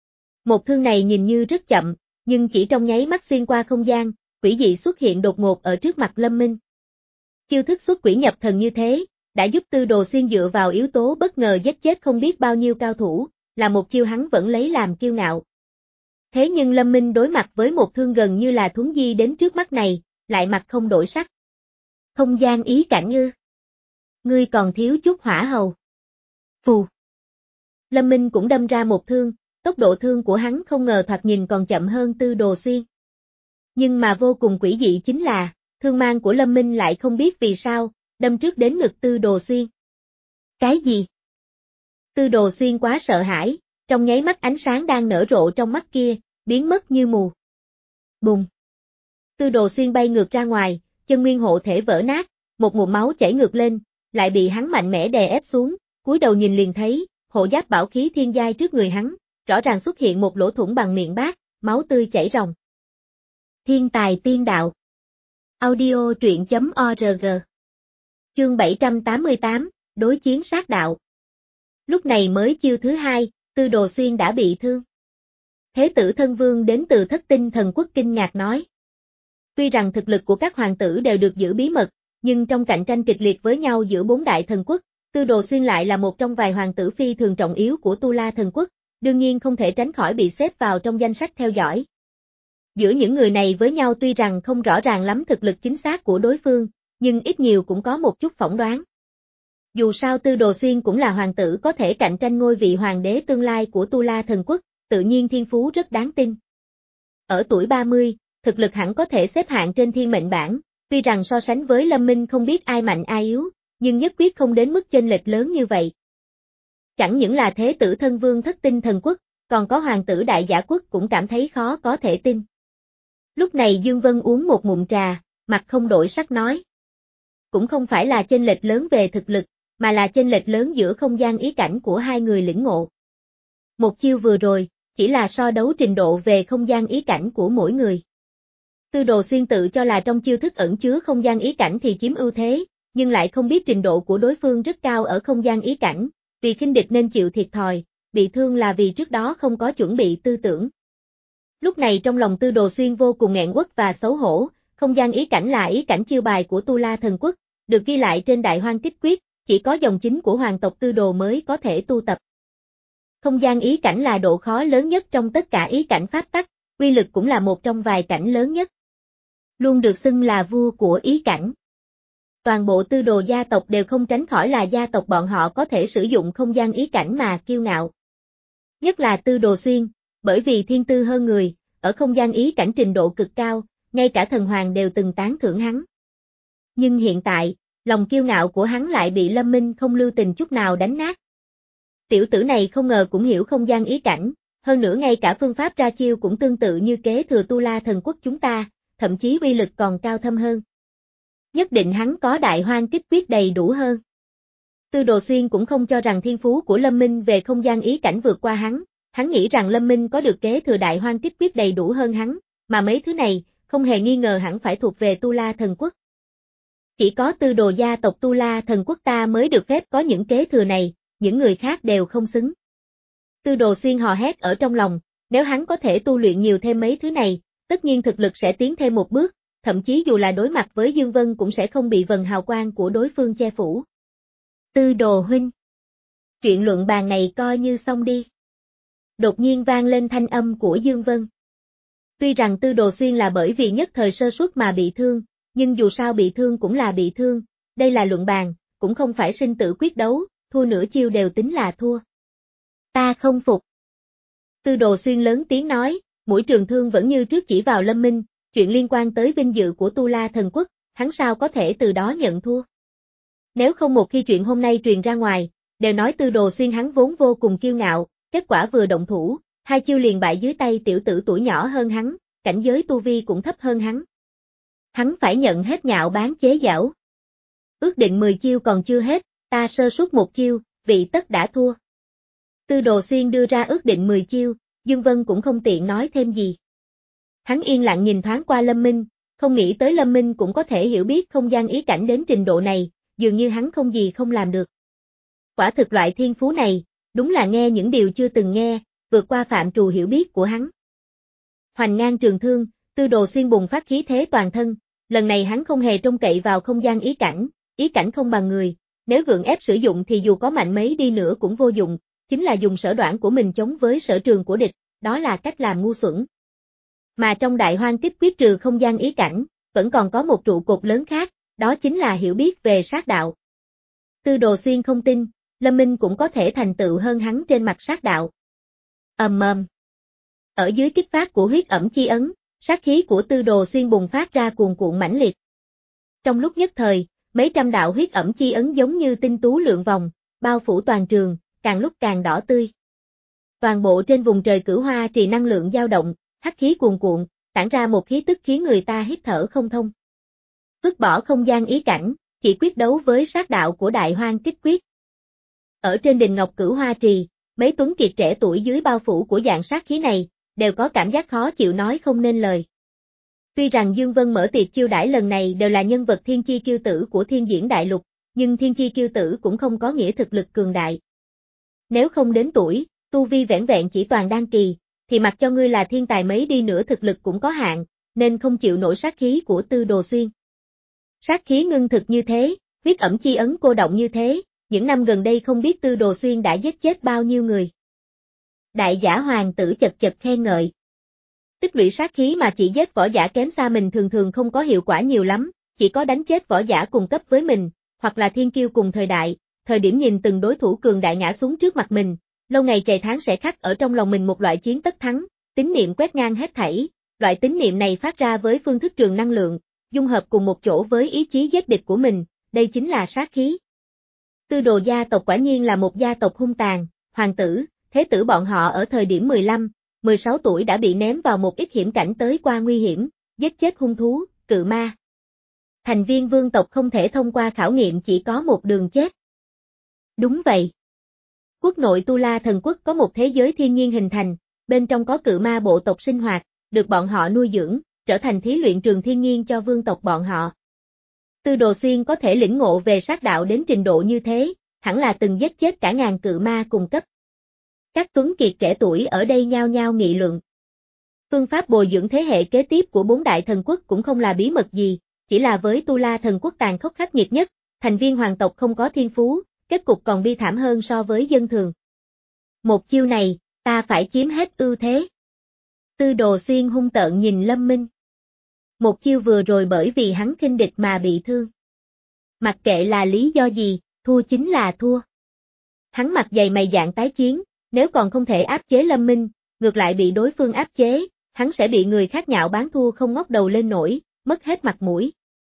A: Một thương này nhìn như rất chậm, nhưng chỉ trong nháy mắt xuyên qua không gian, quỷ dị xuất hiện đột ngột ở trước mặt Lâm Minh. Chiêu thức xuất quỷ nhập thần như thế, đã giúp Tư Đồ Xuyên dựa vào yếu tố bất ngờ giết chết không biết bao nhiêu cao thủ, là một chiêu hắn vẫn lấy làm kiêu ngạo. Thế nhưng Lâm Minh đối mặt với một thương gần như là thuấn di đến trước mắt này, lại mặt không đổi sắc. Không gian ý cảnh ư? Ngươi còn thiếu chút hỏa hầu. Phù. Lâm Minh cũng đâm ra một thương, tốc độ thương của hắn không ngờ thoạt nhìn còn chậm hơn Tư Đồ Xuyên. Nhưng mà vô cùng quỷ dị chính là, thương mang của Lâm Minh lại không biết vì sao, đâm trước đến ngực Tư Đồ Xuyên. Cái gì? Tư Đồ Xuyên quá sợ hãi, trong nháy mắt ánh sáng đang nở rộ trong mắt kia, biến mất như mù. Bùng! Tư Đồ Xuyên bay ngược ra ngoài, chân nguyên hộ thể vỡ nát, một ngụm máu chảy ngược lên, lại bị hắn mạnh mẽ đè ép xuống, cúi đầu nhìn liền thấy, hộ giáp bảo khí thiên giai trước người hắn, rõ ràng xuất hiện một lỗ thủng bằng miệng bát, máu tươi chảy ròng. Thiên tài tiên đạo. Audio truyện chấm org. Chương bảy trăm tám mươi tám, đối chiến sát đạo. Lúc này mới chiêu thứ hai, Tư Đồ Xuyên đã bị thương. Thế tử thân vương đến từ Thất Tinh Thần Quốc kinh ngạc nói. Tuy rằng thực lực của các hoàng tử đều được giữ bí mật, nhưng trong cạnh tranh kịch liệt với nhau giữa bốn đại thần quốc, Tư Đồ Xuyên lại là một trong vài hoàng tử phi thường trọng yếu của Tu La Thần Quốc, đương nhiên không thể tránh khỏi bị xếp vào trong danh sách theo dõi. Giữa những người này với nhau tuy rằng không rõ ràng lắm thực lực chính xác của đối phương, nhưng ít nhiều cũng có một chút phỏng đoán. Dù sao Tư Đồ Xuyên cũng là hoàng tử có thể cạnh tranh ngôi vị hoàng đế tương lai của Tu La Thần Quốc, tự nhiên thiên phú rất đáng tin. Ở tuổi ba mươi, thực lực hẳn có thể xếp hạng trên thiên mệnh bảng, tuy rằng so sánh với Lâm Minh không biết ai mạnh ai yếu, nhưng nhất quyết không đến mức chênh lệch lớn như vậy. Chẳng những là thế tử thân vương Thất Tinh Thần Quốc, còn có hoàng tử Đại Giả Quốc cũng cảm thấy khó có thể tin. Lúc này Dương Vân uống một ngụm trà, mặt không đổi sắc nói. Cũng không phải là chênh lệch lớn về thực lực, mà là chênh lệch lớn giữa không gian ý cảnh của hai người lĩnh ngộ. Một chiêu vừa rồi, chỉ là so đấu trình độ về không gian ý cảnh của mỗi người. Tư Đồ Xuyên tự cho là trong chiêu thức ẩn chứa không gian ý cảnh thì chiếm ưu thế, nhưng lại không biết trình độ của đối phương rất cao ở không gian ý cảnh, vì khinh địch nên chịu thiệt thòi, bị thương là vì trước đó không có chuẩn bị tư tưởng. Lúc này trong lòng Tư Đồ Xuyên vô cùng nghẹn uất và xấu hổ, không gian ý cảnh là ý cảnh chiêu bài của Tu La Thần Quốc, được ghi lại trên Đại Hoang Kích Quyết, chỉ có dòng chính của hoàng tộc Tư Đồ mới có thể tu tập. Không gian ý cảnh là độ khó lớn nhất trong tất cả ý cảnh pháp tắc, uy lực cũng là một trong vài cảnh lớn nhất. Luôn được xưng là vua của ý cảnh. Toàn bộ Tư Đồ gia tộc đều không tránh khỏi là gia tộc bọn họ có thể sử dụng không gian ý cảnh mà kiêu ngạo. Nhất là Tư Đồ Xuyên, bởi vì thiên tư hơn người, ở không gian ý cảnh trình độ cực cao, ngay cả thần hoàng đều từng tán thưởng hắn. Nhưng hiện tại, lòng kiêu ngạo của hắn lại bị Lâm Minh không lưu tình chút nào đánh nát. Tiểu tử này không ngờ cũng hiểu không gian ý cảnh, hơn nữa ngay cả phương pháp ra chiêu cũng tương tự như kế thừa Tu La Thần Quốc chúng ta, thậm chí uy lực còn cao thâm hơn. Nhất định hắn có Đại Hoang Kích Quyết đầy đủ hơn. Tư Đồ Xuyên cũng không cho rằng thiên phú của Lâm Minh về không gian ý cảnh vượt qua hắn, hắn nghĩ rằng Lâm Minh có được kế thừa Đại Hoang Tích Quyết đầy đủ hơn hắn, mà mấy thứ này, không hề nghi ngờ hẳn phải thuộc về Tu La Thần Quốc. Chỉ có Tư Đồ gia tộc Tu La Thần Quốc ta mới được phép có những kế thừa này, những người khác đều không xứng. Tư Đồ Xuyên hò hét ở trong lòng, nếu hắn có thể tu luyện nhiều thêm mấy thứ này, tất nhiên thực lực sẽ tiến thêm một bước, thậm chí dù là đối mặt với Dương Vân cũng sẽ không bị vầng hào quang của đối phương che phủ. Tư Đồ huynh, chuyện luận bàn này coi như xong đi. Đột nhiên vang lên thanh âm của Dương Vân. Tuy rằng Tư Đồ Xuyên là bởi vì nhất thời sơ suất mà bị thương, nhưng dù sao bị thương cũng là bị thương, đây là luận bàn, cũng không phải sinh tử quyết đấu, thua nửa chiêu đều tính là thua. Ta không phục. Tư Đồ Xuyên lớn tiếng nói, mũi trường thương vẫn như trước chỉ vào Lâm Minh, chuyện liên quan tới vinh dự của Tu La Thần Quốc, hắn sao có thể từ đó nhận thua. Nếu không một khi chuyện hôm nay truyền ra ngoài, đều nói Tư Đồ Xuyên hắn vốn vô cùng kiêu ngạo, kết quả vừa động thủ, hai chiêu liền bại dưới tay tiểu tử tuổi nhỏ hơn hắn, cảnh giới tu vi cũng thấp hơn hắn. Hắn phải nhận hết nhạo báng chế giễu. Ước định mười chiêu còn chưa hết, ta sơ suất một chiêu, vị tất đã thua. Tư Đồ Xuyên đưa ra ước định mười chiêu, Dương Vân cũng không tiện nói thêm gì. Hắn yên lặng nhìn thoáng qua Lâm Minh, không nghĩ tới Lâm Minh cũng có thể hiểu biết không gian ý cảnh đến trình độ này, dường như hắn không gì không làm được. Quả thực loại thiên phú này, đúng là nghe những điều chưa từng nghe, vượt qua phạm trù hiểu biết của hắn. Hoành ngang trường thương, Tư Đồ Xuyên bùng phát khí thế toàn thân, lần này hắn không hề trông cậy vào không gian ý cảnh, ý cảnh không bằng người, nếu gượng ép sử dụng thì dù có mạnh mấy đi nữa cũng vô dụng, chính là dùng sở đoản của mình chống với sở trường của địch, đó là cách làm ngu xuẩn. Mà trong Đại Hoang Tích Quyết trừ không gian ý cảnh, vẫn còn có một trụ cột lớn khác, đó chính là hiểu biết về sát đạo. Tư Đồ Xuyên không tin, Lâm Minh cũng có thể thành tựu hơn hắn trên mặt sát đạo. Ầm ầm. Ở dưới kích phát của huyết ẩm chi ấn, sát khí của Tư Đồ Xuyên bùng phát ra cuồn cuộn mãnh liệt. Trong lúc nhất thời, mấy trăm đạo huyết ẩm chi ấn giống như tinh tú lượn vòng, bao phủ toàn trường, càng lúc càng đỏ tươi. Toàn bộ trên vùng trời Cửu Hoa Trì năng lượng dao động, hắc khí cuồn cuộn, tản ra một khí tức khiến người ta hít thở không thông. Vứt bỏ không gian ý cảnh, chỉ quyết đấu với sát đạo của Đại Hoang Tích Quyết. Ở trên đỉnh ngọc Cửu Hoa Trì, mấy tuấn kiệt trẻ tuổi dưới bao phủ của dạng sát khí này, đều có cảm giác khó chịu nói không nên lời. Tuy rằng Dương Vân mở tiệc chiêu đãi lần này đều là nhân vật thiên chi kiêu tử của thiên diễn đại lục, nhưng thiên chi kiêu tử cũng không có nghĩa thực lực cường đại. Nếu không đến tuổi, tu vi vẻn vẹn chỉ toàn đan kỳ, thì mặc cho ngươi là thiên tài mấy đi nữa thực lực cũng có hạn, nên không chịu nổi sát khí của Tư Đồ Xuyên. Sát khí ngưng thực như thế, huyết ẩm chi ấn cô động như thế, những năm gần đây không biết Tư Đồ Xuyên đã giết chết bao nhiêu người. Đại giả hoàng tử chật chật khen ngợi. Tích lũy sát khí mà chỉ giết võ giả kém xa mình thường thường không có hiệu quả nhiều lắm, chỉ có đánh chết võ giả cùng cấp với mình, hoặc là thiên kiêu cùng thời đại, thời điểm nhìn từng đối thủ cường đại ngã xuống trước mặt mình, lâu ngày trời tháng sẽ khắc ở trong lòng mình một loại chiến tất thắng, tín niệm quét ngang hết thảy, loại tín niệm này phát ra với phương thức trường năng lượng, dung hợp cùng một chỗ với ý chí giết địch của mình, đây chính là sát khí. Tư Đồ gia tộc quả nhiên là một gia tộc hung tàn, hoàng tử, thế tử bọn họ ở thời điểm mười lăm, mười sáu tuổi đã bị ném vào một ít hiểm cảnh tới qua nguy hiểm, giết chết hung thú, cự ma. Thành viên vương tộc không thể thông qua khảo nghiệm chỉ có một đường chết. Đúng vậy. Quốc nội Tu La Thần Quốc có một thế giới thiên nhiên hình thành, bên trong có cự ma bộ tộc sinh hoạt, được bọn họ nuôi dưỡng, trở thành thí luyện trường thiên nhiên cho vương tộc bọn họ. Tư Đồ Xuyên có thể lĩnh ngộ về sát đạo đến trình độ như thế, hẳn là từng giết chết cả ngàn cự ma cùng cấp. Các tuấn kiệt trẻ tuổi ở đây nhao nhao nghị luận. Phương pháp bồi dưỡng thế hệ kế tiếp của bốn đại thần quốc cũng không là bí mật gì, chỉ là với Tu La Thần Quốc tàn khốc khắc nghiệt nhất, thành viên hoàng tộc không có thiên phú, kết cục còn bi thảm hơn so với dân thường. Một chiêu này, ta phải chiếm hết ưu thế. Tư Đồ Xuyên hung tợn nhìn Lâm Minh. Một chiêu vừa rồi bởi vì hắn khinh địch mà bị thương. Mặc kệ là lý do gì, thua chính là thua. Hắn mặt dày mày dạn tái chiến, nếu còn không thể áp chế Lâm Minh, ngược lại bị đối phương áp chế, hắn sẽ bị người khác nhạo báng thua không ngóc đầu lên nổi, mất hết mặt mũi.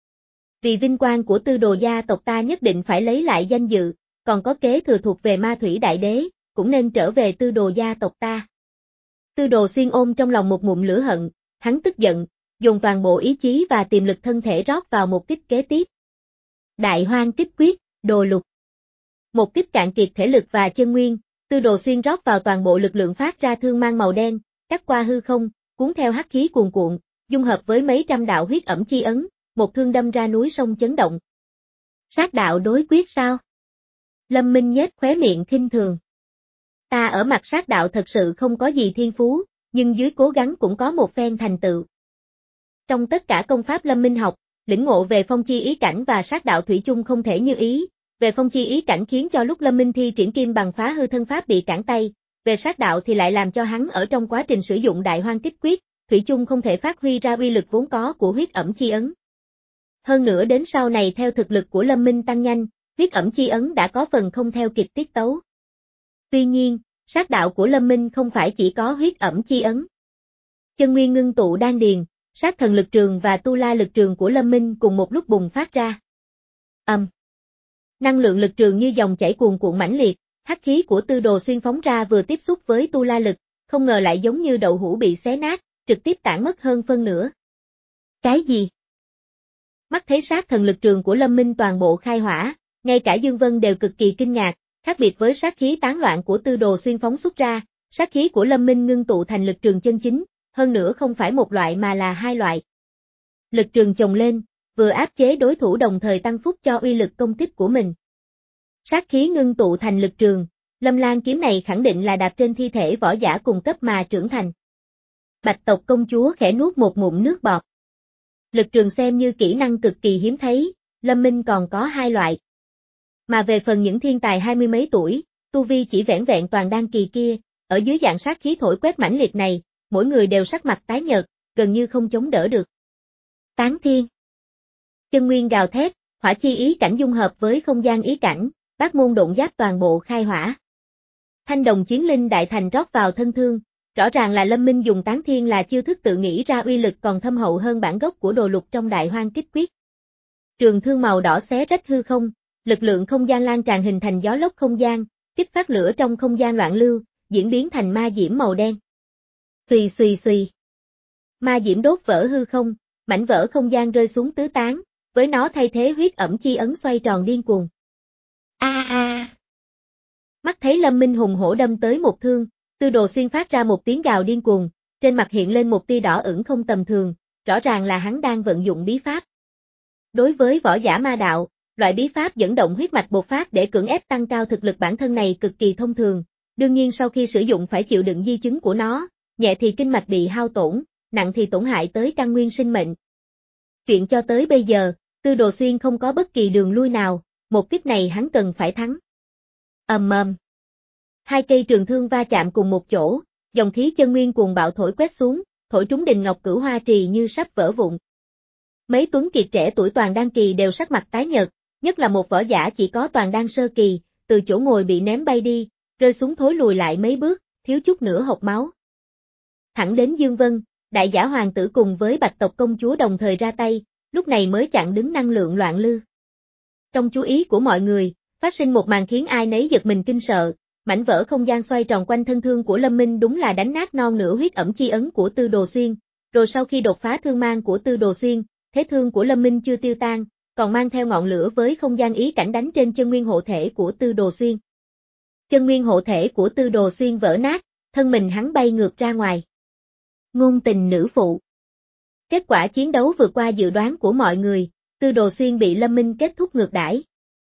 A: Vì vinh quang của Tư Đồ gia tộc ta nhất định phải lấy lại danh dự, còn có kế thừa thuộc về Ma Thủy Đại Đế, cũng nên trở về Tư Đồ gia tộc ta. Tư Đồ Xuyên ôm trong lòng một ngụm lửa hận, hắn tức giận, dùng toàn bộ ý chí và tiềm lực thân thể rót vào một kích kế tiếp. Đại Hoang Tích Quyết, Đồ Lục. Một kích cạn kiệt thể lực và chân nguyên, Tư Đồ Xuyên rót vào toàn bộ lực lượng phát ra thương mang màu đen, cắt qua hư không, cuốn theo hắc khí cuồn cuộn, dung hợp với mấy trăm đạo huyết ẩm chi ấn, một thương đâm ra núi sông chấn động. Sát đạo đối quyết sao? Lâm Minh nhếch khóe miệng khinh thường. Ta ở mặt sát đạo thật sự không có gì thiên phú, nhưng dưới cố gắng cũng có một phen thành tựu. Trong tất cả công pháp Lâm Minh học, lĩnh ngộ về phong chi ý cảnh và sát đạo thủy chung không thể như ý, về phong chi ý cảnh khiến cho lúc Lâm Minh thi triển kim bằng phá hư thân pháp bị cản tay, về sát đạo thì lại làm cho hắn ở trong quá trình sử dụng đại hoang kích quyết, thủy chung không thể phát huy ra uy lực vốn có của huyết ẩm chi ấn. Hơn nữa đến sau này theo thực lực của Lâm Minh tăng nhanh, huyết ẩm chi ấn đã có phần không theo kịp tiết tấu. Tuy nhiên, sát đạo của Lâm Minh không phải chỉ có huyết ẩm chi ấn. Chân nguyên ngưng tụ đan điền, sát thần lực trường và tu la lực trường của Lâm Minh cùng một lúc bùng phát ra. Ầm. Um. Năng lượng lực trường như dòng chảy cuồn cuộn mãnh liệt, hắc khí của Tư Đồ Xuyên phóng ra vừa tiếp xúc với tu la lực, không ngờ lại giống như đậu hũ bị xé nát, trực tiếp tản mất hơn phân nửa. Cái gì? Mắt thấy sát thần lực trường của Lâm Minh toàn bộ khai hỏa, ngay cả Dương Vân đều cực kỳ kinh ngạc, khác biệt với sát khí tán loạn của Tư Đồ Xuyên phóng xuất ra, sát khí của Lâm Minh ngưng tụ thành lực trường chân chính, hơn nữa không phải một loại mà là hai loại. Lực trường chồng lên, vừa áp chế đối thủ đồng thời tăng phúc cho uy lực công kích của mình. Sát khí ngưng tụ thành lực trường, Lâm Lan kiếm này khẳng định là đạp trên thi thể võ giả cùng cấp mà trưởng thành. Bạch tộc công chúa khẽ nuốt một ngụm nước bọt. Lực trường xem như kỹ năng cực kỳ hiếm thấy, Lâm Minh còn có hai loại. Mà về phần những thiên tài hai mươi mấy tuổi, tu vi chỉ vẻn vẹn toàn đan kỳ kia, ở dưới dạng sát khí thổi quét mãnh liệt này, mỗi người đều sắc mặt tái nhợt, gần như không chống đỡ được. Tán thiên. Chân nguyên gào thét, hỏa chi ý cảnh dung hợp với không gian ý cảnh, bát môn độn giáp toàn bộ khai hỏa. Thanh đồng chiến linh đại thành rót vào thân thương, rõ ràng là Lâm Minh dùng tán thiên là chiêu thức tự nghĩ ra uy lực còn thâm hậu hơn bản gốc của đồ lục trong đại hoang kích quyết. Trường thương màu đỏ xé rách hư không, lực lượng không gian lan tràn hình thành gió lốc không gian, kích phát lửa trong không gian loạn lưu, diễn biến thành ma diễm màu đen. Xùy xùy xùy. Ma diễm đốt vỡ hư không, mảnh vỡ không gian rơi xuống tứ tán, với nó thay thế huyết ẩm chi ấn xoay tròn điên cuồng. A a. Mắt thấy Lâm Minh hùng hổ đâm tới một thương, Tư Đồ Xuyên phát ra một tiếng gào điên cuồng, trên mặt hiện lên một tia đỏ ửng không tầm thường, rõ ràng là hắn đang vận dụng bí pháp. Đối với võ giả ma đạo, loại bí pháp dẫn động huyết mạch bộc phát để cưỡng ép tăng cao thực lực bản thân này cực kỳ thông thường, đương nhiên sau khi sử dụng phải chịu đựng di chứng của nó, nhẹ thì kinh mạch bị hao tổn, nặng thì tổn hại tới căn nguyên sinh mệnh. Chuyện cho tới bây giờ, Tư Đồ Xuyên không có bất kỳ đường lui nào, một kích này hắn cần phải thắng. Ầm ầm. Hai cây trường thương va chạm cùng một chỗ, dòng khí chân nguyên cuồng bạo thổi quét xuống, thổi trúng Đình Ngọc Cửu Hoa Trì như sắp vỡ vụn. Mấy tuấn kiệt trẻ tuổi toàn đan kỳ đều sắc mặt tái nhợt, nhất là một võ giả chỉ có toàn đan sơ kỳ, từ chỗ ngồi bị ném bay đi, rơi xuống thối lùi lại mấy bước, thiếu chút nữa hộc máu. Thẳng đến Dương Vân, đại giả hoàng tử cùng với Bạch tộc công chúa đồng thời ra tay, lúc này mới chặn đứng năng lượng loạn lưu. Trong chú ý của mọi người, phát sinh một màn khiến ai nấy giật mình kinh sợ, mảnh vỡ không gian xoay tròn quanh thân thương của Lâm Minh đúng là đánh nát non nửa huyết ẩm chi ấn của Tư Đồ Xuyên, rồi sau khi đột phá thương mang của Tư Đồ Xuyên, thế thương của Lâm Minh chưa tiêu tan, còn mang theo ngọn lửa với không gian ý cảnh đánh trên chân nguyên hộ thể của Tư Đồ Xuyên. Chân nguyên hộ thể của Tư Đồ Xuyên vỡ nát, thân mình hắn bay ngược ra ngoài. Ngôn tình nữ phụ. Kết quả chiến đấu vượt qua dự đoán của mọi người, Tư Đồ Xuyên bị Lâm Minh kết thúc ngược đãi.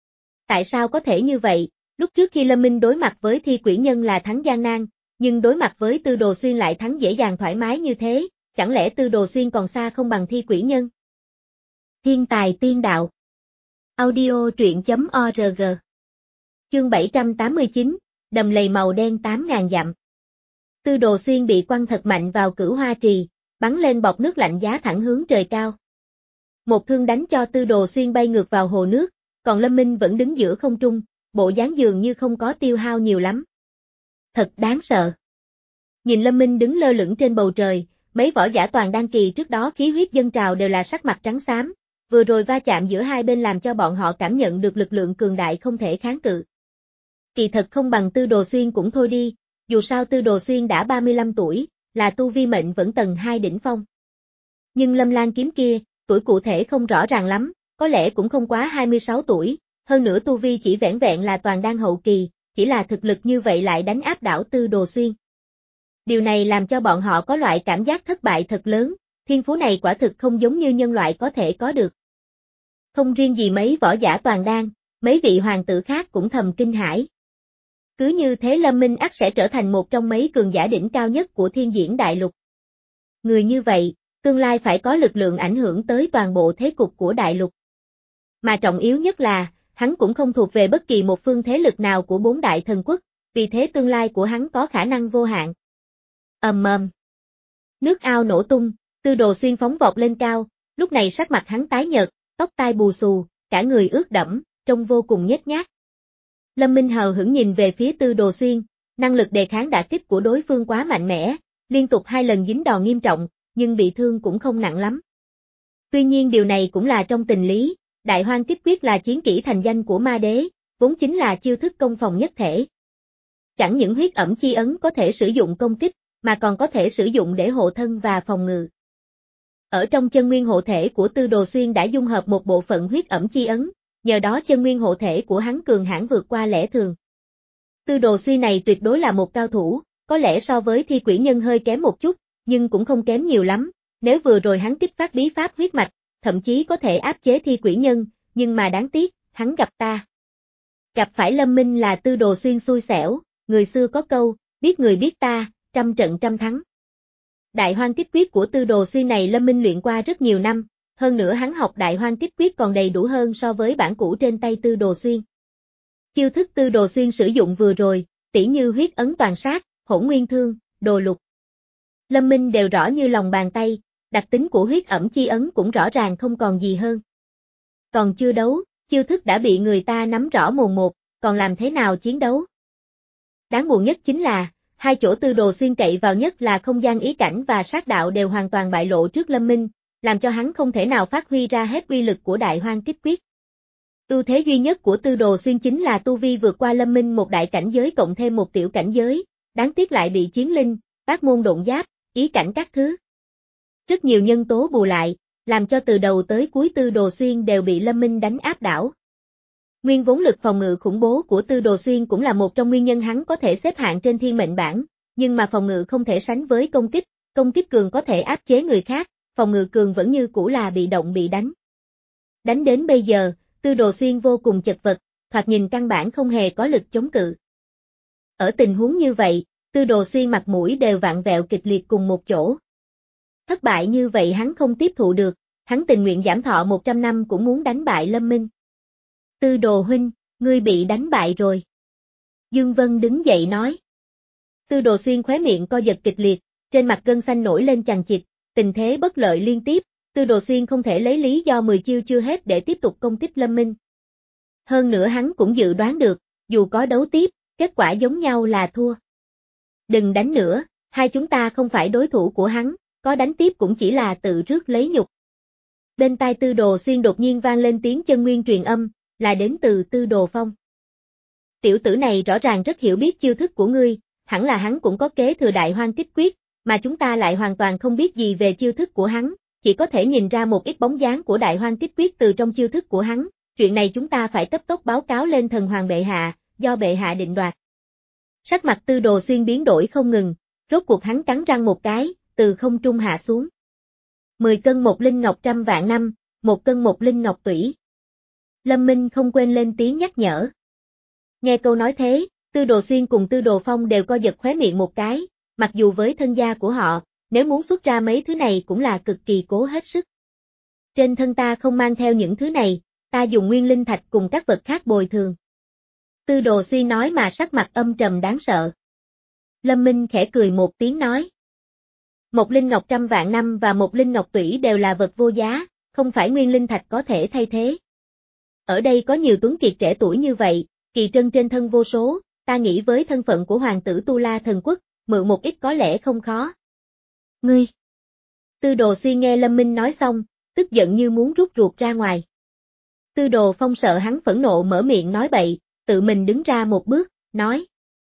A: Tại sao có thể như vậy? Lúc trước khi Lâm Minh đối mặt với Thi Quỷ Nhân là thắng gian nan, nhưng đối mặt với Tư Đồ Xuyên lại thắng dễ dàng thoải mái như thế, chẳng lẽ Tư Đồ Xuyên còn xa không bằng Thi Quỷ Nhân? Thiên tài tiên đạo. Audio truyện chấm org. Chương bảy trăm tám mươi chín, đầm lầy màu đen tám ngàn dặm. Tư Đồ Xuyên bị quăng thật mạnh vào Cửu Hoa Trì, bắn lên bọt nước lạnh giá thẳng hướng trời cao. Một thương đánh cho Tư Đồ Xuyên bay ngược vào hồ nước, còn Lâm Minh vẫn đứng giữa không trung, bộ dáng dường như không có tiêu hao nhiều lắm. Thật đáng sợ. Nhìn Lâm Minh đứng lơ lửng trên bầu trời, mấy võ giả toàn đan kỳ trước đó khí huyết dâng trào đều là sắc mặt trắng xám, vừa rồi va chạm giữa hai bên làm cho bọn họ cảm nhận được lực lượng cường đại không thể kháng cự. Kỳ thật không bằng Tư Đồ Xuyên cũng thôi đi, dù sao Tư Đồ Xuyên đã ba mươi lăm tuổi, là tu vi mệnh vẫn tầng hai đỉnh phong. Nhưng Lâm Lan kiếm kia, tuổi cụ thể không rõ ràng lắm, có lẽ cũng không quá hai mươi sáu tuổi, hơn nữa tu vi chỉ vẻn vẹn là toàn đan hậu kỳ, chỉ là thực lực như vậy lại đánh áp đảo Tư Đồ Xuyên. Điều này làm cho bọn họ có loại cảm giác thất bại thật lớn, thiên phú này quả thực không giống như nhân loại có thể có được. Không riêng gì mấy võ giả toàn đan, mấy vị hoàng tử khác cũng thầm kinh hãi. Cứ như thế Lâm Minh ắt sẽ trở thành một trong mấy cường giả đỉnh cao nhất của thiên diễn đại lục. Người như vậy, tương lai phải có lực lượng ảnh hưởng tới toàn bộ thế cục của đại lục. Mà trọng yếu nhất là, hắn cũng không thuộc về bất kỳ một phương thế lực nào của bốn đại thần quốc, vì thế tương lai của hắn có khả năng vô hạn. Ầm ầm. Nước ao nổ tung, Tư Đồ Xuyên phóng vọt lên cao, lúc này sắc mặt hắn tái nhợt, tóc tai bù xù, cả người ướt đẫm, trông vô cùng nhếch nhác. Lâm Minh hờ hững nhìn về phía Tư Đồ Xuyên, năng lực đề kháng đả kích của đối phương quá mạnh mẽ, liên tục hai lần dính đòn nghiêm trọng, nhưng bị thương cũng không nặng lắm. Tuy nhiên điều này cũng là trong tình lý, Đại Hoang Kích Quyết là chiến kỹ thành danh của ma đế, vốn chính là chiêu thức công phòng nhất thể. Chẳng những huyết ẩm chi ấn có thể sử dụng công kích, mà còn có thể sử dụng để hộ thân và phòng ngự. Ở trong chân nguyên hộ thể của Tư Đồ Xuyên đã dung hợp một bộ phận huyết ẩm chi ấn, nhờ đó chân nguyên hộ thể của hắn cường hãn vượt qua lẽ thường. Tư Đồ Xuyên này tuyệt đối là một cao thủ, có lẽ so với Thi Quỷ Nhân hơi kém một chút, nhưng cũng không kém nhiều lắm, nếu vừa rồi hắn kích phát bí pháp huyết mạch, thậm chí có thể áp chế Thi Quỷ Nhân, nhưng mà đáng tiếc, hắn gặp ta. Gặp phải Lâm Minh là Tư Đồ Xuyên xui xẻo, người xưa có câu, biết người biết ta, trăm trận trăm thắng. Đại Hoang Kích Quyết của Tư Đồ Xuyên này Lâm Minh luyện qua rất nhiều năm, hơn nữa hắn học Đại Hoang Kích Quyết còn đầy đủ hơn so với bản cũ trên tay Tư Đồ Xuyên. Chiêu thức Tư Đồ Xuyên sử dụng vừa rồi, tỉ như huyết ấn toàn sát, hỗn nguyên thương, đồ lục. Lâm Minh đều rõ như lòng bàn tay, đặc tính của huyết ẩm chi ấn cũng rõ ràng không còn gì hơn. Còn chưa đấu, chiêu thức đã bị người ta nắm rõ mồn một, còn làm thế nào chiến đấu? Đáng buồn nhất chính là, hai chỗ Tư Đồ Xuyên cậy vào nhất là không gian ý cảnh và sát đạo đều hoàn toàn bại lộ trước Lâm Minh, làm cho hắn không thể nào phát huy ra hết uy lực của Đại Hoang Kích Quyết. Ưu thế duy nhất của Tư Đồ Xuyên chính là tu vi vượt qua Lâm Minh một đại cảnh giới cộng thêm một tiểu cảnh giới, đáng tiếc lại bị chiến linh, bát môn độn giáp, ý cảnh các thứ. Rất nhiều nhân tố bù lại, làm cho từ đầu tới cuối Tư Đồ Xuyên đều bị Lâm Minh đánh áp đảo. Nguyên vốn lực phòng ngự khủng bố của Tư Đồ Xuyên cũng là một trong nguyên nhân hắn có thể xếp hạng trên thiên mệnh bảng, nhưng mà phòng ngự không thể sánh với công kích, công kích cường có thể áp chế người khác, phòng ngự cường vẫn như cũ là bị động bị đánh. Đánh đến bây giờ, Tư Đồ Xuyên vô cùng chật vật, thoạt nhìn căn bản không hề có lực chống cự. Ở tình huống như vậy, Tư Đồ Xuyên mặt mũi đều vặn vẹo kịch liệt cùng một chỗ. Thất bại như vậy hắn không tiếp thụ được, hắn tình nguyện giảm thọ một trăm năm cũng muốn đánh bại Lâm Minh. Tư Đồ huynh, ngươi bị đánh bại rồi. Dương Vân đứng dậy nói. Tư Đồ Xuyên khóe miệng co giật kịch liệt, trên mặt gân xanh nổi lên chằng chịt, tình thế bất lợi liên tiếp, Tư Đồ Xuyên không thể lấy lý do mười chiêu chưa hết để tiếp tục công kích Lâm Minh. Hơn nữa hắn cũng dự đoán được, dù có đấu tiếp, kết quả giống nhau là thua. Đừng đánh nữa, hai chúng ta không phải đối thủ của hắn, có đánh tiếp cũng chỉ là tự rước lấy nhục. Bên tai Tư Đồ Xuyên đột nhiên vang lên tiếng chân nguyên truyền âm, là đến từ Tư Đồ Phong. Tiểu tử này rõ ràng rất hiểu biết chiêu thức của ngươi, hẳn là hắn cũng có kế thừa Đại Hoang Kích Quyết, mà chúng ta lại hoàn toàn không biết gì về chiêu thức của hắn, chỉ có thể nhìn ra một ít bóng dáng của Đại Hoang Kích Quyết từ trong chiêu thức của hắn, chuyện này chúng ta phải cấp tốc báo cáo lên thần hoàng bệ hạ, do bệ hạ định đoạt. Sắc mặt Tư Đồ Xuyên biến đổi không ngừng, rốt cuộc hắn cắn răng một cái, từ không trung hạ xuống. Mười cân một linh ngọc trăm vạn năm, một cân một linh ngọc tủy. Lâm Minh không quên lên tiếng nhắc nhở. Nghe câu nói thế, Tư Đồ Xuyên cùng Tư Đồ Phong đều co giật khóe miệng một cái, mặc dù với thân gia của họ, nếu muốn xuất ra mấy thứ này cũng là cực kỳ cố hết sức. Trên thân ta không mang theo những thứ này, ta dùng nguyên linh thạch cùng các vật khác bồi thường. Tư Đồ Xuyên nói mà sắc mặt âm trầm đáng sợ. Lâm Minh khẽ cười một tiếng nói. Một linh ngọc trăm vạn năm và một linh ngọc tủy đều là vật vô giá, không phải nguyên linh thạch có thể thay thế. Ở đây có nhiều tuấn kiệt trẻ tuổi như vậy, kỳ trân trên thân vô số, ta nghĩ với thân phận của hoàng tử Tu La Thần Quốc, mượn một ít có lẽ không khó. Ngươi! Tư Đồ Xuyên nghe Lâm Minh nói xong, tức giận như muốn rút ruột ra ngoài. Tư Đồ Phong sợ hắn phẫn nộ mở miệng nói bậy, tự mình đứng ra một bước, nói.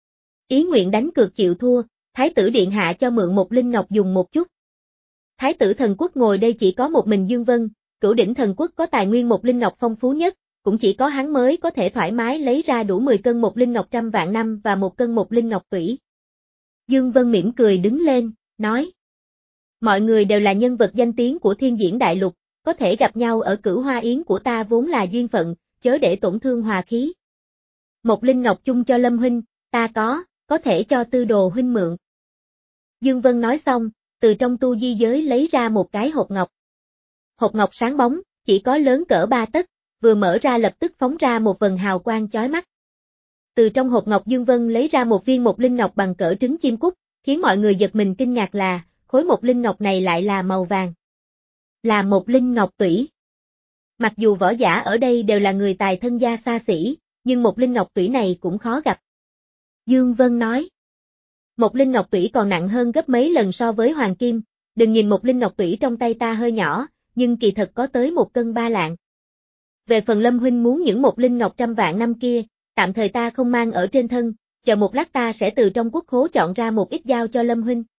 A: Ý nguyện đánh cược chịu thua, Thái tử Điện Hạ cho mượn một linh ngọc dùng một chút. Thái tử Thần Quốc ngồi đây chỉ có một mình Dương Vân, Cửu Đỉnh Thần Quốc có tài nguyên một linh ngọc phong phú nhất, cũng chỉ có hắn mới có thể thoải mái lấy ra đủ mười cân một linh ngọc trăm vạn năm và một cân một linh ngọc tủy. Dương Vân mỉm cười đứng lên, nói. Mọi người đều là nhân vật danh tiếng của thiên diễn đại lục, có thể gặp nhau ở cửu hoa yến của ta vốn là duyên phận, chớ để tổn thương hòa khí. Một linh ngọc chung cho Lâm huynh, ta có, có thể cho Tư Đồ huynh mượn. Dương Vân nói xong, từ trong tu di giới lấy ra một cái hộp ngọc. Hộp ngọc sáng bóng, chỉ có lớn cỡ ba tấc, vừa mở ra lập tức phóng ra một vầng hào quang chói mắt. Từ trong hộp ngọc Dương Vân lấy ra một viên một linh ngọc bằng cỡ trứng chim cút, khiến mọi người giật mình kinh ngạc là, khối một linh ngọc này lại là màu vàng. Là một linh ngọc tủy. Mặc dù võ giả ở đây đều là người tài thân gia xa xỉ, nhưng một linh ngọc tủy này cũng khó gặp. Dương Vân nói. Một linh ngọc tủy còn nặng hơn gấp mấy lần so với hoàng kim, đừng nhìn một linh ngọc tủy trong tay ta hơi nhỏ, nhưng kỳ thật có tới một cân ba lạng. Về phần Lâm huynh muốn những một linh ngọc trăm vạn năm kia, tạm thời ta không mang ở trên thân, chờ một lát ta sẽ từ trong quốc khố chọn ra một ít giao cho Lâm huynh.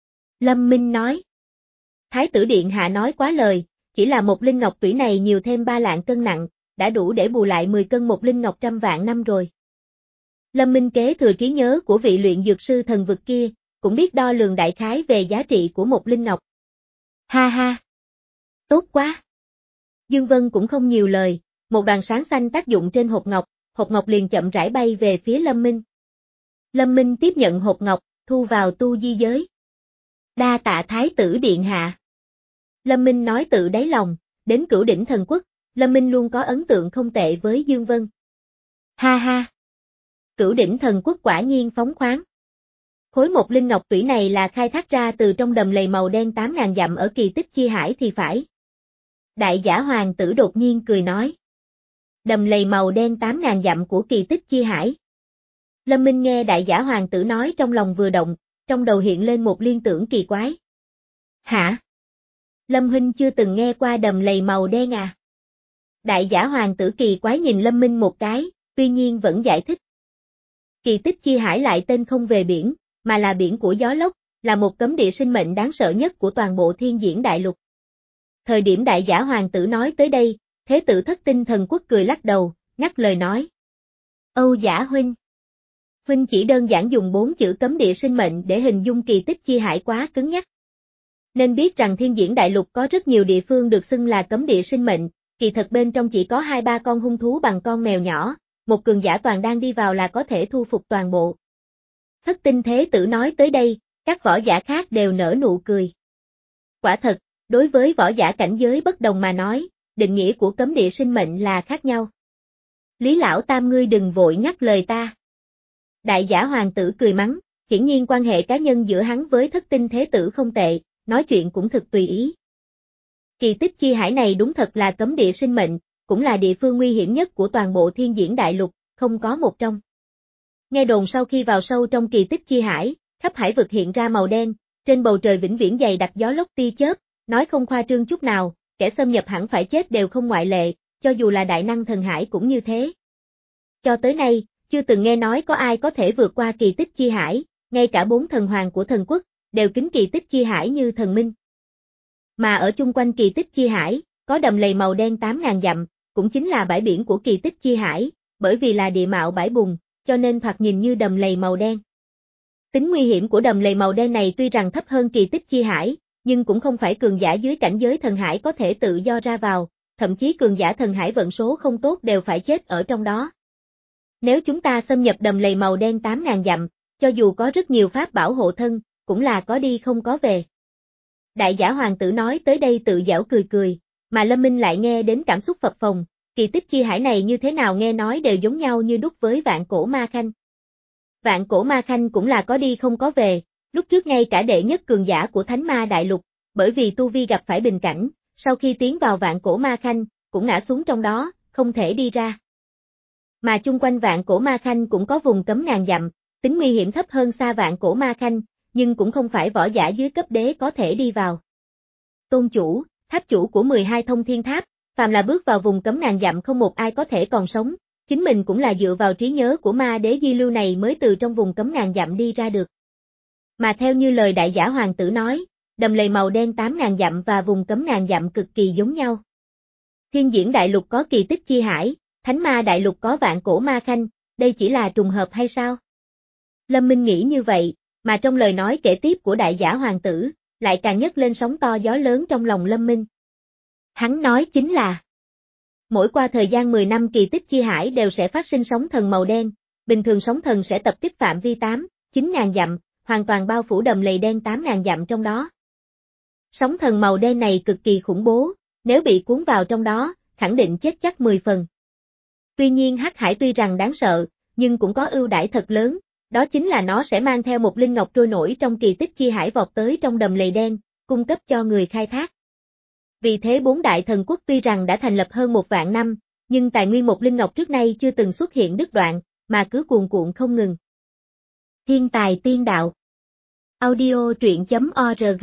A: Lâm Minh nói. Thái tử điện hạ nói quá lời, chỉ là một linh ngọc tủy này nhiều thêm ba lạng cân nặng, đã đủ để bù lại mười cân một linh ngọc trăm vạn năm rồi. Lâm Minh kế thừa trí nhớ của vị luyện dược sư thần vực kia, cũng biết đo lường đại khái về giá trị của một linh ngọc. Ha ha! Tốt quá! Dương Vân cũng không nhiều lời, một đoàn sáng xanh tác dụng trên hộp ngọc, hộp ngọc liền chậm rãi bay về phía Lâm Minh. Lâm Minh tiếp nhận hộp ngọc, thu vào tu di giới. Đa tạ Thái tử điện hạ. Lâm Minh nói tự đáy lòng, đến cửu đỉnh thần quốc, Lâm Minh luôn có ấn tượng không tệ với Dương Vân. Ha ha! Cửu đỉnh thần quốc quả nhiên phóng khoáng. Khối một linh ngọc tủy này là khai thác ra từ trong đầm lầy màu đen tám ngàn dặm ở kỳ tích chi hải thì phải. Đại giả hoàng tử đột nhiên cười nói. Đầm lầy màu đen tám ngàn dặm của kỳ tích chi hải. Lâm Minh nghe đại giả hoàng tử nói trong lòng vừa động, trong đầu hiện lên một liên tưởng kỳ quái. Hả? Lâm huynh chưa từng nghe qua đầm lầy màu đen à? Đại giả hoàng tử kỳ quái nhìn Lâm Minh một cái, tuy nhiên vẫn giải thích. Kỳ tích chi hải lại tên không về biển, mà là biển của gió lốc, là một cấm địa sinh mệnh đáng sợ nhất của toàn bộ thiên diễn đại lục. Thời điểm đại giả hoàng tử nói tới đây, thế tử Thất Tinh thần quốc cười lắc đầu, ngắt lời nói. Âu giả huynh. Huynh chỉ đơn giản dùng bốn chữ cấm địa sinh mệnh để hình dung kỳ tích chi hải quá cứng nhắc. Nên biết rằng thiên diễn đại lục có rất nhiều địa phương được xưng là cấm địa sinh mệnh, kỳ thật bên trong chỉ có hai ba con hung thú bằng con mèo nhỏ, một cường giả toàn đang đi vào là có thể thu phục toàn bộ. Thất Tinh thế tử nói tới đây, các võ giả khác đều nở nụ cười. Quả thật, đối với võ giả cảnh giới bất đồng mà nói, định nghĩa của cấm địa sinh mệnh là khác nhau. Lý lão tam ngươi đừng vội ngắt lời ta. Đại giả hoàng tử cười mắng, hiển nhiên quan hệ cá nhân giữa hắn với Thất Tinh thế tử không tệ, nói chuyện cũng thực tùy ý. Kỳ tích chi hải này đúng thật là cấm địa sinh mệnh, cũng là địa phương nguy hiểm nhất của toàn bộ thiên diễn đại lục, không có một trong. Nghe đồn sau khi vào sâu trong kỳ tích chi hải, khắp hải vực hiện ra màu đen, trên bầu trời vĩnh viễn dày đặc gió lốc tia chớp, nói không khoa trương chút nào, kẻ xâm nhập hẳn phải chết đều không ngoại lệ, cho dù là đại năng thần hải cũng như thế. Cho tới nay, chưa từng nghe nói có ai có thể vượt qua kỳ tích chi hải, ngay cả bốn thần hoàng của thần quốc, đều kính kỳ tích chi hải như thần minh. Mà ở chung quanh kỳ tích chi hải, có đầm lầy màu đen tám ngàn dặm, cũng chính là bãi biển của kỳ tích chi hải, bởi vì là địa mạo bãi bùn, cho nên thoạt nhìn như đầm lầy màu đen. Tính nguy hiểm của đầm lầy màu đen này tuy rằng thấp hơn kỳ tích chi hải, nhưng cũng không phải cường giả dưới cảnh giới thần hải có thể tự do ra vào, thậm chí cường giả thần hải vận số không tốt đều phải chết ở trong đó. Nếu chúng ta xâm nhập đầm lầy màu đen tám ngàn dặm, cho dù có rất nhiều pháp bảo hộ thân, cũng là có đi không có về. Đại giả hoàng tử nói tới đây tự giảo cười cười, mà Lâm Minh lại nghe đến cảm xúc phập phồng, kỳ tích chi hải này như thế nào nghe nói đều giống nhau như đúc với vạn cổ ma khanh. Vạn cổ ma khanh cũng là có đi không có về, lúc trước ngay cả đệ nhất cường giả của thánh ma đại lục, bởi vì tu vi gặp phải bình cảnh, sau khi tiến vào vạn cổ ma khanh, cũng ngã xuống trong đó, không thể đi ra. Mà chung quanh vạn cổ ma khanh cũng có vùng cấm ngàn dặm, tính nguy hiểm thấp hơn xa vạn cổ ma khanh, nhưng cũng không phải võ giả dưới cấp đế có thể đi vào. Tôn chủ, tháp chủ của mười hai thông thiên tháp, phàm là bước vào vùng cấm ngàn dặm không một ai có thể còn sống, chính mình cũng là dựa vào trí nhớ của ma đế di lưu này mới từ trong vùng cấm ngàn dặm đi ra được. Mà theo như lời đại giả hoàng tử nói, đầm lầy màu đen tám ngàn dặm và vùng cấm ngàn dặm cực kỳ giống nhau. Thiên diễn đại lục có kỳ tích chi hải, Thánh ma đại lục có vạn cổ ma khanh, đây chỉ là trùng hợp hay sao? Lâm Minh nghĩ như vậy, mà trong lời nói kể tiếp của đại giả hoàng tử, lại càng nhấc lên sóng to gió lớn trong lòng Lâm Minh. Hắn nói chính là, mỗi qua thời gian mười năm kỳ tích chi hải đều sẽ phát sinh sóng thần màu đen, bình thường sóng thần sẽ tập kích phạm vi tám, chín ngàn dặm, hoàn toàn bao phủ đầm lầy đen tám ngàn dặm trong đó. Sóng thần màu đen này cực kỳ khủng bố, nếu bị cuốn vào trong đó, khẳng định chết chắc mười phần. Tuy nhiên Hắc Hải tuy rằng đáng sợ, nhưng cũng có ưu đãi thật lớn, đó chính là nó sẽ mang theo một linh ngọc trôi nổi trong kỳ tích chi hải vọt tới trong đầm lầy đen, cung cấp cho người khai thác. Vì thế bốn đại thần quốc tuy rằng đã thành lập hơn một vạn năm, nhưng tài nguyên một linh ngọc trước nay chưa từng xuất hiện đứt đoạn, mà cứ cuồn cuộn không ngừng. Thiên tài tiên đạo. Audio truyện chấm org.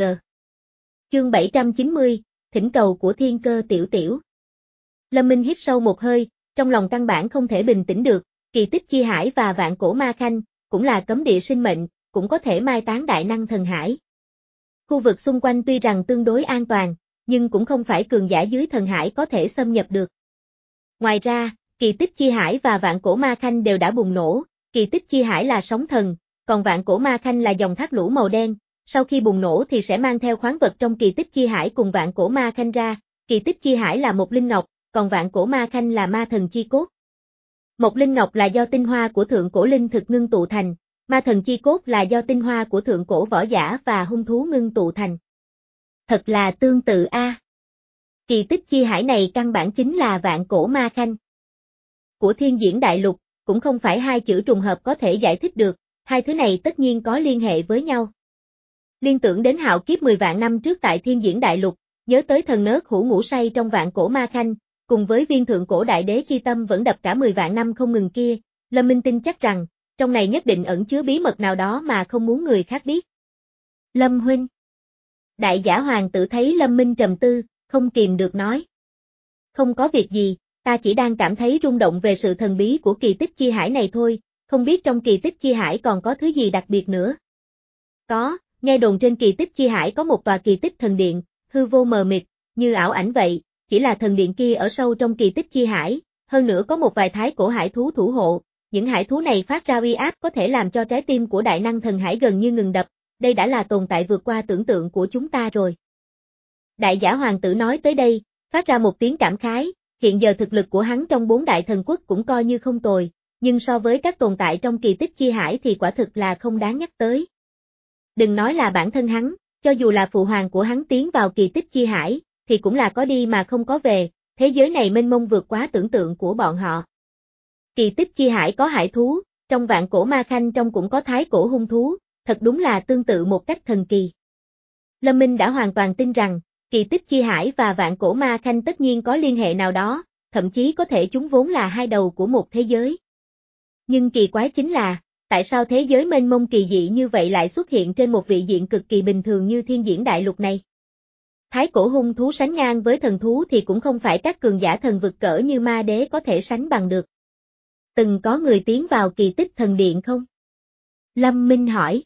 A: Chương bảy trăm chín mươi, thỉnh cầu của thiên cơ tiểu tiểu. Lâm Minh hít sâu một hơi, trong lòng căn bản không thể bình tĩnh được, kỳ tích chi hải và vạn cổ ma khanh, cũng là cấm địa sinh mệnh, cũng có thể mai táng đại năng thần hải. Khu vực xung quanh tuy rằng tương đối an toàn, nhưng cũng không phải cường giả dưới thần hải có thể xâm nhập được. Ngoài ra, kỳ tích chi hải và vạn cổ ma khanh đều đã bùng nổ, kỳ tích chi hải là sóng thần, còn vạn cổ ma khanh là dòng thác lũ màu đen, sau khi bùng nổ thì sẽ mang theo khoáng vật trong kỳ tích chi hải cùng vạn cổ ma khanh ra, kỳ tích chi hải là một linh ngọc, còn vạn cổ ma khanh là ma thần chi cốt. Một linh ngọc là do tinh hoa của thượng cổ linh thực ngưng tụ thành, ma thần chi cốt là do tinh hoa của thượng cổ võ giả và hung thú ngưng tụ thành. Thật là tương tự a. À. Kỳ tích chi hải này căn bản chính là vạn cổ ma khanh của thiên diễn đại lục, cũng không phải hai chữ trùng hợp có thể giải thích được, hai thứ này tất nhiên có liên hệ với nhau. Liên tưởng đến hạo kiếp mười vạn năm trước tại thiên diễn đại lục, nhớ tới thần nớt hữu ngủ say trong vạn cổ ma khanh, cùng với viên thượng cổ đại đế chi tâm vẫn đập cả mười vạn năm không ngừng kia, Lâm Minh tin chắc rằng, trong này nhất định ẩn chứa bí mật nào đó mà không muốn người khác biết. Lâm huynh. Đại giả hoàng tử thấy Lâm Minh trầm tư, không kìm được nói. Không có việc gì, ta chỉ đang cảm thấy rung động về sự thần bí của kỳ tích chi hải này thôi, không biết trong kỳ tích chi hải còn có thứ gì đặc biệt nữa. Có, nghe đồn trên kỳ tích chi hải có một tòa kỳ tích thần điện, hư vô mờ mịt, như ảo ảnh vậy, chỉ là thần điện kia ở sâu trong kỳ tích chi hải, hơn nữa có một vài thái cổ hải thú thủ hộ, những hải thú này phát ra uy áp có thể làm cho trái tim của đại năng thần hải gần như ngừng đập, đây đã là tồn tại vượt qua tưởng tượng của chúng ta rồi. Đại giả hoàng tử nói tới đây, phát ra một tiếng cảm khái, hiện giờ thực lực của hắn trong bốn đại thần quốc cũng coi như không tồi, nhưng so với các tồn tại trong kỳ tích chi hải thì quả thực là không đáng nhắc tới. Đừng nói là bản thân hắn, cho dù là phụ hoàng của hắn tiến vào kỳ tích chi hải, thì cũng là có đi mà không có về, thế giới này mênh mông vượt quá tưởng tượng của bọn họ. Kỳ tích chi hải có hải thú, trong vạn cổ ma khanh trong cũng có thái cổ hung thú, thật đúng là tương tự một cách thần kỳ. Lâm Minh đã hoàn toàn tin rằng, kỳ tích chi hải và vạn cổ ma khanh tất nhiên có liên hệ nào đó, thậm chí có thể chúng vốn là hai đầu của một thế giới. Nhưng kỳ quái chính là, tại sao thế giới mênh mông kỳ dị như vậy lại xuất hiện trên một vị diện cực kỳ bình thường như thiên diễn đại lục này? Thái cổ hung thú sánh ngang với thần thú thì cũng không phải các cường giả thần vực cỡ như ma đế có thể sánh bằng được. Từng có người tiến vào kỳ tích thần điện không? Lâm Minh hỏi.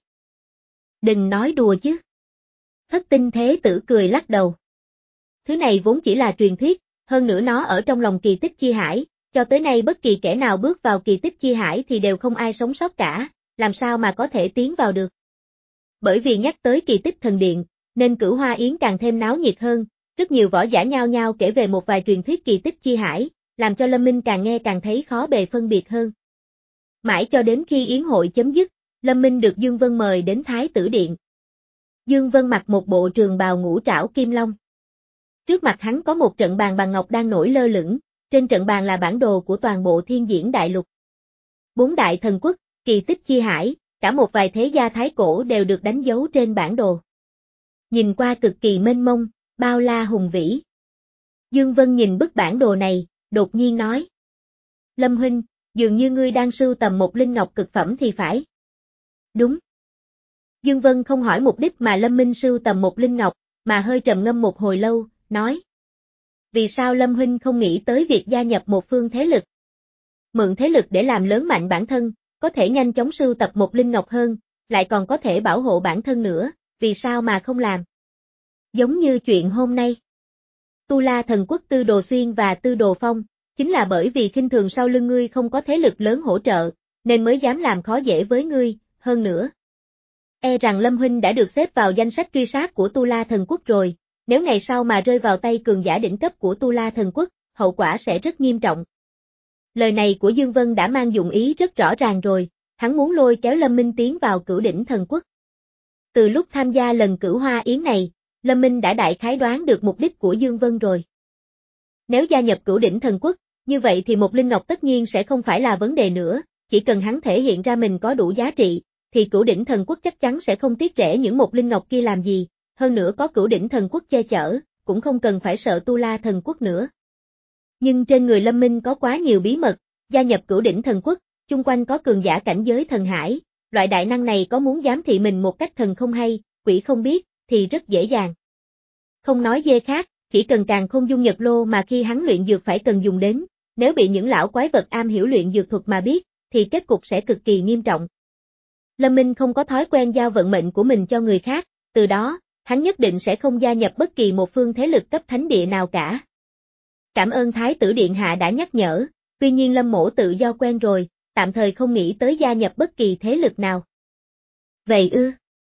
A: Đừng nói đùa chứ. Thất tinh thế tử cười lắc đầu. Thứ này vốn chỉ là truyền thuyết, hơn nữa nó ở trong lòng kỳ tích chi hải, cho tới nay bất kỳ kẻ nào bước vào kỳ tích chi hải thì đều không ai sống sót cả, làm sao mà có thể tiến vào được. Bởi vì nhắc tới kỳ tích thần điện, nên Cửu Hoa Yến càng thêm náo nhiệt hơn, rất nhiều võ giả nhao nhao kể về một vài truyền thuyết kỳ tích chi hải, làm cho Lâm Minh càng nghe càng thấy khó bề phân biệt hơn. Mãi cho đến khi yến hội chấm dứt, Lâm Minh được Dương Vân mời đến Thái Tử Điện. Dương Vân mặc một bộ trường bào ngũ trảo kim long. Trước mặt hắn có một trận bàn bằng ngọc đang nổi lơ lửng, trên trận bàn là bản đồ của toàn bộ thiên diễn đại lục. Bốn đại thần quốc, kỳ tích chi hải, cả một vài thế gia thái cổ đều được đánh dấu trên bản đồ. Nhìn qua cực kỳ mênh mông, bao la hùng vĩ. Dương Vân nhìn bức bản đồ này, đột nhiên nói. Lâm huynh, dường như ngươi đang sưu tầm một linh ngọc cực phẩm thì phải. Đúng. Dương Vân không hỏi mục đích mà Lâm Minh sưu tầm một linh ngọc, mà hơi trầm ngâm một hồi lâu, nói. Vì sao Lâm huynh không nghĩ tới việc gia nhập một phương thế lực? Mượn thế lực để làm lớn mạnh bản thân, có thể nhanh chóng sưu tập một linh ngọc hơn, lại còn có thể bảo hộ bản thân nữa, vì sao mà không làm? Giống như chuyện hôm nay. Tu La thần quốc Tư Đồ Xuyên và Tư Đồ Phong, chính là bởi vì khinh thường sau lưng ngươi không có thế lực lớn hỗ trợ, nên mới dám làm khó dễ với ngươi, hơn nữa. E rằng Lâm Huynh đã được xếp vào danh sách truy sát của Tu La Thần Quốc rồi, nếu ngày sau mà rơi vào tay cường giả đỉnh cấp của Tu La Thần Quốc, hậu quả sẽ rất nghiêm trọng. Lời này của Dương Vân đã mang dụng ý rất rõ ràng rồi, hắn muốn lôi kéo Lâm Minh tiến vào Cửu Đỉnh Thần Quốc. Từ lúc tham gia lần Cửu Hoa Yến này, Lâm Minh đã đại khái đoán được mục đích của Dương Vân rồi. Nếu gia nhập Cửu Đỉnh Thần Quốc, như vậy thì một linh ngọc tất nhiên sẽ không phải là vấn đề nữa, chỉ cần hắn thể hiện ra mình có đủ giá trị, thì Cửu Đỉnh Thần Quốc chắc chắn sẽ không tiếc rẻ những một linh ngọc kia làm gì, hơn nữa có Cửu Đỉnh Thần Quốc che chở, cũng không cần phải sợ Tu La Thần Quốc nữa. Nhưng trên người Lâm Minh có quá nhiều bí mật, gia nhập Cửu Đỉnh Thần Quốc, chung quanh có cường giả cảnh giới thần hải, loại đại năng này có muốn giám thị mình một cách thần không hay, quỷ không biết, thì rất dễ dàng. Không nói dê khác, chỉ cần càng không dung nhật lô mà khi hắn luyện dược phải cần dùng đến, nếu bị những lão quái vật am hiểu luyện dược thuật mà biết, thì kết cục sẽ cực kỳ nghiêm trọng. Lâm Minh không có thói quen giao vận mệnh của mình cho người khác, từ đó, hắn nhất định sẽ không gia nhập bất kỳ một phương thế lực cấp thánh địa nào cả. Cảm ơn Thái tử Điện Hạ đã nhắc nhở, tuy nhiên Lâm mỗ tự do quen rồi, tạm thời không nghĩ tới gia nhập bất kỳ thế lực nào. Vậy ư?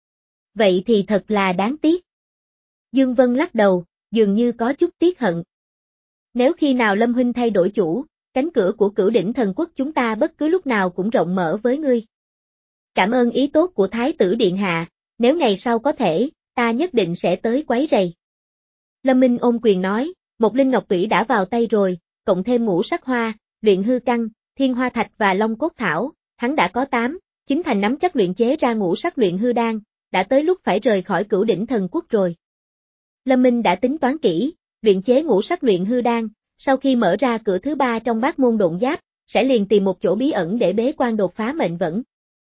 A: Vậy thì thật là đáng tiếc. Dương Vân lắc đầu, dường như có chút tiếc hận. Nếu khi nào Lâm Huynh thay đổi chủ, cánh cửa của Cửu Đỉnh Thần Quốc chúng ta bất cứ lúc nào cũng rộng mở với ngươi. Cảm ơn ý tốt của Thái tử Điện Hạ, nếu ngày sau có thể, ta nhất định sẽ tới quấy rầy. Lâm Minh ôm quyền nói, một linh ngọc tủy đã vào tay rồi, cộng thêm ngũ sắc hoa, luyện hư căn, thiên hoa thạch và long cốt thảo, hắn đã có tám, chín thành nắm chắc luyện chế ra ngũ sắc luyện hư đan, đã tới lúc phải rời khỏi Cửu Đỉnh Thần Quốc rồi. Lâm Minh đã tính toán kỹ, luyện chế ngũ sắc luyện hư đan, sau khi mở ra cửa thứ ba trong bát môn độn giáp, sẽ liền tìm một chỗ bí ẩn để bế quan đột phá mệnh vẫn.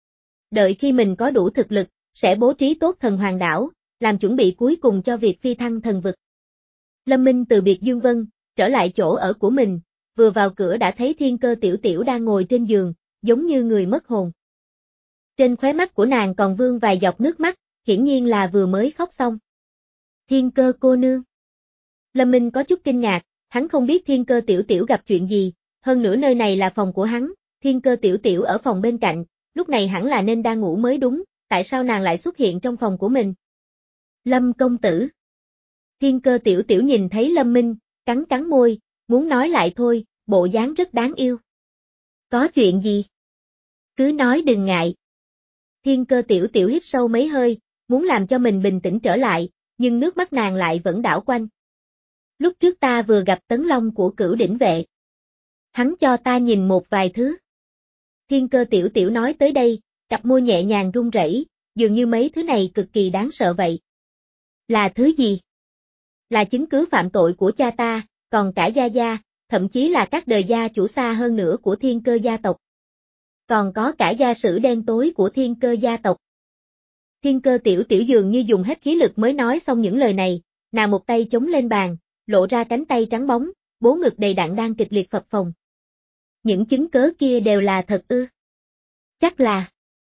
A: Đợi khi mình có đủ thực lực, sẽ bố trí tốt thần hoàng đảo, làm chuẩn bị cuối cùng cho việc phi thăng thần vực. Lâm Minh từ biệt Dương Vân, trở lại chỗ ở của mình, vừa vào cửa đã thấy Thiên Cơ Tiểu Tiểu đang ngồi trên giường, giống như người mất hồn. Trên khóe mắt của nàng còn vương vài giọt nước mắt, hiển nhiên là vừa mới khóc xong. Thiên Cơ cô nương. Lâm Minh có chút kinh ngạc, hắn không biết Thiên Cơ Tiểu Tiểu gặp chuyện gì, hơn nữa nơi này là phòng của hắn, Thiên Cơ Tiểu Tiểu ở phòng bên cạnh, lúc này hẳn là nên đang ngủ mới đúng, tại sao nàng lại xuất hiện trong phòng của mình? Lâm công tử. Thiên Cơ Tiểu Tiểu nhìn thấy Lâm Minh, cắn cắn môi, muốn nói lại thôi, bộ dáng rất đáng yêu. Có chuyện gì? Cứ nói đừng ngại. Thiên Cơ Tiểu Tiểu hít sâu mấy hơi, muốn làm cho mình bình tĩnh trở lại, nhưng nước mắt nàng lại vẫn đảo quanh. Lúc trước ta vừa gặp Tấn Long của Cửu Đỉnh Vệ. Hắn cho ta nhìn một vài thứ. Thiên Cơ Tiểu Tiểu nói tới đây, cặp môi nhẹ nhàng run rẩy, dường như mấy thứ này cực kỳ đáng sợ vậy. Là thứ gì? Là chứng cứ phạm tội của cha ta, còn cả gia gia, thậm chí là các đời gia chủ xa hơn nữa của Thiên Cơ gia tộc. Còn có cả gia sử đen tối của Thiên Cơ gia tộc. Thiên Cơ Tiểu Tiểu dường như dùng hết khí lực mới nói xong những lời này, nàng một tay chống lên bàn, lộ ra cánh tay trắng bóng, bố ngực đầy đặn đang kịch liệt phập phồng. Những chứng cớ kia đều là thật ư? Chắc là...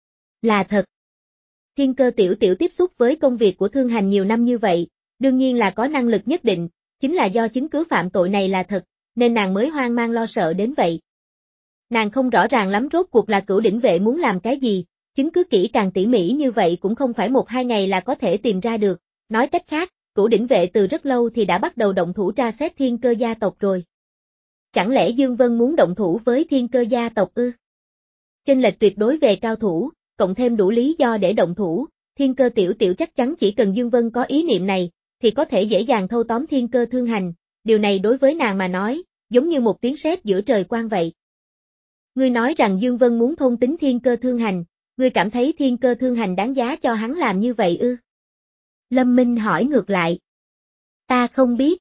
A: là thật. Thiên Cơ Tiểu Tiểu tiếp xúc với công việc của thương hành nhiều năm như vậy, đương nhiên là có năng lực nhất định, chính là do chứng cứ phạm tội này là thật, nên nàng mới hoang mang lo sợ đến vậy. Nàng không rõ ràng lắm rốt cuộc là Cửu Đỉnh Vệ muốn làm cái gì, chứng cứ kỹ càng tỉ mỉ như vậy cũng không phải một hai ngày là có thể tìm ra được, nói cách khác, Cửu Đỉnh Vệ từ rất lâu thì đã bắt đầu động thủ tra xét Thiên Cơ gia tộc rồi. Chẳng lẽ Dương Vân muốn động thủ với Thiên Cơ gia tộc ư? Chênh lệch tuyệt đối về cao thủ, cộng thêm đủ lý do để động thủ, Thiên Cơ Tiểu Tiểu chắc chắn chỉ cần Dương Vân có ý niệm này, thì có thể dễ dàng thâu tóm Thiên Cơ Thương Hành, điều này đối với nàng mà nói, giống như một tiếng sét giữa trời quang vậy. Ngươi nói rằng Dương Vân muốn thôn tính Thiên Cơ Thương Hành, ngươi cảm thấy Thiên Cơ Thương Hành đáng giá cho hắn làm như vậy ư? Lâm Minh hỏi ngược lại. Ta không biết.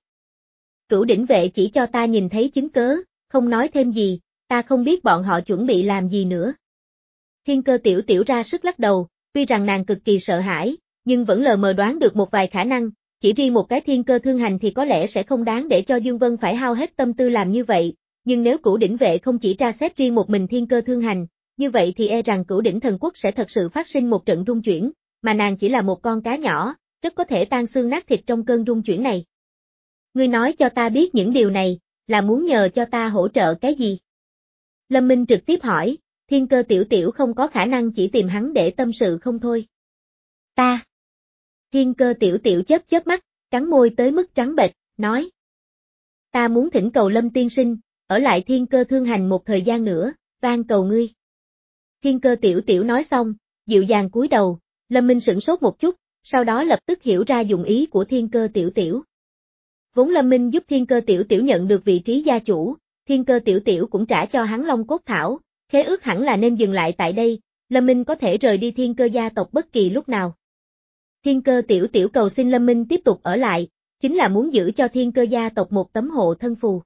A: Cửu Đỉnh Vệ chỉ cho ta nhìn thấy chứng cớ, không nói thêm gì, ta không biết bọn họ chuẩn bị làm gì nữa. Thiên Cơ Tiểu Tiểu ra sức lắc đầu, tuy rằng nàng cực kỳ sợ hãi, nhưng vẫn lờ mờ đoán được một vài khả năng, chỉ riêng một cái Thiên Cơ Thương Hành thì có lẽ sẽ không đáng để cho Dương Vân phải hao hết tâm tư làm như vậy, nhưng nếu Cửu Đỉnh Vệ không chỉ tra xét riêng một mình Thiên Cơ Thương Hành, như vậy thì e rằng Cửu Đỉnh Thần Quốc sẽ thật sự phát sinh một trận rung chuyển, mà nàng chỉ là một con cá nhỏ, rất có thể tan xương nát thịt trong cơn rung chuyển này. Ngươi nói cho ta biết những điều này, là muốn nhờ cho ta hỗ trợ cái gì? Lâm Minh trực tiếp hỏi, Thiên Cơ tiểu tiểu không có khả năng chỉ tìm hắn để tâm sự không thôi. Ta. Thiên Cơ tiểu tiểu chớp chớp mắt, cắn môi tới mức trắng bệch, nói. Ta muốn thỉnh cầu Lâm tiên sinh, ở lại Thiên Cơ thương hành một thời gian nữa, van cầu ngươi. Thiên Cơ tiểu tiểu nói xong, dịu dàng cúi đầu, Lâm Minh sửng sốt một chút, sau đó lập tức hiểu ra dụng ý của Thiên Cơ tiểu tiểu. Vốn Lâm Minh giúp Thiên Cơ tiểu tiểu nhận được vị trí gia chủ, Thiên Cơ tiểu tiểu cũng trả cho hắn Long cốt thảo, khế ước hẳn là nên dừng lại tại đây, Lâm Minh có thể rời đi Thiên Cơ gia tộc bất kỳ lúc nào. Thiên Cơ tiểu tiểu cầu xin Lâm Minh tiếp tục ở lại, chính là muốn giữ cho Thiên Cơ gia tộc một tấm hộ thân phù.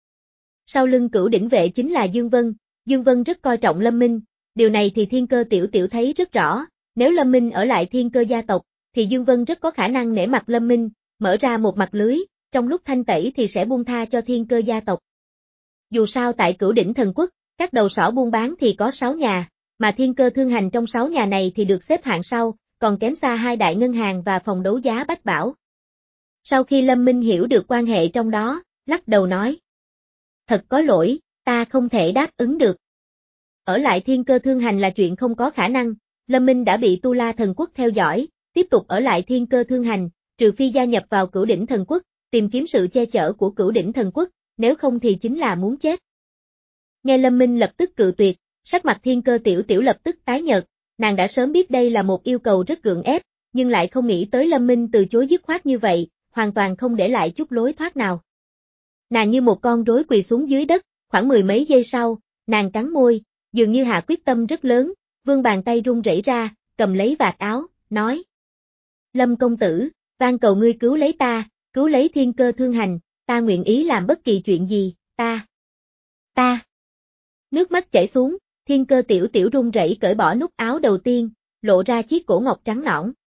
A: Sau lưng Cửu Đỉnh vệ chính là Dương Vân, Dương Vân rất coi trọng Lâm Minh, điều này thì Thiên Cơ tiểu tiểu thấy rất rõ, nếu Lâm Minh ở lại Thiên Cơ gia tộc, thì Dương Vân rất có khả năng nể mặt Lâm Minh, mở ra một mặt lưới, trong lúc thanh tẩy thì sẽ buông tha cho Thiên Cơ gia tộc. Dù sao tại Cửu Đỉnh thần quốc, các đầu sỏ buôn bán thì có sáu nhà, mà Thiên Cơ thương hành trong sáu nhà này thì được xếp hạng sau, còn kém xa hai đại ngân hàng và phòng đấu giá Bách Bảo. Sau khi Lâm Minh hiểu được quan hệ trong đó, lắc đầu nói. Thật có lỗi, ta không thể đáp ứng được. Ở lại Thiên Cơ thương hành là chuyện không có khả năng, Lâm Minh đã bị Tu La thần quốc theo dõi, tiếp tục ở lại Thiên Cơ thương hành, trừ phi gia nhập vào Cửu Đỉnh thần quốc, tìm kiếm sự che chở của Cửu Đỉnh thần quốc, nếu không thì chính là muốn chết. Nghe Lâm Minh lập tức cự tuyệt, sắc mặt Thiên Cơ tiểu tiểu lập tức tái nhợt, nàng đã sớm biết đây là một yêu cầu rất gượng ép, nhưng lại không nghĩ tới Lâm Minh từ chối dứt khoát như vậy, hoàn toàn không để lại chút lối thoát nào. Nàng như một con rối quỳ xuống dưới đất, khoảng mười mấy giây sau, nàng cắn môi, dường như hạ quyết tâm rất lớn, vươn bàn tay run rẩy ra, cầm lấy vạt áo, nói. Lâm công tử, van cầu ngươi cứu lấy ta, cứu lấy Thiên Cơ thương hành, ta nguyện ý làm bất kỳ chuyện gì, ta. Ta. Nước mắt chảy xuống, Thiên Cơ tiểu tiểu run rẩy cởi bỏ nút áo đầu tiên, lộ ra chiếc cổ ngọc trắng nõn.